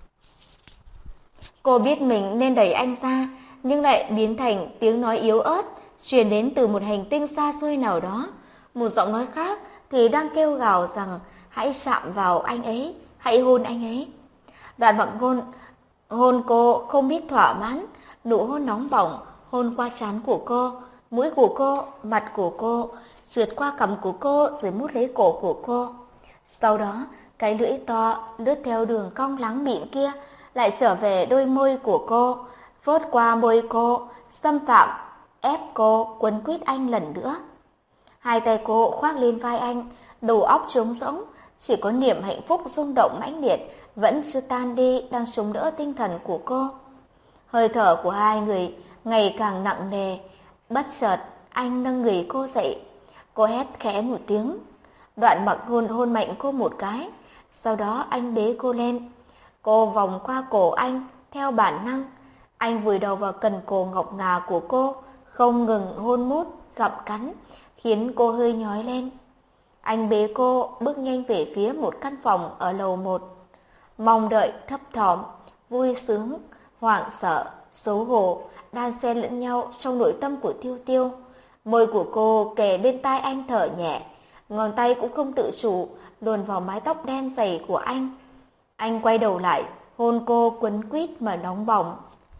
Cô biết mình nên đẩy anh ra, nhưng lại biến thành tiếng nói yếu ớt truyền đến từ một hành tinh xa xôi nào đó. Một giọng nói khác thì đang kêu gào rằng hãy chạm vào anh ấy, hãy hôn anh ấy. Đoạn Mặc Ngôn hôn cô không biết thỏa mãn, nụ hôn nóng bỏng hôn qua trán của cô, mũi của cô, mặt của cô, trượt qua cằm của cô rồi mút lấy cổ của cô. Sau đó, cái lưỡi to lướt theo đường cong láng mịn kia lại trở về đôi môi của cô, vớt qua môi cô, xâm phạm, ép cô quấn quýt anh lần nữa. Hai tay cô khoác lên vai anh, đầu óc trống rỗng, chỉ có niềm hạnh phúc rung động mãnh liệt vẫn chưa tan đi đang chống đỡ tinh thần của cô. Hơi thở của hai người ngày càng nặng nề. Bất chợt anh nâng người cô dậy. Cô hét khẽ một tiếng. Đoạn Mặc Ngôn hôn mạnh cô một cái. Sau đó anh bế cô lên. Cô vòng qua cổ anh theo bản năng. Anh vùi đầu vào cần cổ ngọc ngà của cô, không ngừng hôn mút, gặm cắn, khiến cô hơi nhói lên. Anh bế cô bước nhanh về phía một căn phòng ở lầu một. Mong đợi, thấp thỏm, vui sướng, hoảng sợ, xấu hổ đan xen lẫn nhau trong nội tâm của Tiêu Tiêu. Môi của cô kề bên tai anh thở nhẹ, ngón tay cũng không tự chủ luồn vào mái tóc đen dày của anh. Anh quay đầu lại, hôn cô quấn quýt mà nóng bỏng.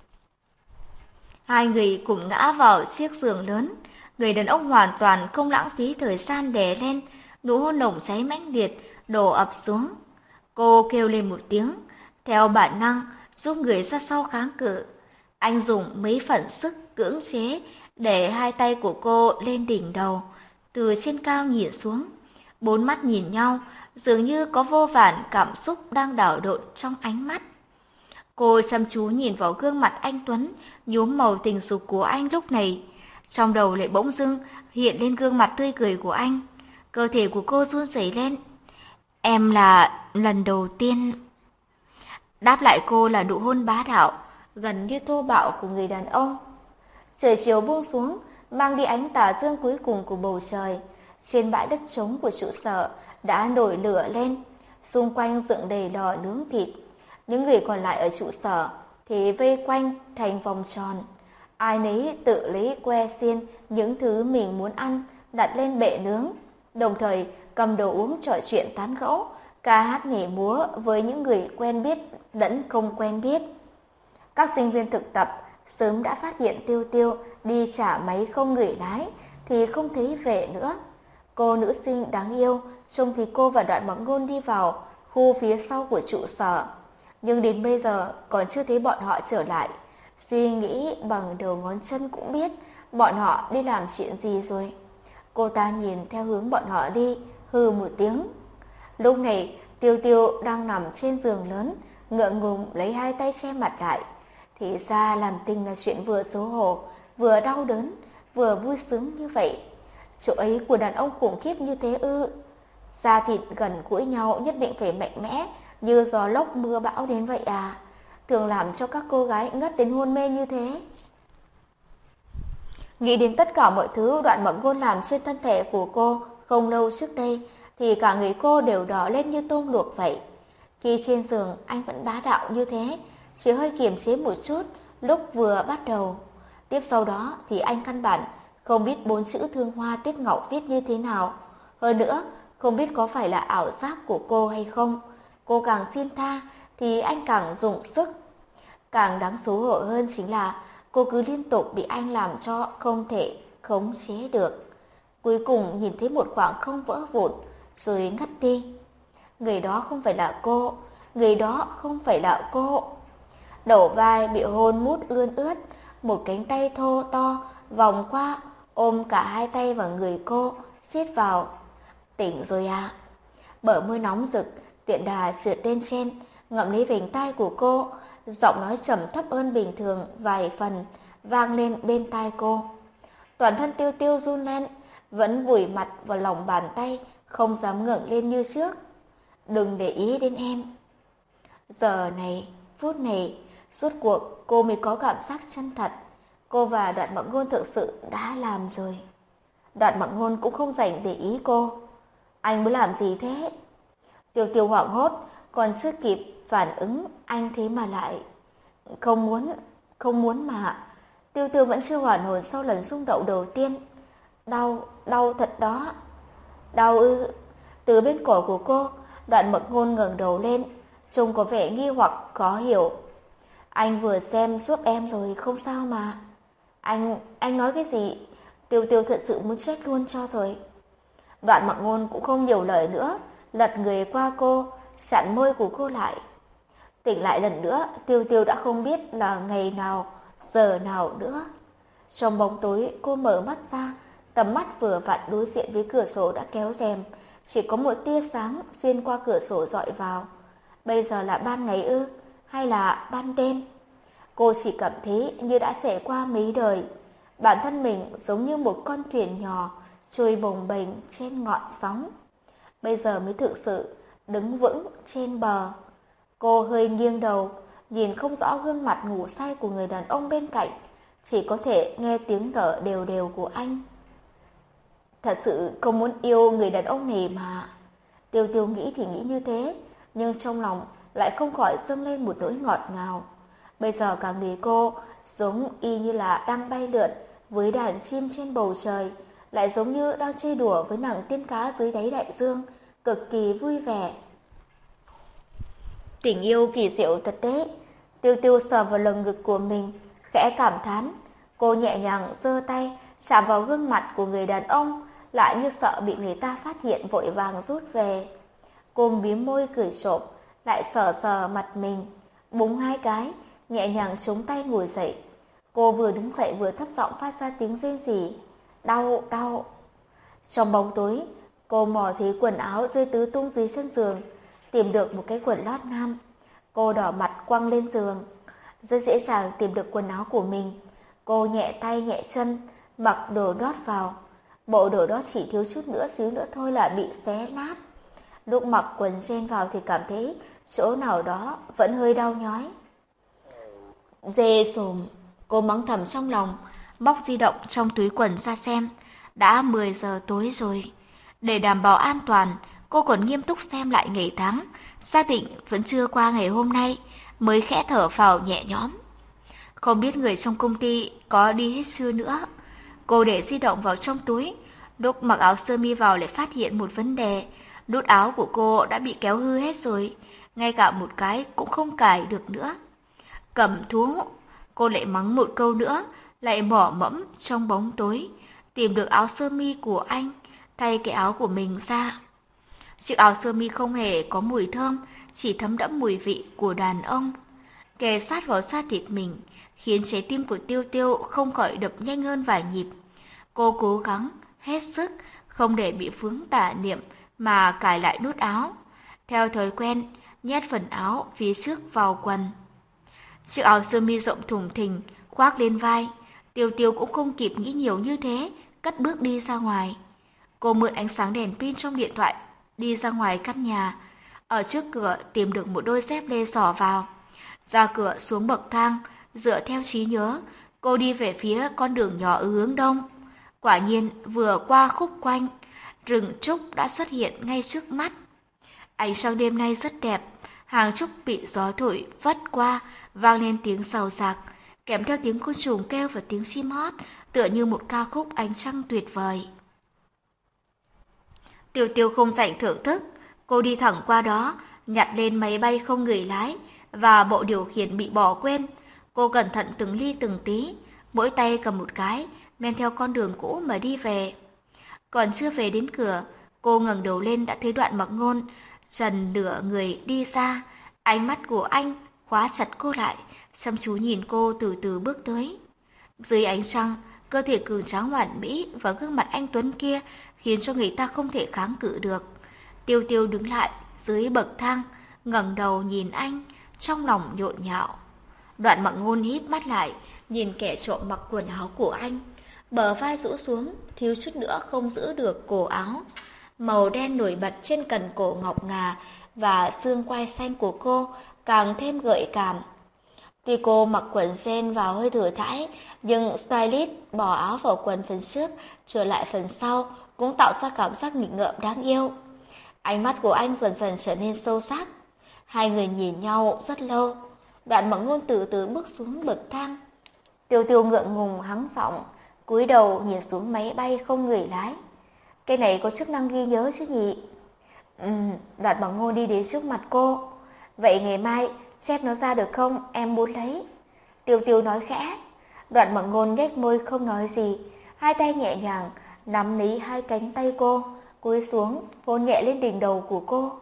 Hai người cùng ngã vào chiếc giường lớn. Người đàn ông hoàn toàn không lãng phí thời gian đè lên, nụ hôn nồng cháy mãnh liệt đổ ập xuống. Cô kêu lên một tiếng, theo bản năng giúp người ra sau kháng cự. Anh dùng mấy phần sức cưỡng chế để hai tay của cô lên đỉnh đầu, từ trên cao nhìn xuống. Bốn mắt nhìn nhau, dường như có vô vàn cảm xúc đang đảo lộn trong ánh mắt. Cô chăm chú nhìn vào gương mặt anh Tuấn, nhuốm màu tình dục của anh lúc này. Trong đầu lại bỗng dưng hiện lên gương mặt tươi cười của anh. Cơ thể của cô run rẩy lên. Em là lần đầu tiên. Đáp lại cô là nụ hôn bá đạo, gần như thô bạo của người đàn ông. Trời chiều buông xuống, mang đi ánh tà dương cuối cùng của bầu trời. Trên bãi đất trống của trụ sở đã nổi lửa lên. xung quanh dựng đầy lò nướng thịt. Những người còn lại ở trụ sở thì vây quanh thành vòng tròn. Ai nấy tự lấy que xiên những thứ mình muốn ăn đặt lên bệ nướng, đồng thời cầm đồ uống trò chuyện tán gẫu, ca hát nhảy múa với những người quen biết lẫn không quen biết. Các sinh viên thực tập sớm đã phát hiện Tiêu Tiêu đi trả máy không người lái thì không thấy về nữa. Cô nữ sinh đáng yêu trông thì cô và Đoạn Mặc Ngôn đi vào khu phía sau của trụ sở, nhưng đến bây giờ còn chưa thấy bọn họ trở lại. Suy nghĩ bằng đầu ngón chân cũng biết bọn họ đi làm chuyện gì rồi. Cô ta nhìn theo hướng bọn họ đi, hừ một tiếng. Lúc này Tiêu Tiêu đang nằm trên giường lớn, ngượng ngùng lấy hai tay che mặt lại. Thì ra làm tình là chuyện vừa xấu hổ, vừa đau đớn, vừa vui sướng như vậy. Chỗ ấy của đàn ông khủng khiếp như thế ư? Da thịt gần gũi nhau nhất định phải mạnh mẽ, như gió lốc mưa bão đến vậy à? Thường làm cho các cô gái ngất đến hôn mê như thế. Nghĩ đến tất cả mọi thứ Đoạn Mặc Ngôn làm trên thân thể của cô không lâu trước đây, thì cả người cô đều đỏ lên như tôm luộc vậy. Khi trên giường anh vẫn bá đạo như thế, chỉ hơi kiềm chế một chút lúc vừa bắt đầu. Tiếp sau đó thì anh căn bản không biết bốn chữ Thương Hoa Tiết Ngọc viết như thế nào. Hơn nữa, không biết có phải là ảo giác của cô hay không. Cô càng xin tha thì anh càng dùng sức. Càng đáng xấu hổ hơn chính là cô cứ liên tục bị anh làm cho không thể khống chế được. Cuối cùng nhìn thấy một khoảng không vỡ vụn rồi ngất đi. Người đó không phải là cô, người đó không phải là cô. Đầu vai bị hôn mút ươn ướt, một cánh tay thô to vòng qua ôm cả hai tay vào người cô, siết vào. Tỉnh rồi à? Bờ môi nóng rực, tiện đà trượt lên trên, ngậm lấy vành tai của cô, giọng nói trầm thấp hơn bình thường vài phần vang lên bên tai cô. Toàn thân Tiêu Tiêu run lên, vẫn vùi mặt vào lòng bàn tay, không dám ngẩng lên như trước. Đừng để ý đến em. Giờ này, phút này, rốt cuộc cô mới có cảm giác chân thật. Cô và Đoạn Mặc Ngôn thực sự đã làm rồi. Đoạn Mặc Ngôn cũng không rảnh để ý cô. Anh muốn làm gì thế? Tiêu Tiêu hoảng hốt, còn chưa kịp phản ứng, anh thế mà lại. Không muốn, không muốn mà. Tiêu Tiêu vẫn chưa hoàn hồn sau lần rung động đầu tiên. Đau, đau thật đó. Đau ư? Từ bên cổ của cô, Đoạn Mặc Ngôn ngẩng đầu lên, trông có vẻ nghi hoặc khó hiểu. Anh vừa xem giúp em rồi, không sao mà. Anh, anh nói cái gì? Tiêu Tiêu thật sự muốn chết luôn cho rồi. Đoạn Mặc Ngôn cũng không nhiều lời nữa, lật người qua cô, chặn môi của cô lại. Tỉnh lại lần nữa, Tiêu Tiêu đã không biết là ngày nào, giờ nào nữa. Trong bóng tối, cô mở mắt ra, tầm mắt vừa vặn đối diện với cửa sổ đã kéo rèm, chỉ có một tia sáng xuyên qua cửa sổ dọi vào. Bây giờ là ban ngày ư, hay là ban đêm? Cô chỉ cảm thấy như đã trải qua mấy đời. Bản thân mình giống như một con thuyền nhỏ trôi bồng bềnh trên ngọn sóng. Bây giờ mới thực sự đứng vững trên bờ. Cô hơi nghiêng đầu, nhìn không rõ gương mặt ngủ say của người đàn ông bên cạnh, chỉ có thể nghe tiếng thở đều đều của anh. Thật sự không muốn yêu người đàn ông này mà. Tiêu Tiêu nghĩ thì nghĩ như thế, nhưng trong lòng lại không khỏi dâng lên một nỗi ngọt ngào. Bây giờ cả người cô giống y như là đang bay lượn với đàn chim trên bầu trời, lại giống như đang chơi đùa với nàng tiên cá dưới đáy đại dương, cực kỳ vui vẻ. Tình yêu kỳ diệu thật đấy. Tiêu Tiêu sờ vào lồng ngực của mình, khẽ cảm thán. Cô nhẹ nhàng giơ tay chạm vào gương mặt của người đàn ông, lại như sợ bị người ta phát hiện vội vàng rút về. Cô mím môi cười trộm, lại sờ sờ mặt mình, búng hai cái, nhẹ nhàng chống tay ngồi dậy. Cô vừa đứng dậy vừa thấp giọng phát ra tiếng rên rỉ. Đau, đau. Trong bóng tối, cô mò thấy quần áo rơi tứ tung dưới chân giường, tìm được một cái quần lót nam. Cô đỏ mặt quăng lên giường, rất dễ dàng tìm được quần áo của mình. Cô nhẹ tay nhẹ chân, mặc đồ lót vào. Bộ đồ đó chỉ thiếu chút nữa xíu nữa thôi là bị xé nát. Lúc mặc quần jean vào thì cảm thấy chỗ nào đó vẫn hơi đau nhói. Dê sồm, cô mắng thầm trong lòng, móc di động trong túi quần ra xem. Đã mười giờ tối rồi. Để đảm bảo an toàn, cô còn nghiêm túc xem lại ngày tháng, xác định vẫn chưa qua ngày hôm nay, mới khẽ thở phào nhẹ nhõm. Không biết người trong công ty có đi hết chưa nữa. Cô để di động vào trong túi, lúc mặc áo sơ mi vào lại phát hiện một vấn đề, nút áo của cô đã bị kéo hư hết rồi, ngay cả một cái cũng không cài được nữa. Cẩm thú, cô lại mắng một câu nữa, lại mỏ mẫm trong bóng tối, tìm được áo sơ mi của anh, thay cái áo của mình ra. Chiếc áo sơ mi không hề có mùi thơm, chỉ thấm đẫm mùi vị của đàn ông. Kề sát vào da thịt mình, khiến trái tim của Tiêu Tiêu không khỏi đập nhanh hơn vài nhịp. Cô cố gắng, hết sức, không để bị vướng tà niệm mà cài lại nút áo. Theo thói quen, nhét phần áo phía trước vào quần. Chiếc áo sơ mi rộng thùng thình, khoác lên vai. Tiêu Tiêu cũng không kịp nghĩ nhiều như thế, cất bước đi ra ngoài. Cô mượn ánh sáng đèn pin trong điện thoại, đi ra ngoài căn nhà. Ở trước cửa tìm được một đôi dép lê xỏ vào. Ra cửa xuống bậc thang, dựa theo trí nhớ, cô đi về phía con đường nhỏ ở hướng đông. Quả nhiên vừa qua khúc quanh, rừng trúc đã xuất hiện ngay trước mắt. Ánh trăng đêm nay rất đẹp, hàng trúc bị gió thổi vất qua, vang lên tiếng xào xạc, kèm theo tiếng côn trùng kêu và tiếng chim hót, tựa như một ca khúc ánh trăng tuyệt vời. Tiêu Tiêu không rảnh thưởng thức, cô đi thẳng qua đó, nhặt lên máy bay không người lái và bộ điều khiển bị bỏ quên. Cô cẩn thận từng ly từng tí, mỗi tay cầm một cái, men theo con đường cũ mà đi về. Còn chưa về đến cửa, cô ngẩng đầu lên đã thấy Đoạn Mặc Ngôn dần nửa người đi ra. Ánh mắt của anh khóa chặt cô lại, chăm chú nhìn cô từ từ bước tới. Dưới ánh trăng, cơ thể cường tráng hoàn mỹ và gương mặt anh tuấn kia khiến cho người ta không thể kháng cự được. Tiêu Tiêu đứng lại dưới bậc thang, ngẩng đầu nhìn anh, trong lòng nhộn nhạo. Đoạn Mặc Ngôn híp mắt lại, nhìn kẻ trộm mặc quần áo của anh, bờ vai rũ xuống, thiếu chút nữa không giữ được cổ áo. Màu đen nổi bật trên cần cổ ngọc ngà và xương quai xanh của cô càng thêm gợi cảm. Tuy cô mặc quần jean vào hơi thừa thãi, nhưng stylist bỏ áo vào quần phần trước, trở lại phần sau cũng tạo ra cảm giác nghịch ngợm đáng yêu. Ánh mắt của anh dần dần trở nên sâu sắc. Hai người nhìn nhau rất lâu. Đoạn Mặc Ngôn từ từ bước xuống bậc thang. Tiêu Tiêu ngượng ngùng hắng giọng, cúi đầu nhìn xuống máy bay không người lái. Cái này có chức năng ghi nhớ chứ nhỉ? Ừ, Đoạn Mặc Ngôn đi đến trước mặt cô. Vậy ngày mai chép nó ra được không? Em muốn lấy. Tiêu Tiêu nói khẽ. Đoạn Mặc Ngôn nhếch môi không nói gì, hai tay nhẹ nhàng nắm lấy hai cánh tay cô, cúi xuống hôn nhẹ lên đỉnh đầu của cô.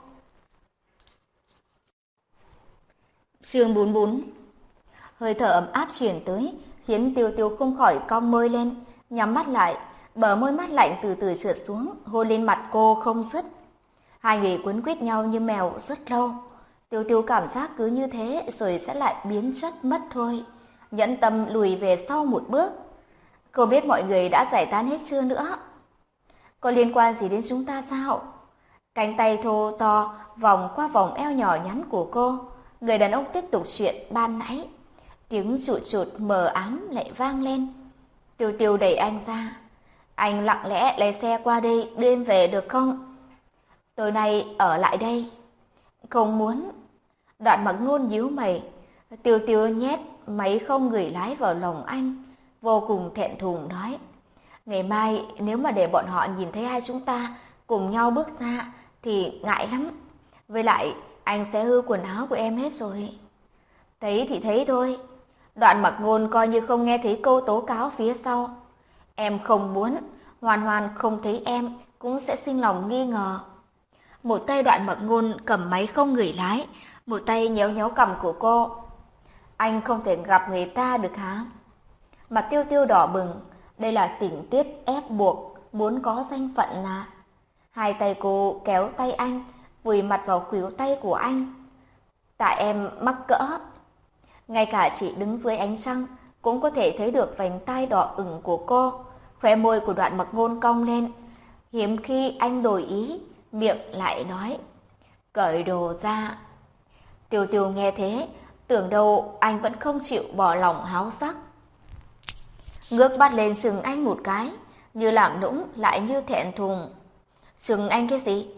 Chương bốn mươi bốn. Hơi thở ấm áp truyền tới, khiến Tiêu Tiêu không khỏi cong môi lên, nhắm mắt lại, bờ môi mát lạnh từ từ trượt xuống, hôn lên mặt cô không dứt. Hai người quấn quýt nhau như mèo rất lâu. Tiêu Tiêu cảm giác cứ như thế rồi sẽ lại biến chất mất thôi. Nhẫn tâm lùi về sau một bước. Cô biết mọi người đã giải tán hết chưa nữa? Có liên quan gì đến chúng ta sao? Cánh tay thô to vòng qua vòng eo nhỏ nhắn của cô. Người đàn ông tiếp tục chuyện ban nãy. Tiếng chụt chụt mờ ám lại vang lên. Tiêu Tiêu đẩy anh ra. Anh lặng lẽ lấy xe qua đây đưa em về được không? Tối nay ở lại đây. Không muốn. Đoạn Mặc Ngôn nhíu mày. Tiêu Tiêu nhét máy không người lái vào lòng anh, vô cùng thẹn thùng nói. Ngày mai nếu mà để bọn họ nhìn thấy hai chúng ta cùng nhau bước ra thì ngại lắm. Với lại anh sẽ hư quần áo của em hết rồi. Thấy thì thấy thôi. Đoạn Mặc Ngôn coi như không nghe thấy câu tố cáo phía sau. Em không muốn, Hoàn Hoàn không thấy em cũng sẽ sinh lòng nghi ngờ. Một tay Đoạn Mặc Ngôn cầm máy không người lái, một tay nhéo nhéo cằm của cô. Anh không thể gặp người ta được hả? Mặt Tiêu Tiêu đỏ bừng, đây là tình tiết ép buộc, muốn có danh phận à? Hai tay cô kéo tay anh, vùi mặt vào khuỷu tay của anh. Tại em mắc cỡ. Ngay cả chỉ đứng dưới ánh trăng cũng có thể thấy được vành tai đỏ ửng của cô. Khóe môi của Đoạn Mặc Ngôn cong lên. Hiếm khi anh đổi ý, miệng lại nói. Cởi đồ ra. Tiêu Tiêu nghe thế, tưởng đâu anh vẫn không chịu bỏ lòng háo sắc. Ngước mắt lên chừng anh một cái, như làm nũng lại như thẹn thùng. Chừng anh cái gì?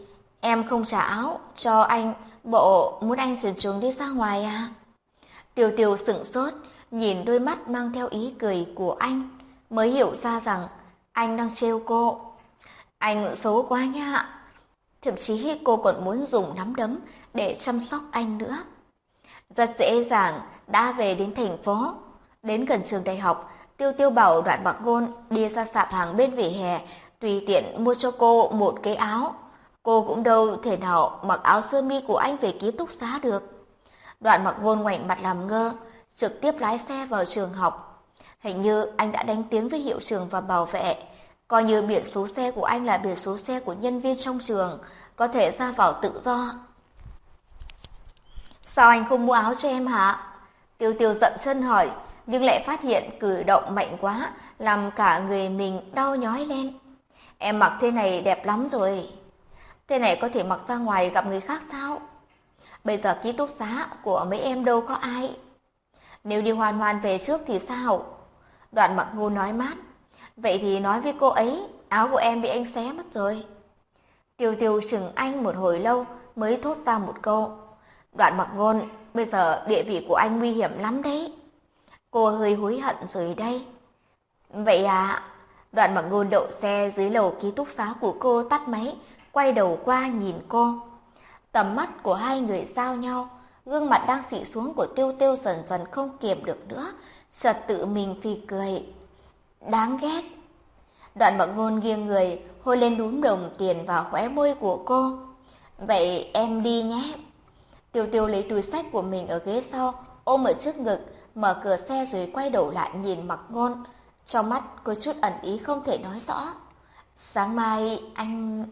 Em không trả áo cho anh, bộ muốn anh sườn chuồng đi ra ngoài à? Tiêu Tiêu sững sốt, nhìn đôi mắt mang theo ý cười của anh, mới hiểu ra rằng anh đang trêu cô. Anh xấu quá nha. Thậm chí cô còn muốn dùng nắm đấm để chăm sóc anh nữa. Rất dễ dàng đã về đến thành phố. Đến gần trường đại học, Tiêu Tiêu bảo Đoạn Mặc Ngôn đi ra sạp hàng bên vỉa hè, tùy tiện mua cho cô một cái áo. Cô cũng đâu thể nào mặc áo sơ mi của anh về ký túc xá được. Đoạn Mặc Ngôn ngoảnh mặt làm ngơ, trực tiếp lái xe vào trường học. Hình như anh đã đánh tiếng với hiệu trưởng và bảo vệ, coi như biển số xe của anh là biển số xe của nhân viên trong trường, có thể ra vào tự do. Sao anh không mua áo cho em hả? Tiêu Tiêu dậm chân hỏi, nhưng lại phát hiện cử động mạnh quá, làm cả người mình đau nhói lên. Em mặc thế này đẹp lắm rồi. Thế này có thể mặc ra ngoài gặp người khác sao? Bây giờ ký túc xá của mấy em đâu có ai. Nếu đi Hoan Hoan về trước thì sao? Đoạn Mặc Ngôn nói mát. Vậy thì nói với cô ấy, áo của em bị anh xé mất rồi. Tiêu Tiêu chừng anh một hồi lâu mới thốt ra một câu. Đoạn Mặc Ngôn, bây giờ địa vị của anh nguy hiểm lắm đấy. Cô hơi hối hận rồi đây. Vậy à? Đoạn Mặc Ngôn đậu xe dưới lầu ký túc xá của cô, tắt máy, quay đầu qua nhìn cô. Tầm mắt của hai người giao nhau, gương mặt đang xị xuống của Tiêu Tiêu dần dần không kiềm được nữa, chợt tự mình phì cười. Đáng ghét. Đoạn Mặc Ngôn nghiêng người, hôn lên đúm đồng tiền vào khóe môi của cô. Vậy em đi nhé. Tiêu Tiêu lấy túi xách của mình ở ghế sau, ôm ở trước ngực, mở cửa xe rồi quay đầu lại nhìn Mặc Ngôn. Trong mắt có chút ẩn ý không thể nói rõ. Sáng mai anh...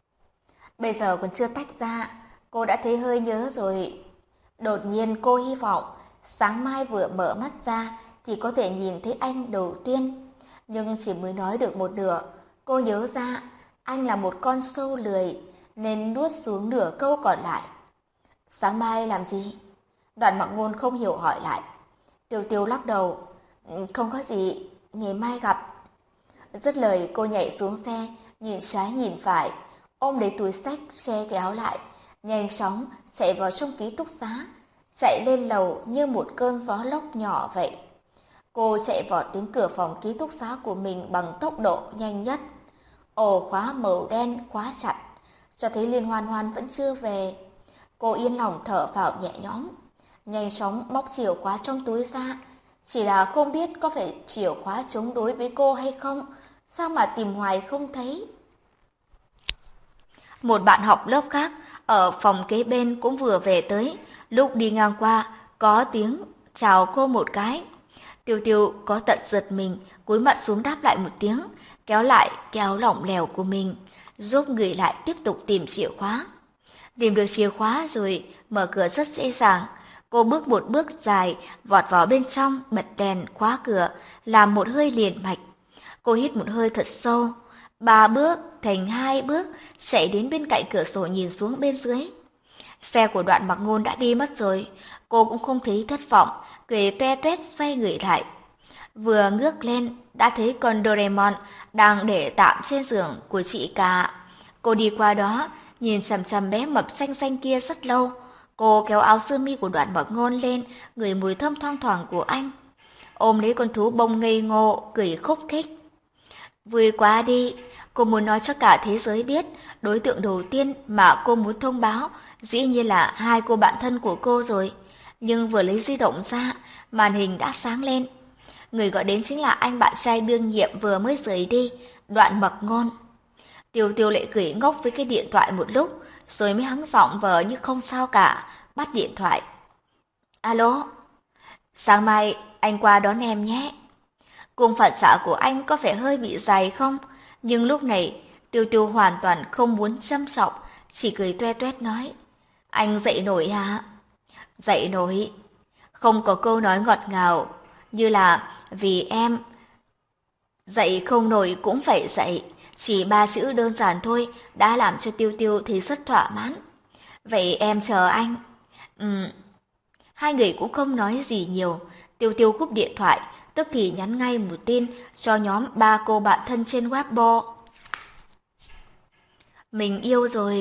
Bây giờ còn chưa tách ra, cô đã thấy hơi nhớ rồi. Đột nhiên cô hy vọng sáng mai vừa mở mắt ra thì có thể nhìn thấy anh đầu tiên. Nhưng chỉ mới nói được một nửa, cô nhớ ra anh là một con sâu lười nên nuốt xuống nửa câu còn lại. Sáng mai làm gì? Đoạn Mặc Ngôn không hiểu hỏi lại. Tiêu Tiêu lắc đầu. Không có gì, ngày mai gặp. Dứt lời cô nhảy xuống xe, nhìn trái nhìn phải, ôm lấy túi xách che kéo lại, nhanh chóng chạy vào trong ký túc xá, chạy lên lầu như một cơn gió lốc nhỏ vậy. Cô chạy vọt đến cửa phòng ký túc xá của mình bằng tốc độ nhanh nhất. Ổ khóa màu đen khóa chặt, cho thấy Liên Hoan Hoan vẫn chưa về. Cô yên lòng thở vào nhẹ nhõm, nhanh chóng móc chìa khóa trong túi ra. Chỉ là không biết có phải chìa khóa chống đối với cô hay không, sao mà tìm hoài không thấy. Một bạn học lớp khác ở phòng kế bên cũng vừa về tới, lúc đi ngang qua có tiếng chào cô một cái. Tiêu Tiêu có tận giật mình, cúi mặt xuống đáp lại một tiếng, kéo lại cái áo lỏng lẻo của mình, giúp người lại tiếp tục tìm chìa khóa. Tìm được chìa khóa rồi, mở cửa rất dễ dàng. Cô bước một bước dài, vọt vào bên trong, bật đèn, khóa cửa, làm một hơi liền mạch. Cô hít một hơi thật sâu, ba bước thành hai bước, chạy đến bên cạnh cửa sổ nhìn xuống bên dưới. Xe của Đoạn Mặc Ngôn đã đi mất rồi, cô cũng không thấy thất vọng, cười toe toét xoay người lại. Vừa ngước lên, đã thấy con Doraemon đang để tạm trên giường của chị cả. Cô đi qua đó, nhìn chằm chằm bé mập xanh xanh kia rất lâu. Cô kéo áo sơ mi của Đoạn Mặc Ngôn lên, ngửi mùi thơm thoang thoảng của anh. Ôm lấy con thú bông ngây ngô, cười khúc khích. Vui quá đi, cô muốn nói cho cả thế giới biết, đối tượng đầu tiên mà cô muốn thông báo dĩ nhiên là hai cô bạn thân của cô rồi. Nhưng vừa lấy di động ra, màn hình đã sáng lên. Người gọi đến chính là anh bạn trai đương nhiệm vừa mới rời đi, Đoạn Mặc Ngôn. Tiêu Tiêu lại cười ngốc với cái điện thoại một lúc, rồi mới hắng giọng vờ như không sao cả, bắt điện thoại. Alo, sáng mai anh qua đón em nhé. Cung phản xạ của anh có vẻ hơi bị dày không? Nhưng lúc này, Tiêu Tiêu hoàn toàn không muốn châm chọc, chỉ cười toe toét nói. Anh dậy nổi hả? Dậy nổi. Không có câu nói ngọt ngào, như là vì em. Dậy không nổi cũng phải dậy. Chỉ ba chữ đơn giản thôi đã làm cho Tiêu Tiêu thấy rất thỏa mãn. Vậy em chờ anh. Ừm. Hai người cũng không nói gì nhiều. Tiêu Tiêu cúp điện thoại, tức thì nhắn ngay một tin cho nhóm ba cô bạn thân trên Weibo. Mình yêu rồi.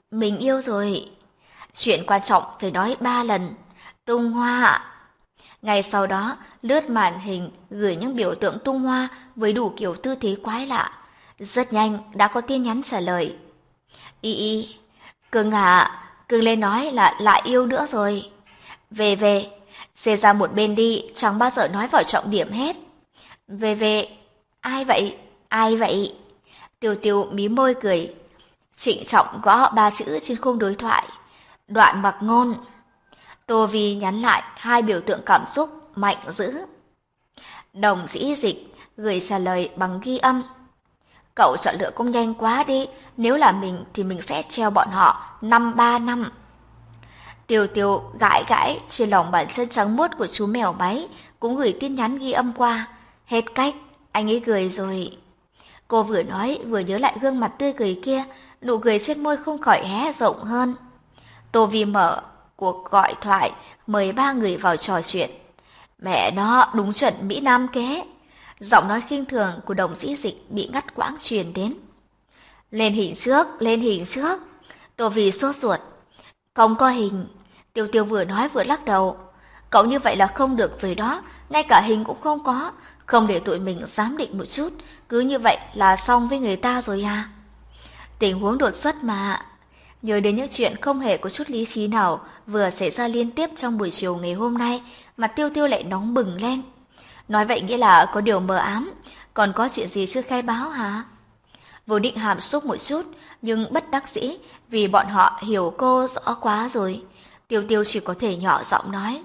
Mình yêu rồi. Chuyện quan trọng phải nói ba lần. Tung hoa ạ. Ngay sau đó, lướt màn hình gửi những biểu tượng tung hoa với đủ kiểu tư thế quái lạ. Rất nhanh đã có tin nhắn trả lời. Y y, Cưng à, Cưng lên nói là lại yêu nữa rồi. Về về, xê ra một bên đi, chẳng bao giờ nói vào trọng điểm hết. Về về, ai vậy, ai vậy? Tiêu Tiêu mí môi cười, trịnh trọng gõ ba chữ trên khung đối thoại. Đoạn mặc ngôn. Tô Vi nhắn lại hai biểu tượng cảm xúc mạnh dữ. Đồng Dĩ Dịch gửi trả lời bằng ghi âm. Cậu chọn lựa cũng nhanh quá đi, nếu là mình thì mình sẽ treo bọn họ năm ba năm. Tiêu Tiêu gãi gãi trên lòng bàn chân trắng muốt của chú mèo máy, cũng gửi tin nhắn ghi âm qua. Hết cách, anh ấy cười rồi. Cô vừa nói vừa nhớ lại gương mặt tươi cười kia, nụ cười trên môi không khỏi hé rộng hơn. Tô Vi mở cuộc gọi thoại, mời ba người vào trò chuyện. Mẹ nó đúng chuẩn Mỹ Nam kế. Giọng nói khinh thường của Đồng Dĩ Dịch bị ngắt quãng truyền đến. Lên hình trước, lên hình trước. Tô Vi sốt ruột. Không có hình. Tiêu Tiêu vừa nói vừa lắc đầu. Cậu như vậy là không được rồi đó, ngay cả hình cũng không có. Không để tụi mình giám định một chút, cứ như vậy là xong với người ta rồi à? Tình huống đột xuất mà. Nhớ đến những chuyện không hề có chút lý trí nào vừa xảy ra liên tiếp trong buổi chiều ngày hôm nay, mà Tiêu Tiêu lại nóng bừng lên. Nói vậy nghĩa là có điều mờ ám, còn có chuyện gì chưa khai báo hả? Vô định hàm xúc một chút, nhưng bất đắc dĩ vì bọn họ hiểu cô rõ quá rồi. Tiêu Tiêu chỉ có thể nhỏ giọng nói.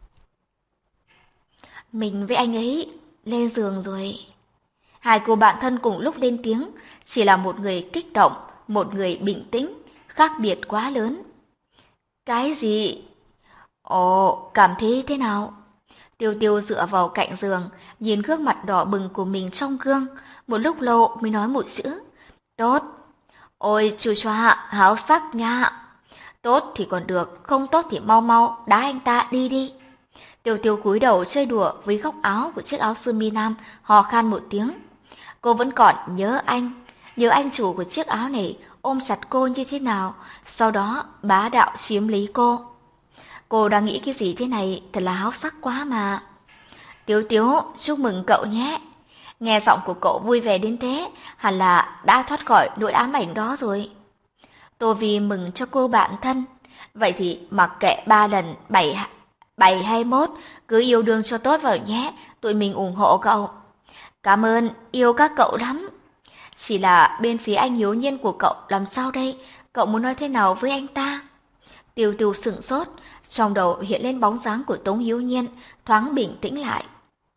Mình với anh ấy lên giường rồi. Hai cô bạn thân cùng lúc lên tiếng, chỉ là một người kích động, một người bình tĩnh, khác biệt quá lớn. Cái gì? Ồ, cảm thấy thế nào? Tiêu Tiêu dựa vào cạnh giường, nhìn gương mặt đỏ bừng của mình trong gương, một lúc lâu mới nói một chữ. Tốt. Ôi chú choa, háo sắc nha. Tốt thì còn được, không tốt thì mau mau, đá anh ta đi đi. Tiêu Tiêu cúi đầu chơi đùa với góc áo của chiếc áo sơ mi nam, hò khan một tiếng. Cô vẫn còn nhớ anh, nhớ anh chủ của chiếc áo này ôm chặt cô như thế nào, sau đó bá đạo chiếm lấy cô. Cô đang nghĩ cái gì thế này, thật là háo sắc quá mà. Tiếu Tiếu, chúc mừng cậu nhé. Nghe giọng của cậu vui vẻ đến thế, hẳn là đã thoát khỏi nỗi ám ảnh đó rồi. Tô Vi mừng cho cô bạn thân. Vậy thì mặc kệ ba lần bảy bảy hay mốt, cứ yêu đương cho tốt vào nhé, tụi mình ủng hộ cậu. Cảm ơn, yêu các cậu lắm. Chỉ là bên phía anh Hiếu Nhiên của cậu làm sao đây, cậu muốn nói thế nào với anh ta? Tiêu Tiêu sửng sốt, trong đầu hiện lên bóng dáng của Tống Hiếu Nhiên, thoáng bình tĩnh lại.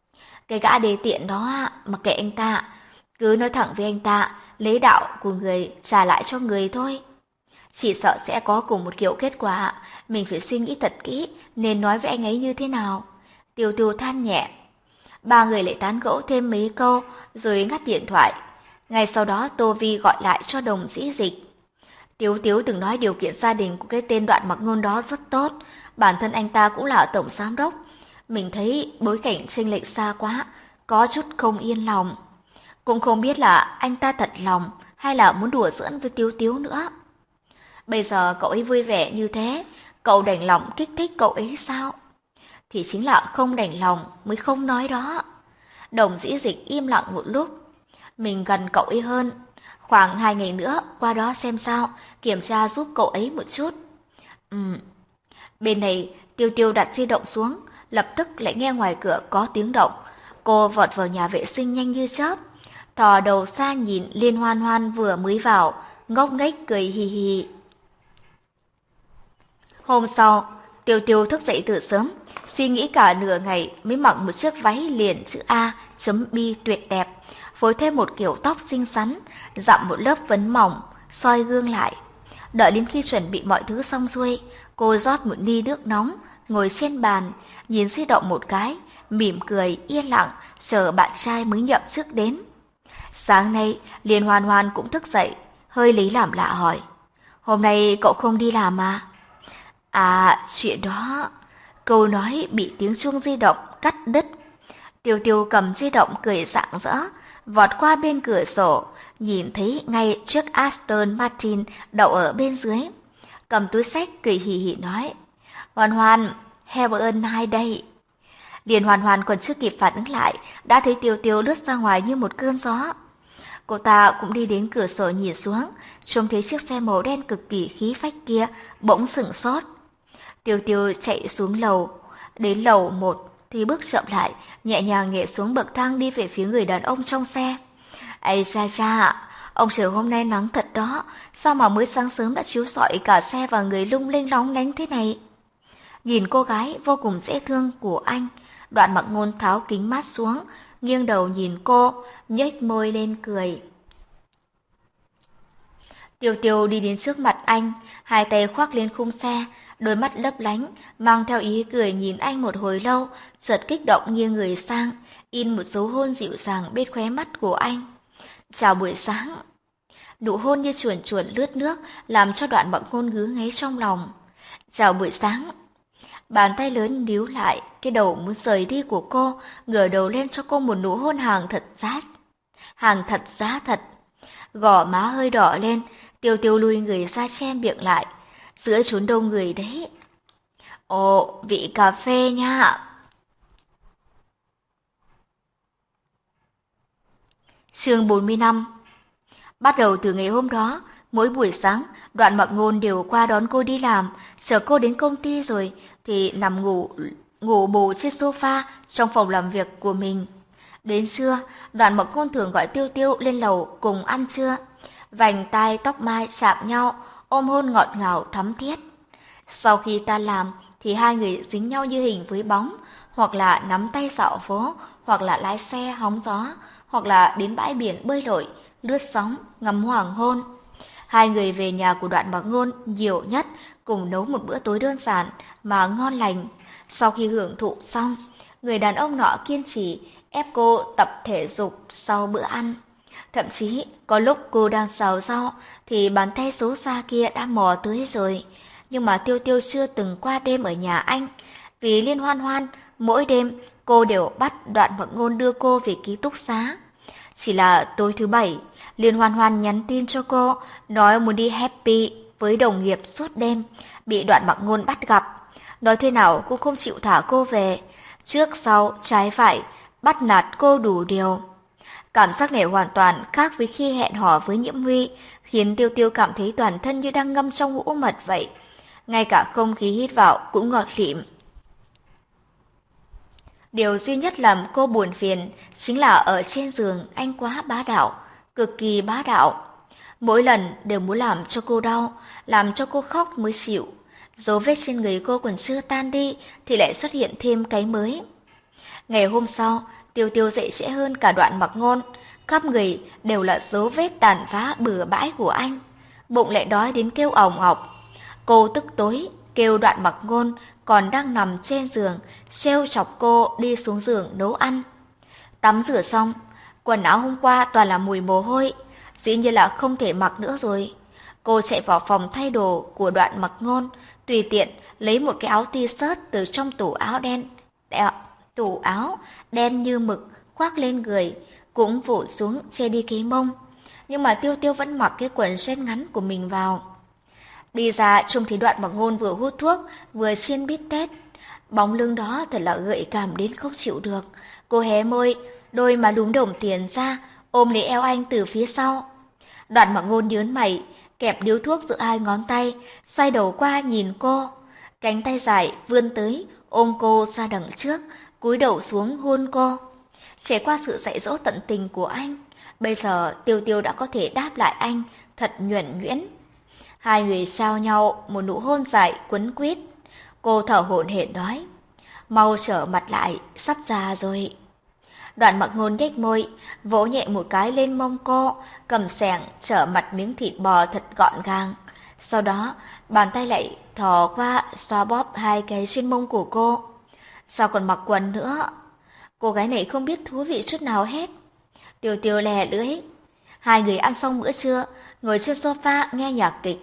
Cái gã đề tiện đó, mặc kệ anh ta, cứ nói thẳng với anh ta, lấy đạo của người trả lại cho người thôi. Chỉ sợ sẽ có cùng một kiểu kết quả, mình phải suy nghĩ thật kỹ nên nói với anh ấy như thế nào. Tiêu Tiêu than nhẹ. Ba người lại tán gẫu thêm mấy câu rồi ngắt điện thoại. Ngay sau đó Tô Vi gọi lại cho Đồng Dĩ Dịch. Tiếu Tiếu từng nói điều kiện gia đình của cái tên Đoạn Mặc Ngôn đó rất tốt, bản thân anh ta cũng là tổng giám đốc. Mình thấy bối cảnh chênh lệch xa quá, có chút không yên lòng. Cũng không biết là anh ta thật lòng hay là muốn đùa giỡn với Tiếu Tiếu nữa. Bây giờ cậu ấy vui vẻ như thế, cậu đành lòng kích thích cậu ấy sao? Thì chính là không đành lòng mới không nói đó. Đồng Dĩ Dịch im lặng một lúc. Mình gần cậu ấy hơn. Khoảng hai ngày nữa qua đó xem sao, kiểm tra giúp cậu ấy một chút. Ừm. Bên này Tiêu Tiêu đặt di động xuống, lập tức lại nghe ngoài cửa có tiếng động. Cô vọt vào nhà vệ sinh nhanh như chớp, thò đầu xa nhìn Liên Hoan Hoan vừa mới vào, ngốc nghếch cười hì hì. Hôm sau, Tiêu Tiêu thức dậy từ sớm, suy nghĩ cả nửa ngày mới mặc một chiếc váy liền chữ A chấm bi tuyệt đẹp, phối thêm một kiểu tóc xinh xắn, dặm một lớp phấn mỏng, soi gương lại. Đợi đến khi chuẩn bị mọi thứ xong xuôi, cô rót một ly nước nóng, ngồi trên bàn, nhìn di động một cái, mỉm cười yên lặng, chờ bạn trai mới nhậm chức đến. Sáng nay, Liên Hoan Hoan cũng thức dậy, hơi lấy làm lạ hỏi. Hôm nay cậu không đi làm à? À, chuyện đó. Câu nói bị tiếng chuông di động cắt đứt. Tiêu Tiêu cầm di động cười rạng rỡ, vọt qua bên cửa sổ, nhìn thấy ngay chiếc Aston Martin đậu ở bên dưới. cầm túi xách cười hì hì nói, Hoan Hoan, have a nice day. Liền Hoàn Hoàn còn chưa kịp phản ứng lại, đã thấy Tiêu Tiêu lướt ra ngoài như một cơn gió. Cô ta cũng đi đến cửa sổ nhìn xuống, trông thấy chiếc xe màu đen cực kỳ khí phách kia, bỗng sửng sốt. Tiêu Tiêu chạy xuống lầu, đến lầu một thì bước chậm lại, nhẹ nhàng nhẹ xuống bậc thang đi về phía người đàn ông trong xe. Ây cha cha, ông trời hôm nay nắng thật đó, sao mà mới sáng sớm đã chiếu rọi cả xe và người lung linh lóng lánh thế này? Nhìn cô gái vô cùng dễ thương của anh, Đoạn Mặc Ngôn tháo kính mát xuống, nghiêng đầu nhìn cô, nhếch môi lên cười. Tiêu Tiêu đi đến trước mặt anh, hai tay khoác lên khung xe, đôi mắt lấp lánh, mang theo ý cười nhìn anh một hồi lâu, chợt kích động nghiêng người sang, in một dấu hôn dịu dàng bên khóe mắt của anh. Chào buổi sáng. Nụ hôn như chuồn chuồn lướt nước, làm cho Đoạn Mặc Ngôn ngứa ngáy trong lòng. Chào buổi sáng. Bàn tay lớn níu lại cái đầu muốn rời đi của cô, ngửa đầu lên cho cô một nụ hôn hàng thật giá, hàng thật giá thật. Gò má hơi đỏ lên, Tiêu Tiêu lùi người ra che miệng lại, giữa chốn đông người đấy. Ồ, vị cà phê nha. Chương bốn mươi lăm. Bắt đầu từ ngày hôm đó, mỗi buổi sáng, Đoạn Mặc Ngôn đều qua đón cô đi làm, chờ cô đến công ty rồi thì nằm ngủ ngủ bù trên sofa trong phòng làm việc của mình. Đến trưa, Đoạn Mặc Ngôn thường gọi Tiêu Tiêu lên lầu cùng ăn trưa. Vành tai tóc mai chạm nhau, ôm hôn ngọt ngào thắm thiết. Sau khi tan làm thì hai người dính nhau như hình với bóng, hoặc là nắm tay dạo phố, hoặc là lái xe hóng gió, hoặc là đến bãi biển bơi lội, lướt sóng, ngắm hoàng hôn. Hai người về nhà của Đoạn Mặc Ngôn nhiều nhất, cùng nấu một bữa tối đơn giản mà ngon lành. Sau khi hưởng thụ xong, người đàn ông nọ kiên trì ép cô tập thể dục sau bữa ăn. Thậm chí có lúc cô đang xào rau thì bàn tay xấu xa kia đã mò tới rồi. Nhưng mà Tiêu Tiêu chưa từng qua đêm ở nhà anh. Vì Liên Hoan Hoan, mỗi đêm cô đều bắt Đoạn Mặc Ngôn đưa cô về ký túc xá. Chỉ là tối thứ bảy, Liên Hoan Hoan nhắn tin cho cô, nói muốn đi happy với đồng nghiệp suốt đêm, bị Đoạn Mặc Ngôn bắt gặp. Nói thế nào cũng không chịu thả cô về, trước sau trái phải, bắt nạt cô đủ điều. Cảm giác này hoàn toàn khác với khi hẹn hò với Nhiễm Huy, khiến Tiêu Tiêu cảm thấy toàn thân như đang ngâm trong hũ mật vậy. Ngay cả không khí hít vào cũng ngọt lịm. Điều duy nhất làm cô buồn phiền chính là ở trên giường anh quá bá đạo, cực kỳ bá đạo. Mỗi lần đều muốn làm cho cô đau, làm cho cô khóc mới chịu. Dấu vết trên người cô còn chưa tan đi thì lại xuất hiện thêm cái mới. Ngày hôm sau, Tiêu Tiêu dậy trễ hơn cả Đoạn Mặc Ngôn, khắp người đều là dấu vết tàn phá bừa bãi của anh. Bụng lại đói đến kêu ỏng ọc. Cô tức tối kêu Đoạn Mặc Ngôn còn đang nằm trên giường, trêu chọc cô đi xuống giường nấu ăn. Tắm rửa xong, quần áo hôm qua toàn là mùi mồ hôi, dĩ nhiên là không thể mặc nữa rồi. Cô chạy vào phòng thay đồ của Đoạn Mặc Ngôn, tùy tiện lấy một cái áo t-shirt từ trong tủ áo đen, đẹ, tủ áo đen như mực khoác lên người, cũng phủ xuống che đi cái mông. Nhưng mà Tiêu Tiêu vẫn mặc cái quần jean ngắn của mình vào. Đi ra trông thấy Đoạn Mặc Ngôn vừa hút thuốc, vừa chiên bít tết. Bóng lưng đó thật là gợi cảm đến không chịu được. Cô hé môi, đôi má lúm đồng tiền ra, ôm lấy eo anh từ phía sau. Đoạn Mặc Ngôn nhớn mày, kẹp điếu thuốc giữa hai ngón tay, xoay đầu qua nhìn cô. Cánh tay dài vươn tới, ôm cô ra đằng trước, cúi đầu xuống hôn cô. Trải qua sự dạy dỗ tận tình của anh, bây giờ Tiêu Tiêu đã có thể đáp lại anh thật nhuần nhuyễn. Hai người trao nhau một nụ hôn dài quấn quýt. Cô thở hổn hển nói, mau trở mặt lại, sắp già rồi. Đoạn Mặc Ngôn nhếch môi, vỗ nhẹ một cái lên mông cô, cầm xẻng trở mặt miếng thịt bò thật gọn gàng. Sau đó, bàn tay lại thò qua xoa bóp hai cái trên mông của cô. Sao còn mặc quần nữa? Cô gái này không biết thú vị chút nào hết. Tiêu Tiêu lè lưỡi. Hai người ăn xong bữa trưa, ngồi trên sofa nghe nhạc kịch.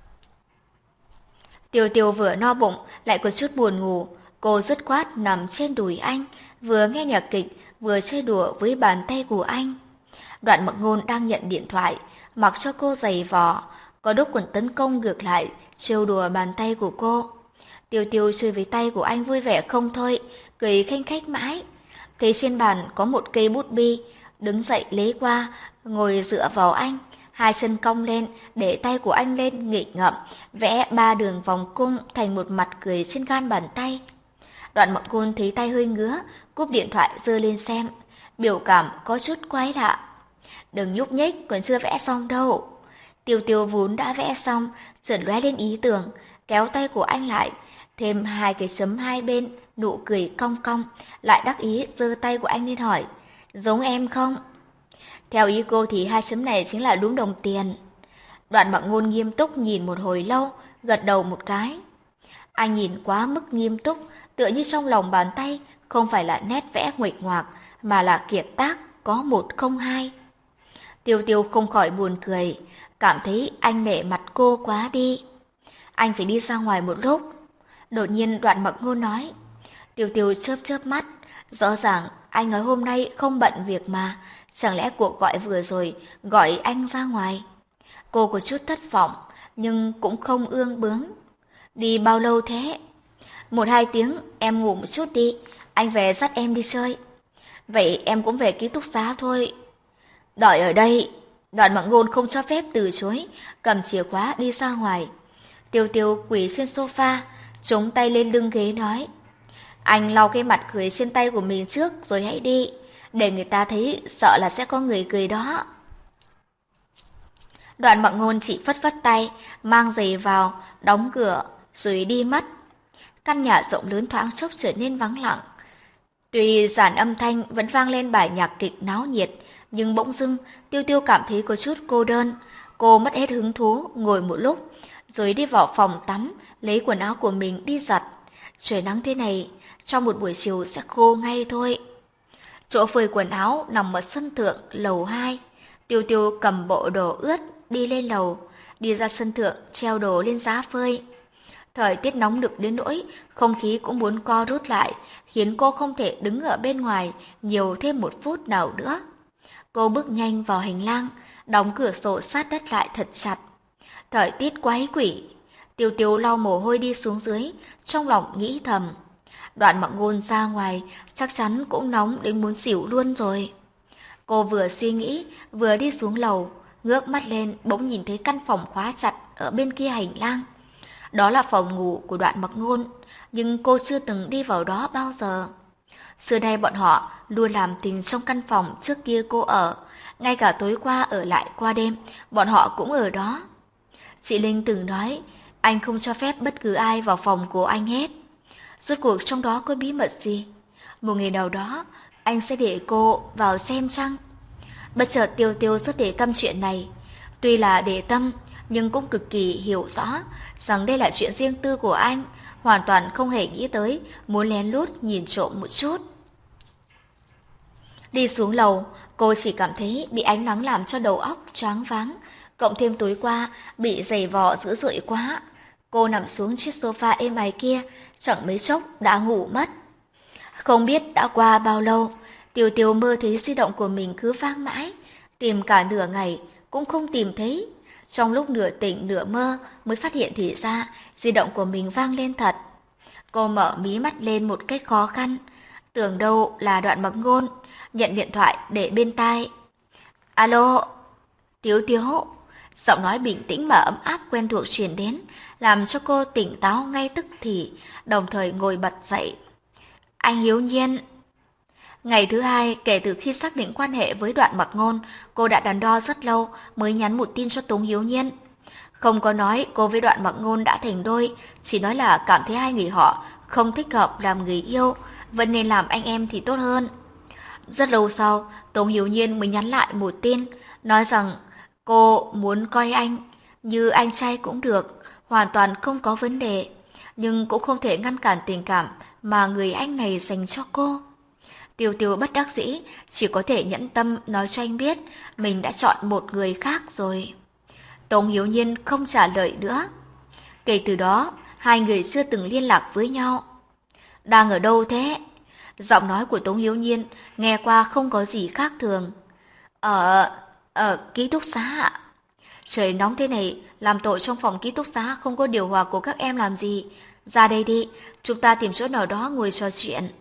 Tiêu Tiêu vừa no bụng lại có chút buồn ngủ, cô dứt khoát nằm trên đùi anh, vừa nghe nhạc kịch vừa chơi đùa với bàn tay của anh. Đoạn Mặc Ngôn đang nhận điện thoại, mặc cho cô giày vò, có lúc còn tấn công ngược lại, trêu đùa bàn tay của cô. Tiêu Tiêu chơi với tay của anh vui vẻ không thôi, cười khanh khách mãi. Thấy trên bàn có một cây bút bi, đứng dậy lấy qua, ngồi dựa vào anh, hai chân cong lên, để tay của anh lên nghịch ngợm, vẽ ba đường vòng cung thành một mặt cười trên gan bàn tay. Đoạn Mặc Ngôn thấy tay hơi ngứa, cúp điện thoại giơ lên xem, biểu cảm có chút quái lạ. Đừng nhúc nhích, còn chưa vẽ xong đâu. Tiêu Tiêu vốn đã vẽ xong, chợt lóe lên ý tưởng, kéo tay của anh lại, thêm hai cái chấm hai bên, nụ cười cong cong, lại đắc ý giơ tay của anh lên hỏi, giống em không? Theo ý cô thì hai chấm này chính là đúng đồng tiền. Đoạn Mặc Ngôn nghiêm túc nhìn một hồi lâu, gật đầu một cái. Anh nhìn quá mức nghiêm túc, tựa như trong lòng bàn tay không phải là nét vẽ nguệch ngoạc, mà là kiệt tác có một không hai. Tiêu Tiêu không khỏi buồn cười, cảm thấy anh nể mặt cô quá đi. Anh phải đi ra ngoài một lúc. Đột nhiên Đoạn Mặc Ngôn nói. Tiêu Tiêu chớp chớp mắt, rõ ràng anh nói hôm nay không bận việc mà, chẳng lẽ cuộc gọi vừa rồi gọi anh ra ngoài? Cô có chút thất vọng, nhưng cũng không ương bướng. Đi bao lâu thế? Một hai tiếng, em ngủ một chút đi, anh về dắt em đi chơi. Vậy em cũng về ký túc xá thôi. Đợi ở đây. Đoạn Mặc Ngôn không cho phép từ chối, cầm chìa khóa đi ra ngoài. Tiêu Tiêu quỳ trên sofa, chống tay lên lưng ghế nói. Anh lau cái mặt cười trên tay của mình trước rồi hãy đi, để người ta thấy sợ là sẽ có người cười đó. Đoạn Mặc Ngôn chỉ phất phất tay, mang giày vào, đóng cửa, rồi đi mất. Căn nhà rộng lớn thoáng chốc trở nên vắng lặng. Tuy dàn âm thanh vẫn vang lên bài nhạc kịch náo nhiệt, nhưng bỗng dưng Tiêu Tiêu cảm thấy có chút cô đơn. Cô mất hết hứng thú, ngồi một lúc, rồi đi vào phòng tắm, lấy quần áo của mình đi giặt. Trời nắng thế này, trong một buổi chiều sẽ khô ngay thôi. Chỗ phơi quần áo nằm ở sân thượng lầu hai. Tiêu Tiêu cầm bộ đồ ướt đi lên lầu, đi ra sân thượng treo đồ lên giá phơi. Thời tiết nóng nực đến nỗi không khí cũng muốn co rút lại, khiến cô không thể đứng ở bên ngoài nhiều thêm một phút nào nữa. Cô bước nhanh vào hành lang, đóng cửa sổ sát đất lại thật chặt. Thời tiết quái quỷ. Tiêu Tiêu lau mồ hôi đi xuống dưới, trong lòng nghĩ thầm. Đoạn Mặc Ngôn ra ngoài chắc chắn cũng nóng đến muốn xỉu luôn rồi. Cô vừa suy nghĩ, vừa đi xuống lầu, ngước mắt lên bỗng nhìn thấy căn phòng khóa chặt ở bên kia hành lang. Đó là phòng ngủ của Đoạn Mặc Ngôn, nhưng cô chưa từng đi vào đó bao giờ. Xưa nay bọn họ luôn làm tình trong căn phòng trước kia cô ở, ngay cả tối qua ở lại qua đêm, bọn họ cũng ở đó. Chị Linh từng nói, anh không cho phép bất cứ ai vào phòng của anh hết. Rốt cuộc trong đó có bí mật gì? Một ngày nào đó, anh sẽ để cô vào xem chăng? Bất chợt Tiêu Tiêu rất để tâm chuyện này. Tuy là để tâm, nhưng cũng cực kỳ hiểu rõ rằng đây là chuyện riêng tư của anh, hoàn toàn không hề nghĩ tới muốn lén lút nhìn trộm một chút. Đi xuống lầu, cô chỉ cảm thấy bị ánh nắng làm cho đầu óc choáng váng, cộng thêm tối qua bị giày vò dữ dội quá. Cô nằm xuống chiếc sofa êm ái kia, chẳng mấy chốc đã ngủ mất. Không biết đã qua bao lâu, Tiêu Tiêu mơ thấy di động của mình cứ vang mãi, tìm cả nửa ngày cũng không tìm thấy. Trong lúc nửa tỉnh nửa mơ mới phát hiện thì ra di động của mình vang lên thật. Cô mở mí mắt lên một cách khó khăn, tưởng đâu là Đoạn Mặc Ngôn, nhận điện thoại để bên tai. Alo, Tiếu Tiếu. Giọng nói bình tĩnh mà ấm áp quen thuộc truyền đến, làm cho cô tỉnh táo ngay tức thì, đồng thời ngồi bật dậy. Anh Hiếu Nhiên. Ngày thứ hai kể từ khi xác định quan hệ với Đoạn Mặc Ngôn, cô đã đắn đo rất lâu mới nhắn một tin cho Tống Hiếu Nhiên. Không có nói cô với Đoạn Mặc Ngôn đã thành đôi, chỉ nói là cảm thấy hai người họ không thích hợp làm người yêu, vẫn nên làm anh em thì tốt hơn. Rất lâu sau, Tống Hiếu Nhiên mới nhắn lại một tin, nói rằng cô muốn coi anh như anh trai cũng được, hoàn toàn không có vấn đề, nhưng cũng không thể ngăn cản tình cảm mà người anh này dành cho cô. Tiêu Tiêu bất đắc dĩ, chỉ có thể nhẫn tâm nói cho anh biết mình đã chọn một người khác rồi. Tống Hiếu Nhiên không trả lời nữa. Kể từ đó, hai người chưa từng liên lạc với nhau. Đang ở đâu thế? Giọng nói của Tống Hiếu Nhiên nghe qua không có gì khác thường. Ở... ở ký túc xá ạ. Trời nóng thế này, làm tội trong phòng ký túc xá không có điều hòa của các em làm gì. Ra đây đi, chúng ta tìm chỗ nào đó ngồi trò chuyện.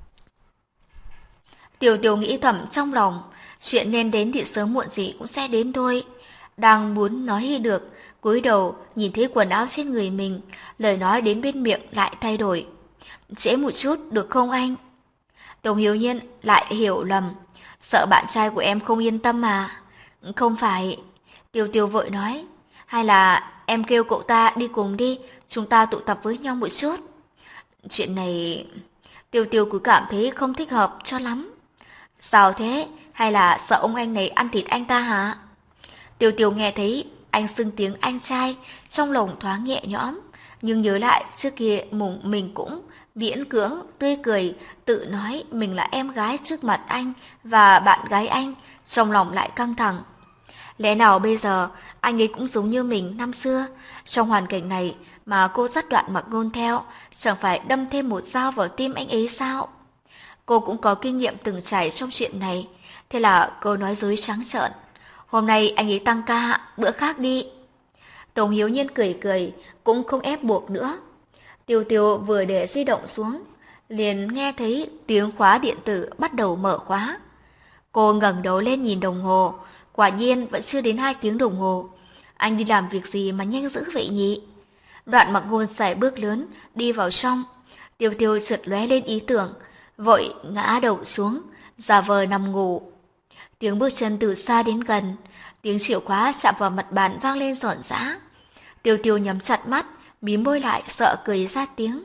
Tiểu Tiểu nghĩ thầm trong lòng, chuyện nên đến thì sớm muộn gì cũng sẽ đến thôi. Đang muốn nói hi được, cúi đầu nhìn thấy quần áo trên người mình, lời nói đến bên miệng lại thay đổi. Trễ một chút được không anh? Tống Hiếu Nhiên lại hiểu lầm, sợ bạn trai của em không yên tâm mà. Không phải, Tiêu Tiêu vội nói, hay là em kêu cậu ta đi cùng đi, chúng ta tụ tập với nhau một chút. Chuyện này, Tiêu Tiêu cứ cảm thấy không thích hợp cho lắm. Sao thế, hay là sợ ông anh này ăn thịt anh ta hả? Tiêu Tiêu nghe thấy anh xưng tiếng anh trai, trong lòng thoáng nhẹ nhõm, nhưng nhớ lại trước kia mùng mình cũng miễn cưỡng tươi cười, tự nói mình là em gái trước mặt anh và bạn gái anh, trong lòng lại căng thẳng. Lẽ nào bây giờ anh ấy cũng giống như mình năm xưa, trong hoàn cảnh này mà cô dắt Đoạn Mặc Ngôn theo, chẳng phải đâm thêm một dao vào tim anh ấy sao? Cô cũng có kinh nghiệm từng trải trong chuyện này, thế là cô nói dối trắng trợn. Hôm nay anh ấy tăng ca, bữa khác đi. Tống Hiếu Nhiên cười cười, cũng không ép buộc nữa. Tiêu Tiêu vừa để di động xuống, liền nghe thấy tiếng khóa điện tử bắt đầu mở khóa. Cô ngẩng đầu lên nhìn đồng hồ, quả nhiên vẫn chưa đến hai tiếng đồng hồ. Anh đi làm việc gì mà nhanh dữ vậy nhỉ? Đoạn Mặc Ngôn sải bước lớn đi vào trong. Tiêu Tiêu chợt lóe lên ý tưởng, vội ngã đầu xuống, giả vờ nằm ngủ. Tiếng bước chân từ xa đến gần, tiếng chìa khóa chạm vào mặt bàn vang lên rộn rã. Tiêu Tiêu nhắm chặt mắt, mím môi lại sợ cười ra tiếng.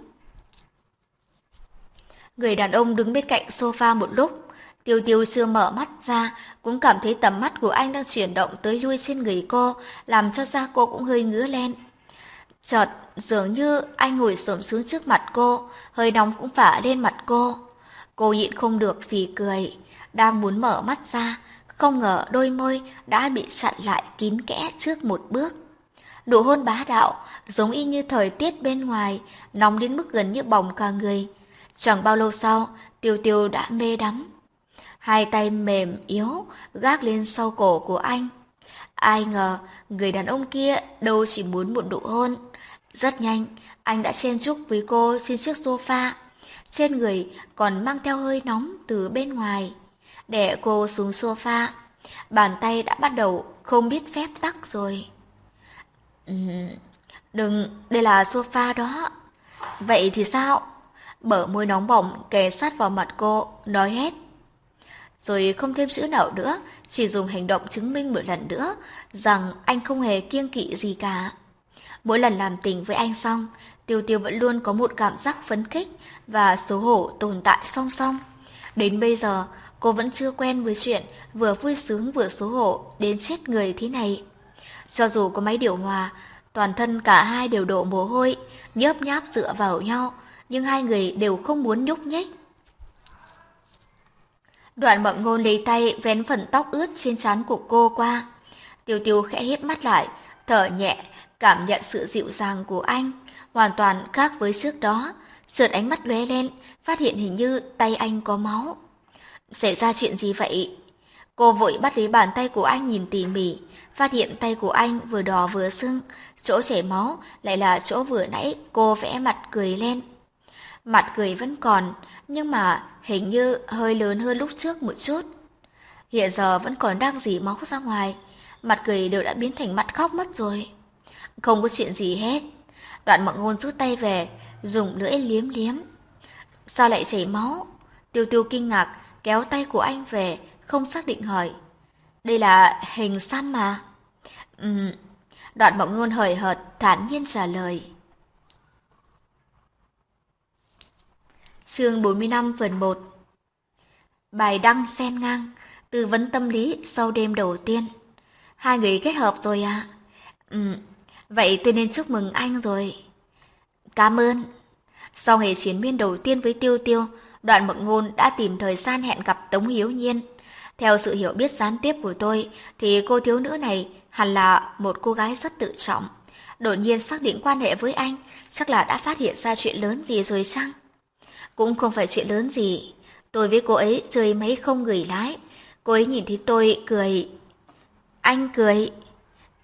Người đàn ông đứng bên cạnh sofa một lúc, Tiêu Tiêu chưa mở mắt ra, cũng cảm thấy tầm mắt của anh đang chuyển động tới lui trên người cô, làm cho da cô cũng hơi ngứa lên. Chợt, dường như anh ngồi xổm xuống trước mặt cô, hơi nóng cũng phả lên mặt cô. Cô nhịn không được phì cười, đang muốn mở mắt ra, không ngờ đôi môi đã bị chặn lại kín kẽ trước một bước. Nụ hôn bá đạo, giống y như thời tiết bên ngoài, nóng đến mức gần như bỏng cả người. Chẳng bao lâu sau, Tiêu Tiêu đã mê đắm. Hai tay mềm yếu gác lên sau cổ của anh. Ai ngờ, người đàn ông kia đâu chỉ muốn một nụ hôn. Rất nhanh, anh đã chen chúc với cô trên chiếc sofa. Trên người còn mang theo hơi nóng từ bên ngoài. Đè cô xuống sofa, bàn tay đã bắt đầu không biết phép tắc rồi. Uhm, đừng, đây là sofa đó. Vậy thì sao? Bờ môi nóng bỏng kề sát vào mặt cô, nói hết. Rồi không thêm chữ nào nữa, chỉ dùng hành động chứng minh một lần nữa rằng anh không hề kiêng kỵ gì cả. Mỗi lần làm tình với anh xong, Tiêu Tiêu vẫn luôn có một cảm giác phấn khích và xấu hổ tồn tại song song. Đến bây giờ, cô vẫn chưa quen với chuyện vừa vui sướng vừa xấu hổ đến chết người thế này. Cho dù có máy điều hòa, toàn thân cả hai đều đổ mồ hôi, nhớp nháp dựa vào nhau, nhưng hai người đều không muốn nhúc nhích. Đoạn Mặc Ngôn lấy tay vén phần tóc ướt trên trán của cô qua. Tiêu Tiêu khẽ híp mắt lại, thở nhẹ, cảm nhận sự dịu dàng của anh, hoàn toàn khác với trước đó. Chợt ánh mắt lóe lên, phát hiện hình như tay anh có máu. Xảy ra chuyện gì vậy? Cô vội bắt lấy bàn tay của anh nhìn tỉ mỉ, phát hiện tay của anh vừa đỏ vừa sưng, chỗ chảy máu lại là chỗ vừa nãy cô vẽ mặt cười lên. Mặt cười vẫn còn, nhưng mà hình như hơi lớn hơn lúc trước một chút. Hiện giờ vẫn còn đang rỉ máu ra ngoài, mặt cười đều đã biến thành mặt khóc mất rồi. Không có chuyện gì hết. Đoạn Mặc Ngôn rút tay về, dùng lưỡi liếm liếm. Sao lại chảy máu? Tiêu Tiêu kinh ngạc, kéo tay của anh về, không xác định hỏi. Đây là hình xăm mà. Ừm. Đoạn Mặc Ngôn hời hợt, thản nhiên trả lời. Chương bốn mươi lăm phần một. Bài đăng xen ngang, tư vấn tâm lý sau đêm đầu tiên. Hai người kết hợp rồi à? Ừm, vậy tôi nên chúc mừng anh rồi. Cảm ơn. Sau ngày chiến miên đầu tiên với Tiêu Tiêu, Đoạn Mặc Ngôn đã tìm thời gian hẹn gặp Tống Hiếu Nhiên. Theo sự hiểu biết gián tiếp của tôi, thì cô thiếu nữ này hẳn là một cô gái rất tự trọng. Đột nhiên xác định quan hệ với anh, chắc là đã phát hiện ra chuyện lớn gì rồi chăng? Cũng không phải chuyện lớn gì. Tôi với cô ấy chơi máy không người lái. Cô ấy nhìn thấy tôi cười. Anh cười.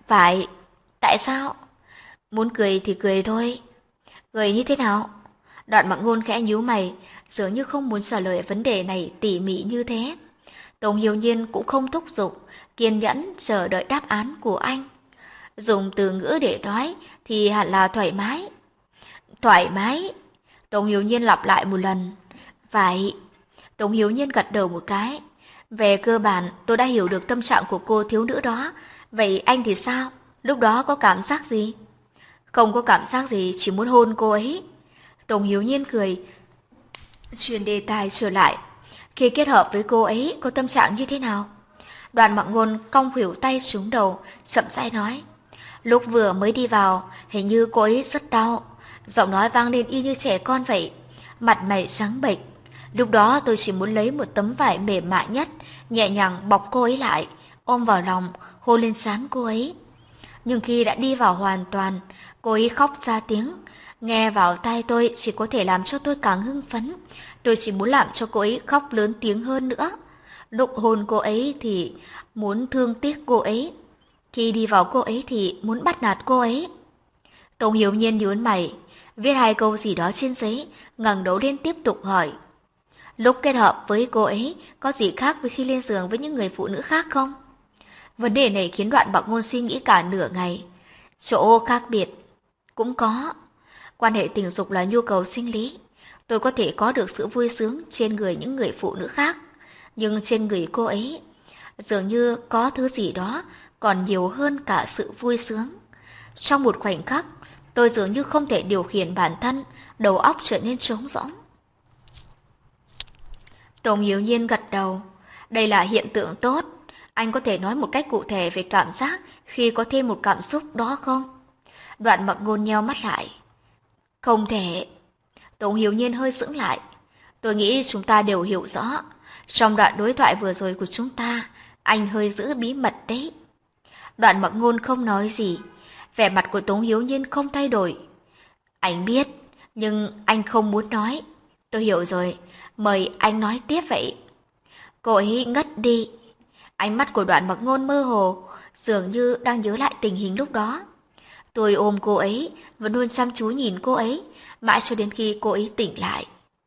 Phải. Tại sao? Muốn cười thì cười thôi. Cười như thế nào? Đoạn Mặc Ngôn khẽ nhíu mày, dường như không muốn trả lời vấn đề này tỉ mỉ như thế. Tống Hiếu Nhiên cũng không thúc giục, kiên nhẫn chờ đợi đáp án của anh. Dùng từ ngữ để nói thì hẳn là thoải mái. Thoải mái. Tống Hiếu Nhiên lặp lại một lần. Phải. Tống Hiếu Nhiên gật đầu một cái. Về cơ bản tôi đã hiểu được tâm trạng của cô thiếu nữ đó. Vậy anh thì sao? Lúc đó có cảm giác gì? Không có cảm giác gì, chỉ muốn hôn cô ấy. Tống Hiếu Nhiên cười, chuyển đề tài trở lại. Khi kết hợp với cô ấy có tâm trạng như thế nào? Đoàn Mặc Ngôn cong khuỷu tay xuống đầu, chậm rãi nói. Lúc vừa mới đi vào, hình như cô ấy rất đau. Giọng nói vang lên y như trẻ con vậy. Mặt mày trắng bệch. Lúc đó tôi chỉ muốn lấy một tấm vải mềm mại nhất, nhẹ nhàng bọc cô ấy lại, ôm vào lòng, hôn lên trán cô ấy. Nhưng khi đã đi vào hoàn toàn, cô ấy khóc ra tiếng. Nghe vào tai tôi chỉ có thể làm cho tôi càng hưng phấn. Tôi chỉ muốn làm cho cô ấy khóc lớn tiếng hơn nữa. Lúc hôn cô ấy thì muốn thương tiếc cô ấy. Khi đi vào cô ấy thì muốn bắt nạt cô ấy. Tống Hiếu Nhiên nhớn mày, viết hai câu gì đó trên giấy, ngẩng đầu lên tiếp tục hỏi. Lúc kết hợp với cô ấy có gì khác với khi lên giường với những người phụ nữ khác không? Vấn đề này khiến Đoạn Mặc Ngôn suy nghĩ cả nửa ngày. Chỗ khác biệt cũng có. Quan hệ tình dục là nhu cầu sinh lý. Tôi có thể có được sự vui sướng trên người những người phụ nữ khác. Nhưng trên người cô ấy, dường như có thứ gì đó còn nhiều hơn cả sự vui sướng. Trong một khoảnh khắc, tôi dường như không thể điều khiển bản thân, đầu óc trở nên trống rỗng. Tống Hiếu Nhiên gật đầu. Đây là hiện tượng tốt. Anh có thể nói một cách cụ thể về cảm giác khi có thêm một cảm xúc đó không? Đoạn Mặc Ngôn nheo mắt lại. Không thể. Tống Hiếu Nhiên hơi sững lại. Tôi nghĩ chúng ta đều hiểu rõ. Trong đoạn đối thoại vừa rồi của chúng ta, anh hơi giữ bí mật đấy. Đoạn Mặc Ngôn không nói gì. Vẻ mặt của Tống Hiếu Nhiên không thay đổi. Anh biết, nhưng anh không muốn nói. Tôi hiểu rồi, mời anh nói tiếp vậy. Cô ấy ngất đi. Ánh mắt của Đoạn Mặc Ngôn mơ hồ, dường như đang nhớ lại tình hình lúc đó. Tôi ôm cô ấy, vẫn luôn chăm chú nhìn cô ấy, mãi cho đến khi cô ấy tỉnh lại.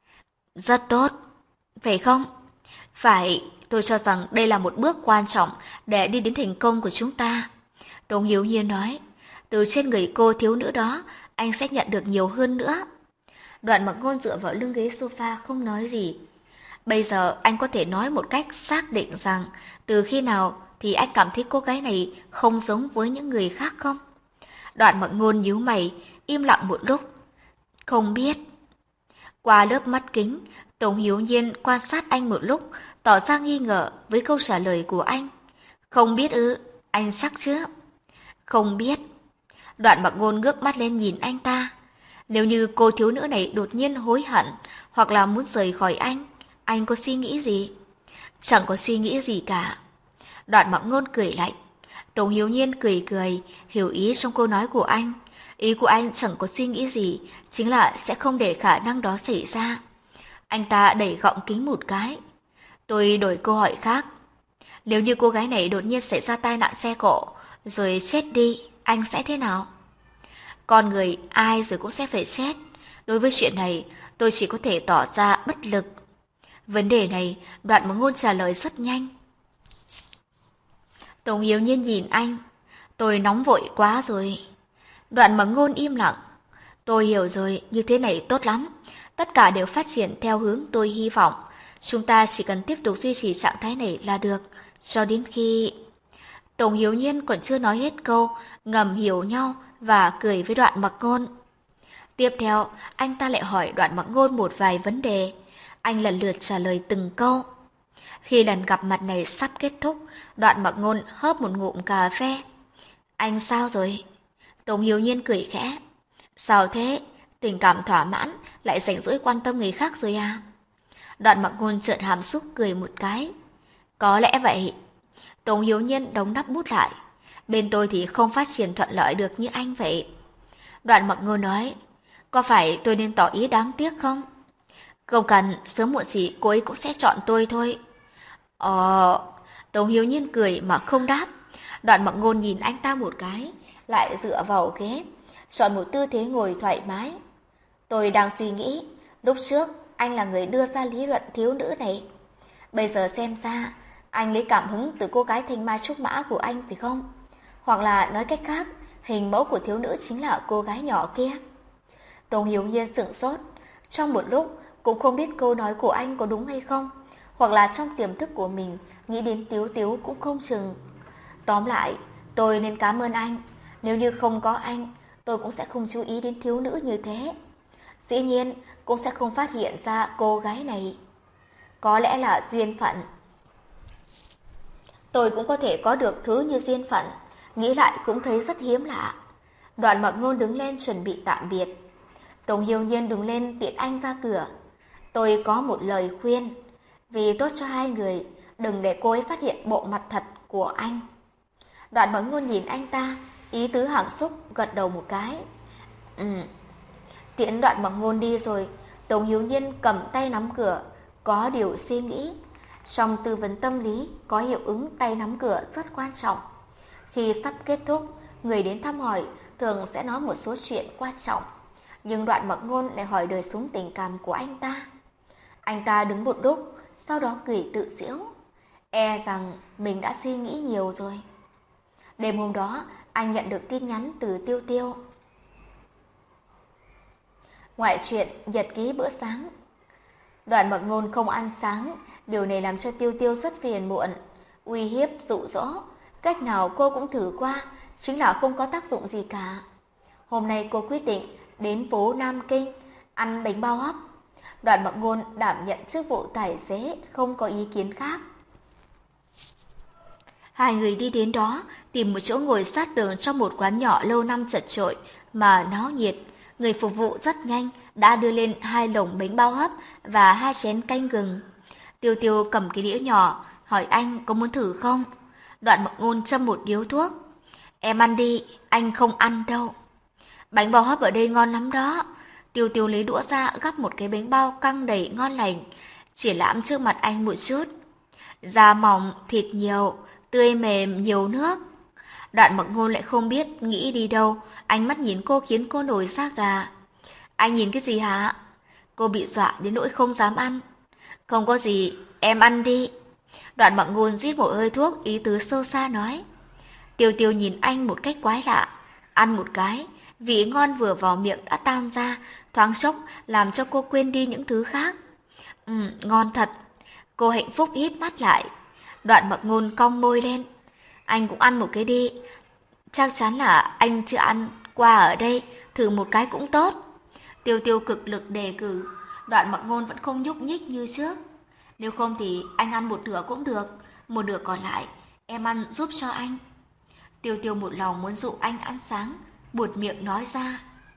Rất tốt, phải không? Phải, tôi cho rằng đây là một bước quan trọng để đi đến thành công của chúng ta. Tống Hiếu Nhiên nói, từ trên người cô thiếu nữ đó, anh sẽ nhận được nhiều hơn nữa. Đoạn Mặc Ngôn dựa vào lưng ghế sofa không nói gì. Bây giờ anh có thể nói một cách xác định rằng từ khi nào thì anh cảm thấy cô gái này không giống với những người khác không? Đoạn Mặc Ngôn nhíu mày, im lặng một lúc. Không biết. Qua lớp mắt kính, Tống Hiếu Nhiên quan sát anh một lúc, tỏ ra nghi ngờ với câu trả lời của anh. Không biết ư, anh chắc chứ? Không biết. Đoạn Mặc Ngôn ngước mắt lên nhìn anh ta. Nếu như cô thiếu nữ này đột nhiên hối hận hoặc là muốn rời khỏi anh, anh có suy nghĩ gì? Chẳng có suy nghĩ gì cả. Đoạn Mặc Ngôn cười lạnh. Tống Hiếu Nhiên cười cười, hiểu ý trong câu nói của anh. Ý của anh chẳng có suy nghĩ gì, chính là sẽ không để khả năng đó xảy ra. Anh ta đẩy gọng kính một cái. Tôi đổi câu hỏi khác. Nếu như cô gái này đột nhiên xảy ra tai nạn xe cộ, rồi chết đi, anh sẽ thế nào? Con người ai rồi cũng sẽ phải chết. Đối với chuyện này, tôi chỉ có thể tỏ ra bất lực. Vấn đề này, Đoạn Mặc Ngôn trả lời rất nhanh. Tống Hiếu Nhiên nhìn anh. Tôi nóng vội quá rồi. Đoạn Mặc Ngôn im lặng. Tôi hiểu rồi, như thế này tốt lắm. Tất cả đều phát triển theo hướng tôi hy vọng. Chúng ta chỉ cần tiếp tục duy trì trạng thái này là được, cho đến khi... Tống Hiếu Nhiên còn chưa nói hết câu, ngầm hiểu nhau và cười với Đoạn Mặc Ngôn. Tiếp theo, anh ta lại hỏi Đoạn Mặc Ngôn một vài vấn đề. Anh lần lượt trả lời từng câu. Khi lần gặp mặt này sắp kết thúc, Đoạn Mặc Ngôn hớp một ngụm cà phê. Anh sao rồi? Tống Hiếu Nhiên cười khẽ. Sao thế? Tình cảm thỏa mãn, lại rảnh rỗi quan tâm người khác rồi à? Đoạn Mặc Ngôn trợn hàm xúc cười một cái. Có lẽ vậy. Tống Hiếu Nhiên đóng nắp bút lại. Bên tôi thì không phát triển thuận lợi được như anh vậy. Đoạn Mặc Ngôn nói. Có phải tôi nên tỏ ý đáng tiếc không? Không cần, sớm muộn gì cô ấy cũng sẽ chọn tôi thôi. Ờ... Tống Hiếu Nhiên cười mà không đáp. Đoạn Mặc Ngôn nhìn anh ta một cái, lại dựa vào ghế, chọn một tư thế ngồi thoải mái. Tôi đang suy nghĩ, lúc trước anh là người đưa ra lý luận thiếu nữ này. Bây giờ xem ra, anh lấy cảm hứng từ cô gái thanh mai trúc mã của anh phải không? Hoặc là nói cách khác, hình mẫu của thiếu nữ chính là cô gái nhỏ kia. Tống Hiếu Nhiên sững sốt, trong một lúc cũng không biết câu nói của anh có đúng hay không, hoặc là trong tiềm thức của mình nghĩ đến Tiếu Tiếu cũng không chừng. Tóm lại, tôi nên cảm ơn anh, nếu như không có anh, tôi cũng sẽ không chú ý đến thiếu nữ như thế. Dĩ nhiên, cũng sẽ không phát hiện ra cô gái này. Có lẽ là duyên phận. Tôi cũng có thể có được thứ như duyên phận, nghĩ lại cũng thấy rất hiếm lạ. Đoạn Mặc Ngôn đứng lên chuẩn bị tạm biệt. Tống Hiếu Nhiên đứng lên tiễn anh ra cửa. Tôi có một lời khuyên, vì tốt cho hai người, đừng để cô ấy phát hiện bộ mặt thật của anh. Đoạn Mặc Ngôn nhìn anh ta, ý tứ hàm xúc, gật đầu một cái. Ừ. Tiễn Đoạn Mặc Ngôn đi rồi, Tống Hiếu Nhiên cầm tay nắm cửa, có điều suy nghĩ. Trong tư vấn tâm lý, có hiệu ứng tay nắm cửa rất quan trọng. Khi sắp kết thúc, người đến thăm hỏi thường sẽ nói một số chuyện quan trọng, nhưng Đoạn Mặc Ngôn lại hỏi đời sống tình cảm của anh ta. Anh ta đứng một lúc, sau đó cười tự giễu, e rằng mình đã suy nghĩ nhiều rồi. Đêm hôm đó, anh nhận được tin nhắn từ Tiêu Tiêu. Ngoại truyện nhật ký bữa sáng. Đoạn Mặc Ngôn không ăn sáng, điều này làm cho Tiêu Tiêu rất phiền muộn, uy hiếp dụ dỗ, cách nào cô cũng thử qua, chính là không có tác dụng gì cả. Hôm nay cô quyết định đến phố Nam Kinh ăn bánh bao hấp. Đoạn Mặc Ngôn đảm nhận chức vụ tài xế, không có ý kiến khác. Hai người đi đến đó, tìm một chỗ ngồi sát đường trong một quán nhỏ lâu năm chật chội mà náo nhiệt. Người phục vụ rất nhanh đã đưa lên hai lồng bánh bao hấp và hai chén canh gừng. Tiêu Tiêu cầm cái đĩa nhỏ, hỏi anh có muốn thử không? Đoạn Mặc Ngôn châm một điếu thuốc. Em ăn đi, anh không ăn đâu. Bánh bao hấp ở đây ngon lắm đó. Tiêu Tiêu lấy đũa ra gắp một cái bánh bao căng đầy ngon lành, triển lãm trước mặt anh một chút. Da mỏng, thịt nhiều, tươi mềm, nhiều nước. Đoạn Mặc Ngôn lại không biết nghĩ đi đâu, ánh mắt nhìn cô khiến cô nổi da gà. Anh nhìn cái gì hả? Cô bị dọa đến nỗi không dám ăn. Không có gì, em ăn đi. Đoạn Mặc Ngôn rít một hơi thuốc, ý tứ sâu xa nói. Tiêu Tiêu nhìn anh một cách quái lạ, ăn một cái, vị ngon vừa vào miệng đã tan ra, thoáng chốc làm cho cô quên đi những thứ khác. Ừ, ngon thật. Cô hạnh phúc híp mắt lại. Đoạn Mặc Ngôn cong môi lên. Anh cũng ăn một cái đi. Chắc chắn là anh chưa ăn qua ở đây, thử một cái cũng tốt. Tiêu Tiêu cực lực đề cử. Đoạn Mặc Ngôn vẫn không nhúc nhích như trước. Nếu không thì anh ăn một nửa cũng được, một nửa còn lại em ăn giúp cho anh. Tiêu Tiêu một lòng muốn dụ anh ăn sáng, buột miệng nói ra.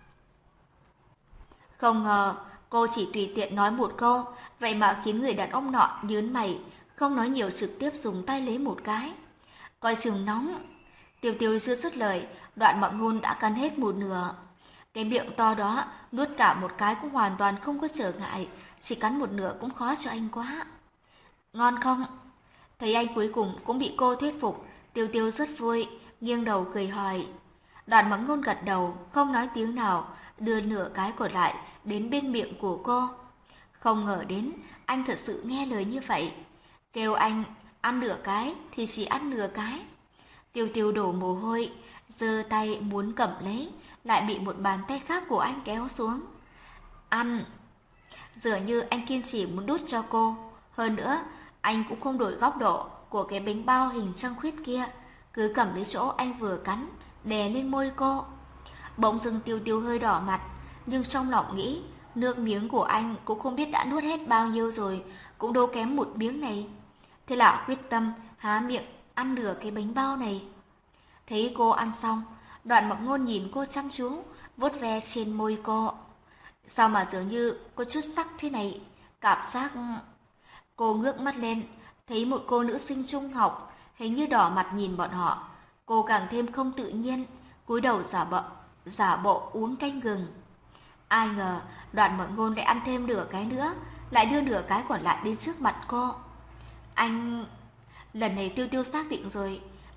Không ngờ cô chỉ tùy tiện nói một câu, vậy mà khiến người đàn ông nọ nhớn mày, không nói nhiều trực tiếp dùng tay lấy một cái. Coi chừng nóng. Tiêu Tiêu chưa dứt lời, Đoạn Mặc Ngôn đã cắn hết một nửa. Cái miệng to đó, nuốt cả một cái cũng hoàn toàn không có trở ngại, chỉ cắn một nửa cũng khó cho anh quá. Ngon không? Thấy anh cuối cùng cũng bị cô thuyết phục, Tiêu Tiêu rất vui, nghiêng đầu cười hỏi. Đoạn Mặc Ngôn gật đầu, không nói tiếng nào, đưa nửa cái còn lại đến bên miệng của cô. Không ngờ đến, anh thật sự nghe lời như vậy. Kêu anh ăn nửa cái thì chỉ ăn nửa cái. Tiêu Tiêu đổ mồ hôi, giơ tay muốn cầm lấy, lại bị một bàn tay khác của anh kéo xuống. Ăn. Dường như anh kiên trì muốn đút cho cô. Hơn nữa, anh cũng không đổi góc độ của cái bánh bao hình trăng khuyết kia, cứ cầm lấy chỗ anh vừa cắn, đè lên môi cô. Bỗng dưng Tiêu Tiêu hơi đỏ mặt, nhưng trong lòng nghĩ, nước miếng của anh cũng không biết đã nuốt hết bao nhiêu rồi, cũng đâu kém một miếng này. Thế là quyết tâm há miệng ăn nửa cái bánh bao này. Thấy cô ăn xong, Đoạn Mặc Ngôn nhìn cô chăm chú, vuốt ve trên môi cô. Sao mà dường như có chút sắc thế này, cảm giác... Cô ngước mắt lên, thấy một cô nữ sinh trung học, hình như đỏ mặt nhìn bọn họ. Cô càng thêm không tự nhiên, cúi đầu giả bộ, giả bộ uống canh gừng. Ai ngờ Đoạn Mặc Ngôn lại ăn thêm nửa cái nữa, lại đưa nửa cái còn lại đến trước mặt cô. Anh... Lần này Tiêu Tiêu xác định rồi,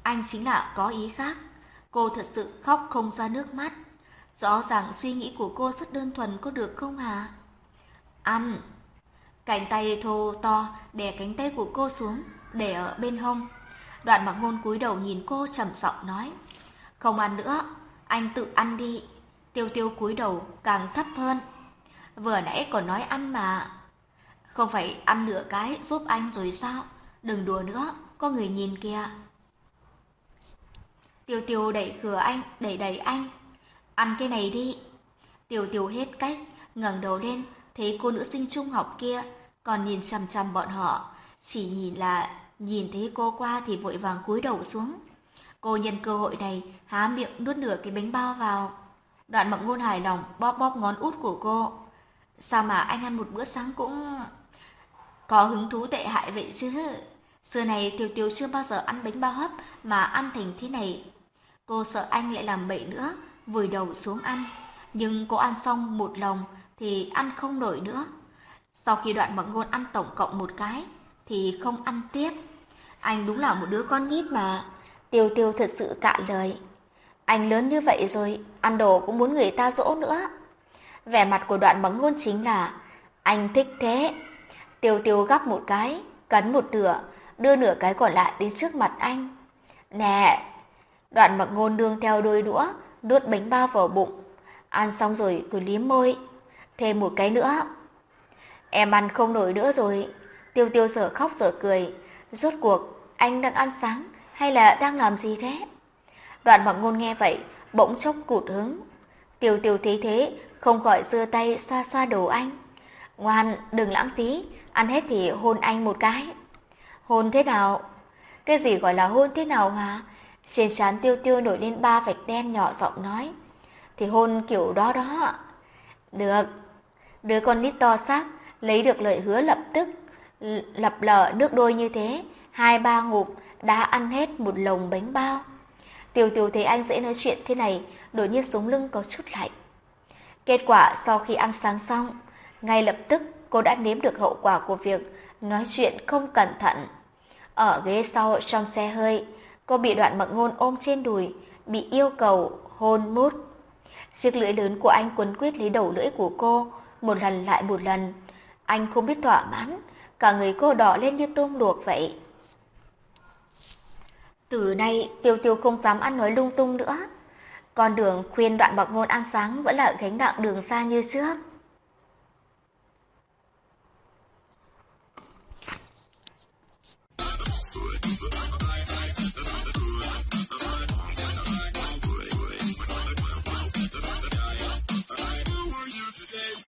anh chính là có ý khác. Cô thật sự khóc không ra nước mắt. Rõ ràng suy nghĩ của cô rất đơn thuần, có được không hả? Ăn. Cánh tay thô to đè cánh tay của cô xuống, để ở bên hông. Đoạn Mặc Ngôn cúi đầu nhìn cô trầm giọng nói, không ăn nữa, anh tự ăn đi. Tiêu Tiêu cúi đầu càng thấp hơn. Vừa nãy còn nói ăn mà. Không phải ăn nửa cái giúp anh rồi sao? Đừng đùa nữa, có người nhìn kìa. Tiêu Tiêu đẩy cửa anh, đẩy đẩy anh. Ăn cái này đi. Tiêu Tiêu hết cách, ngẩng đầu lên, thấy cô nữ sinh trung học kia còn nhìn chằm chằm bọn họ, chỉ nhìn là nhìn thấy cô qua thì vội vàng cúi đầu xuống. Cô nhân cơ hội này há miệng nuốt nửa cái bánh bao vào. Đoạn Mặc Ngôn hài lòng bóp bóp ngón út của cô. Sao mà anh ăn một bữa sáng cũng có hứng thú tệ hại vậy chứ? Xưa này Tiêu Tiêu chưa bao giờ ăn bánh bao hấp mà ăn thành thế này. Cô sợ anh lại làm bậy nữa, vùi đầu xuống ăn. Nhưng cô ăn xong một lồng thì ăn không nổi nữa. Sau khi Đoạn Mặc Ngôn ăn tổng cộng một cái thì không ăn tiếp. Anh đúng là một đứa con nít mà. Tiêu Tiêu thật sự cạn lời. Anh lớn như vậy rồi, ăn đồ cũng muốn người ta dỗ nữa. Vẻ mặt của Đoạn Mặc Ngôn chính là anh thích thế. Tiêu Tiêu gắp một cái, cắn một nửa, đưa nửa cái còn lại đến trước mặt anh. Nè! Đoạn Mặc Ngôn đương theo đôi đũa, nuốt bánh bao vào bụng. Ăn xong rồi cứ liếm môi. Thêm một cái nữa. Em ăn không nổi nữa rồi. Tiêu Tiêu dở khóc dở cười. Rốt cuộc, anh đang ăn sáng hay là đang làm gì thế? Đoạn Mặc Ngôn nghe vậy, bỗng chốc cụt hứng. Tiêu Tiêu thấy thế, không khỏi giơ tay xoa xoa đầu anh. Ngoan, đừng lãng phí, ăn hết thì hôn anh một cái. Hôn thế nào? Cái gì gọi là hôn thế nào hả? Trên trán Tiêu Tiêu nổi lên ba vạch đen, nhỏ giọng nói. Thì hôn kiểu đó đó. Được. Đứa con nít to xác, lấy được lời hứa lập tức, lập lờ nước đôi như thế, hai ba ngụm đã ăn hết một lồng bánh bao. Tiêu Tiêu thấy anh dễ nói chuyện thế này, đột nhiên sống lưng có chút lạnh. Kết quả sau khi ăn sáng xong, ngay lập tức cô đã nếm được hậu quả của việc nói chuyện không cẩn thận. Ở ghế sau trong xe hơi, cô bị Đoạn Mặc Ngôn ôm trên đùi, bị yêu cầu hôn mút. Chiếc lưỡi lớn của anh quấn quýt lấy đầu lưỡi của cô, một lần lại một lần. Anh không biết thỏa mãn, cả người cô đỏ lên như tôm luộc vậy. Từ nay, Tiêu Tiêu không dám ăn nói lung tung nữa. Con đường khuyên Đoạn Mặc Ngôn ăn sáng vẫn là gánh nặng đường xa như trước.